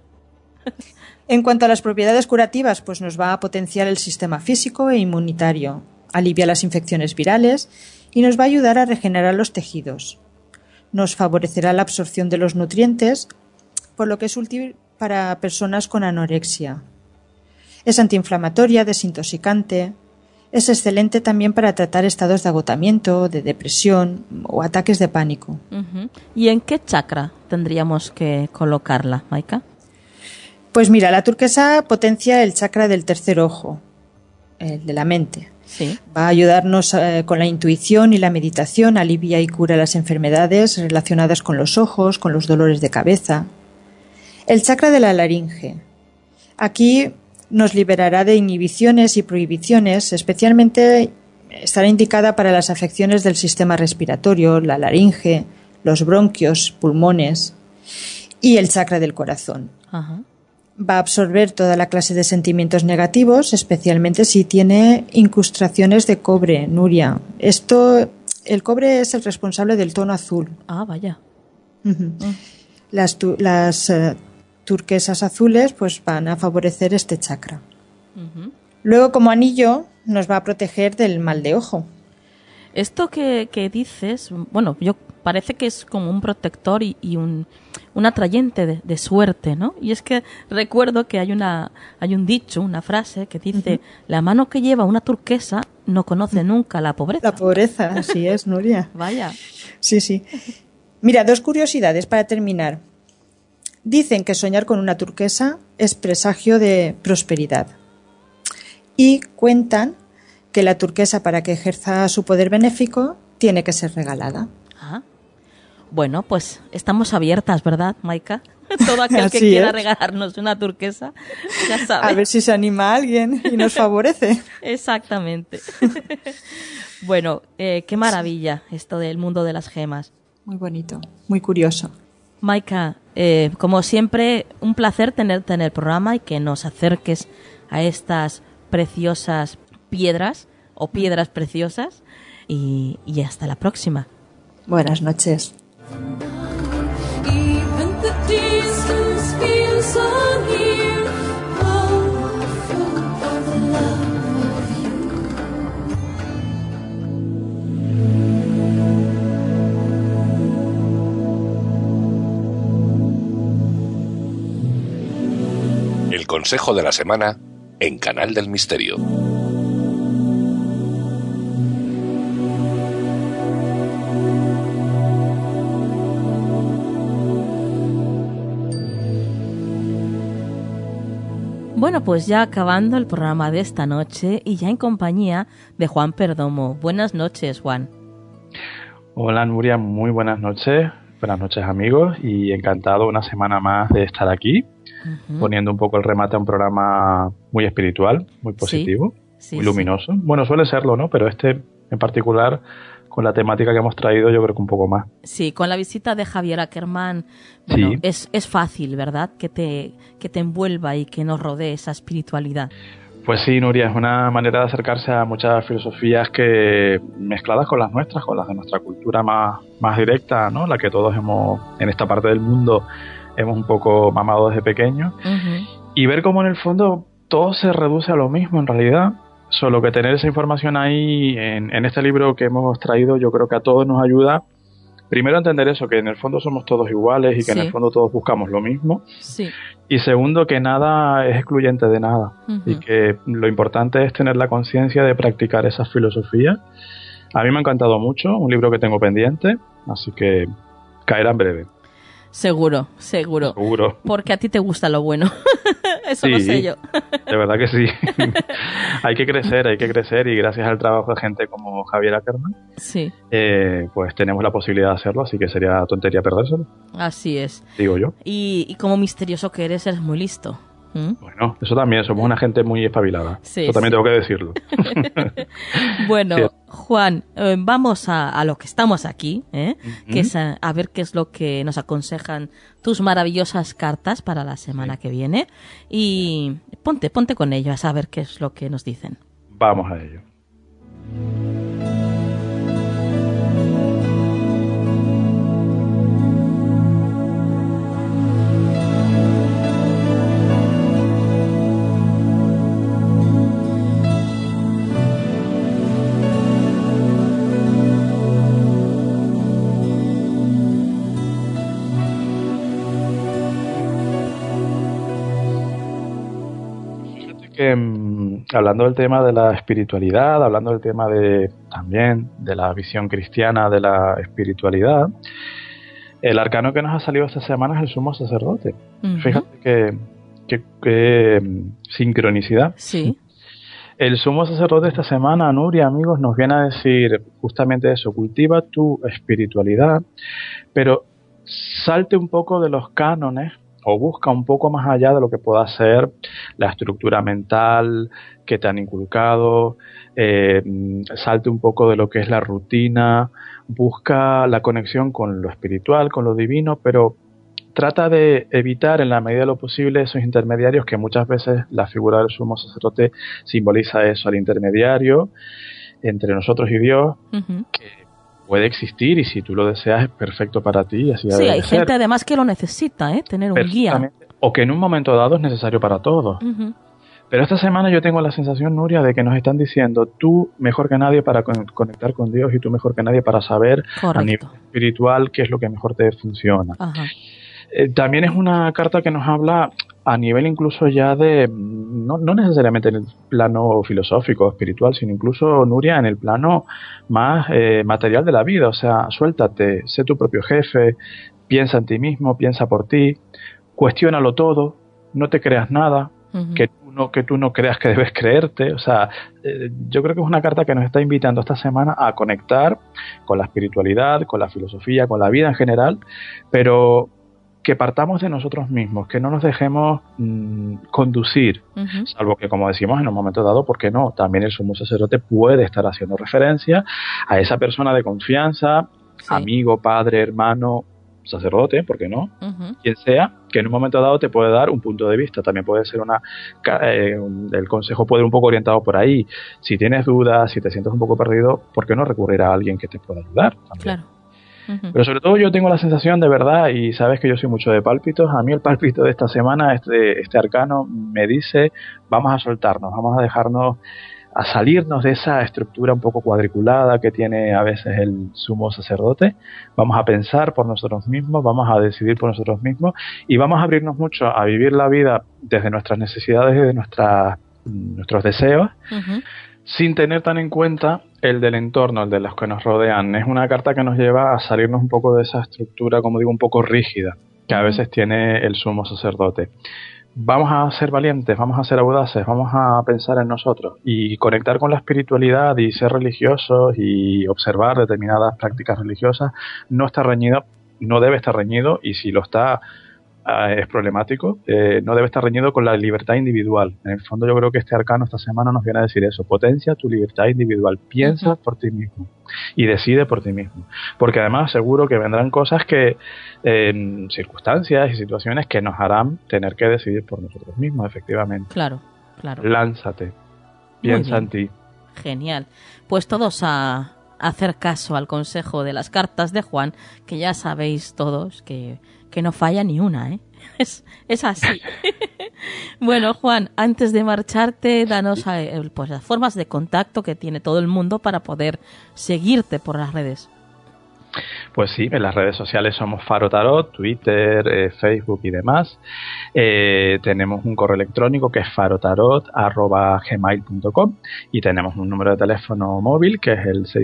En cuanto a las propiedades curativas, pues nos va a potenciar el sistema físico e inmunitario, alivia las infecciones virales y nos va a ayudar a regenerar los tejidos. Nos favorecerá la absorción de los nutrientes, por lo que es útil para personas con anorexia. Es antiinflamatoria, desintoxicante. Es excelente también para tratar estados de agotamiento, de depresión o ataques de pánico. Uh-huh. ¿Y en qué chakra tendríamos que colocarla, Maika? Pues mira, la turquesa potencia el chakra del tercer ojo, el de la mente. Sí. Va a ayudarnos con la intuición y la meditación, alivia y cura las enfermedades relacionadas con los ojos, con los dolores de cabeza. El chakra de la laringe. Aquí nos liberará de inhibiciones y prohibiciones, especialmente estará indicada para las afecciones del sistema respiratorio, la laringe, los bronquios, pulmones y el chakra del corazón. Ajá. Va a absorber toda la clase de sentimientos negativos, especialmente si tiene incrustaciones de cobre, Nuria. El cobre es el responsable del tono azul. Ah, vaya. Uh-huh. Las turquesas azules pues van a favorecer este chakra. Uh-huh. Luego, como anillo, nos va a proteger del mal de ojo. Esto que dices, bueno, parece que es como un protector y un atrayente de suerte, ¿no? Y es que recuerdo que hay un dicho, una frase que dice: uh-huh. La mano que lleva una turquesa no conoce nunca la pobreza. La pobreza, así es, Nuria. Vaya. Sí. Mira, 2 curiosidades para terminar. Dicen que soñar con una turquesa es presagio de prosperidad. Y cuentan que la turquesa, para que ejerza su poder benéfico, tiene que ser regalada. Bueno, pues estamos abiertas, ¿verdad, Maika? Todo aquel que quiera regalarnos una turquesa, ya sabe. A ver si se anima alguien y nos favorece. Exactamente. Bueno, qué maravilla esto del mundo de las gemas. Muy bonito, muy curioso. Maika, como siempre, un placer tenerte en el programa y que nos acerques a estas preciosas piedras o piedras preciosas y hasta la próxima. Buenas noches. El consejo de la semana en Canal del Misterio. Bueno, pues ya acabando el programa de esta noche y ya en compañía de Juan Perdomo. Buenas noches, Juan. Hola, Nuria, muy buenas noches. Buenas noches, amigos, y encantado una semana más de estar aquí, poniendo un poco el remate a un programa muy espiritual, muy positivo, muy luminoso. Sí. Bueno, suele serlo, ¿no? Pero este en particular, con la temática que hemos traído, yo creo que un poco más. Sí, con la visita de Javier Ackerman, bueno, sí. es fácil, ¿verdad? Que te envuelva y que nos rodee esa espiritualidad. Pues sí, Nuria, es una manera de acercarse a muchas filosofías que mezcladas con las nuestras, con las de nuestra cultura más directa, ¿no? La que todos en esta parte del mundo hemos un poco mamado desde pequeños. Y ver cómo en el fondo todo se reduce a lo mismo en realidad, solo que tener esa información ahí en este libro que hemos traído, yo creo que a todos nos ayuda. Primero, entender eso, que en el fondo somos todos iguales y que en el fondo todos buscamos lo mismo. Sí. Y segundo, que nada es excluyente de nada. Y que lo importante es tener la conciencia de practicar esas filosofías. A mí me ha encantado mucho, un libro que tengo pendiente, así que caerá en breve. Seguro. Porque a ti te gusta lo bueno. Eso lo sé yo. De verdad que sí. Hay que crecer y gracias al trabajo de gente como Javier Ackerman, pues tenemos la posibilidad de hacerlo, así que sería tontería perdérselo. Así es. Digo yo. Y como misterioso que eres muy listo. Bueno, eso también, somos una gente muy espabilada. Sí, eso también tengo que decirlo. Bueno, Juan, vamos a lo que estamos aquí, que es a ver qué es lo que nos aconsejan tus maravillosas cartas para la semana que viene. Y ponte con ello a saber qué es lo que nos dicen. Vamos a ello. Que hablando del tema de la espiritualidad, hablando del tema también de la visión cristiana de la espiritualidad, el arcano que nos ha salido esta semana es el sumo sacerdote. Fíjate que sincronicidad. Sí. El sumo sacerdote esta semana, Nuria, amigos, nos viene a decir justamente eso: cultiva tu espiritualidad, pero salte un poco de los cánones o busca un poco más allá de lo que pueda ser la estructura mental que te han inculcado, salte un poco de lo que es la rutina, busca la conexión con lo espiritual, con lo divino, pero trata de evitar en la medida de lo posible esos intermediarios, que muchas veces la figura del sumo sacerdote simboliza eso, al intermediario entre nosotros y Dios, que puede existir y si tú lo deseas es perfecto para ti. Así sí, hay gente además que lo necesita, tener un guía. O que en un momento dado es necesario para todos. Pero esta semana yo tengo la sensación, Nuria, de que nos están diciendo tú mejor que nadie para conectar con Dios y tú mejor que nadie para saber a nivel espiritual qué es lo que mejor te funciona. También es una carta que nos habla a nivel incluso ya de, no necesariamente en el plano filosófico o espiritual, sino incluso, Nuria, en el plano más material de la vida. O sea, suéltate, sé tu propio jefe, piensa en ti mismo, piensa por ti, cuestiónalo todo, no te creas nada, que tú tú no creas que debes creerte. O sea, yo creo que es una carta que nos está invitando esta semana a conectar con la espiritualidad, con la filosofía, con la vida en general, pero que partamos de nosotros mismos, que no nos dejemos conducir, salvo que, como decimos, en un momento dado, ¿por qué no? También el sumo sacerdote puede estar haciendo referencia a esa persona de confianza, amigo, padre, hermano, sacerdote, ¿por qué no? Quien sea, que en un momento dado te puede dar un punto de vista. También puede ser el consejo puede ir un poco orientado por ahí. Si tienes dudas, si te sientes un poco perdido, ¿por qué no recurrir a alguien que te pueda ayudar también? Claro. Pero sobre todo yo tengo la sensación de verdad, y sabes que yo soy mucho de pálpitos, a mí el pálpito de esta semana, este arcano me dice, vamos a soltarnos, vamos a dejarnos, a salirnos de esa estructura un poco cuadriculada que tiene a veces el sumo sacerdote, vamos a pensar por nosotros mismos, vamos a decidir por nosotros mismos y vamos a abrirnos mucho a vivir la vida desde nuestras necesidades y de nuestros deseos, sin tener tan en cuenta el del entorno, el de los que nos rodean. Es una carta que nos lleva a salirnos un poco de esa estructura, como digo, un poco rígida, que a veces tiene el sumo sacerdote. Vamos a ser valientes, vamos a ser audaces, vamos a pensar en nosotros y conectar con la espiritualidad y ser religiosos y observar determinadas prácticas religiosas no está reñido, no debe estar reñido, y si lo está, es problemático, no debe estar reñido con la libertad individual. En el fondo yo creo que este arcano esta semana nos viene a decir eso: potencia tu libertad individual, piensa por ti mismo y decide por ti mismo, porque además seguro que vendrán cosas que, circunstancias y situaciones que nos harán tener que decidir por nosotros mismos, efectivamente. Claro. Lánzate, piensa en ti. Genial. Pues todos a hacer caso al consejo de las cartas de Juan, que ya sabéis todos que no falla ni una, ¿eh? Es así. Bueno, Juan, antes de marcharte, danos pues las formas de contacto que tiene todo el mundo para poder seguirte por las redes. Pues sí, en las redes sociales somos Faro Tarot, Twitter, Facebook y demás. Tenemos un correo electrónico que es farotarot@gmail.com y tenemos un número de teléfono móvil que es el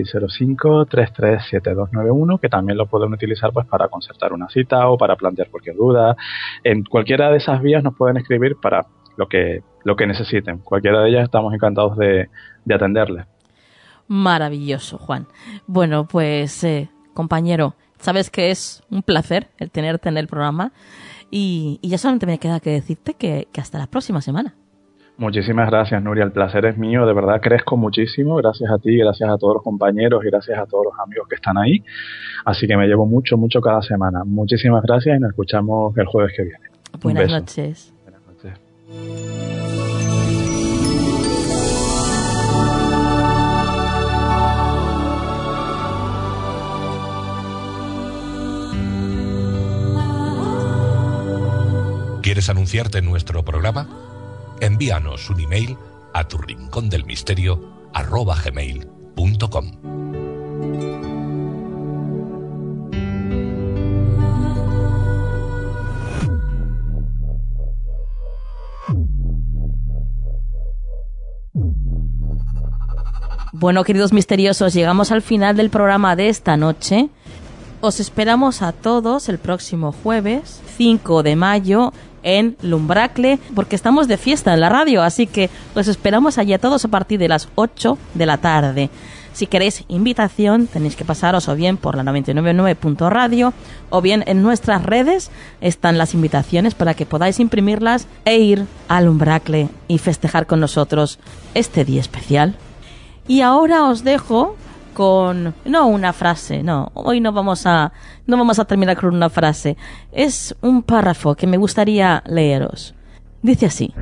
605-337291, que también lo pueden utilizar pues para concertar una cita o para plantear cualquier duda. En cualquiera de esas vías nos pueden escribir para lo que necesiten. Cualquiera de ellas estamos encantados de atenderles. Maravilloso, Juan. Bueno, pues compañero, sabes que es un placer el tenerte en el programa y ya solamente me queda que decirte que hasta la próxima semana. Muchísimas gracias, Nuria, el placer es mío, de verdad crezco muchísimo, gracias a ti, gracias a todos los compañeros y gracias a todos los amigos que están ahí, así que me llevo mucho cada semana. Muchísimas gracias y nos escuchamos el jueves que viene. Buenas noches. Buenas noches. ¿Quieres anunciarte en nuestro programa? Envíanos un email a turrincondelmisterio@gmail.com. Bueno, queridos misteriosos, llegamos al final del programa de esta noche. Os esperamos a todos el próximo jueves, 5 de mayo, en Lumbracle, porque estamos de fiesta en la radio, así que os esperamos allí a todos a partir de las 8 de la tarde. Si queréis invitación, tenéis que pasaros o bien por la 999.radio o bien en nuestras redes están las invitaciones para que podáis imprimirlas e ir al Lumbracle y festejar con nosotros este día especial. Y ahora os dejo con una frase, hoy no vamos a terminar con una frase, es un párrafo que me gustaría leeros. Dice así: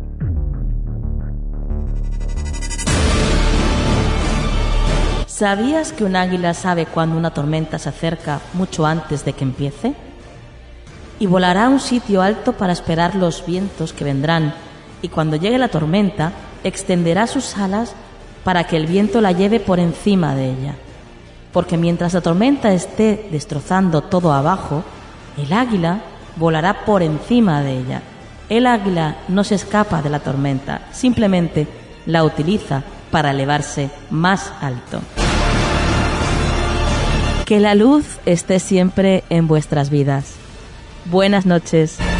¿sabías que un águila sabe cuando una tormenta se acerca mucho antes de que empiece? Y volará a un sitio alto para esperar los vientos que vendrán, y cuando llegue la tormenta extenderá sus alas para que el viento la lleve por encima de ella. Porque mientras la tormenta esté destrozando todo abajo, el águila volará por encima de ella. El águila no se escapa de la tormenta, simplemente la utiliza para elevarse más alto. Que la luz esté siempre en vuestras vidas. Buenas noches.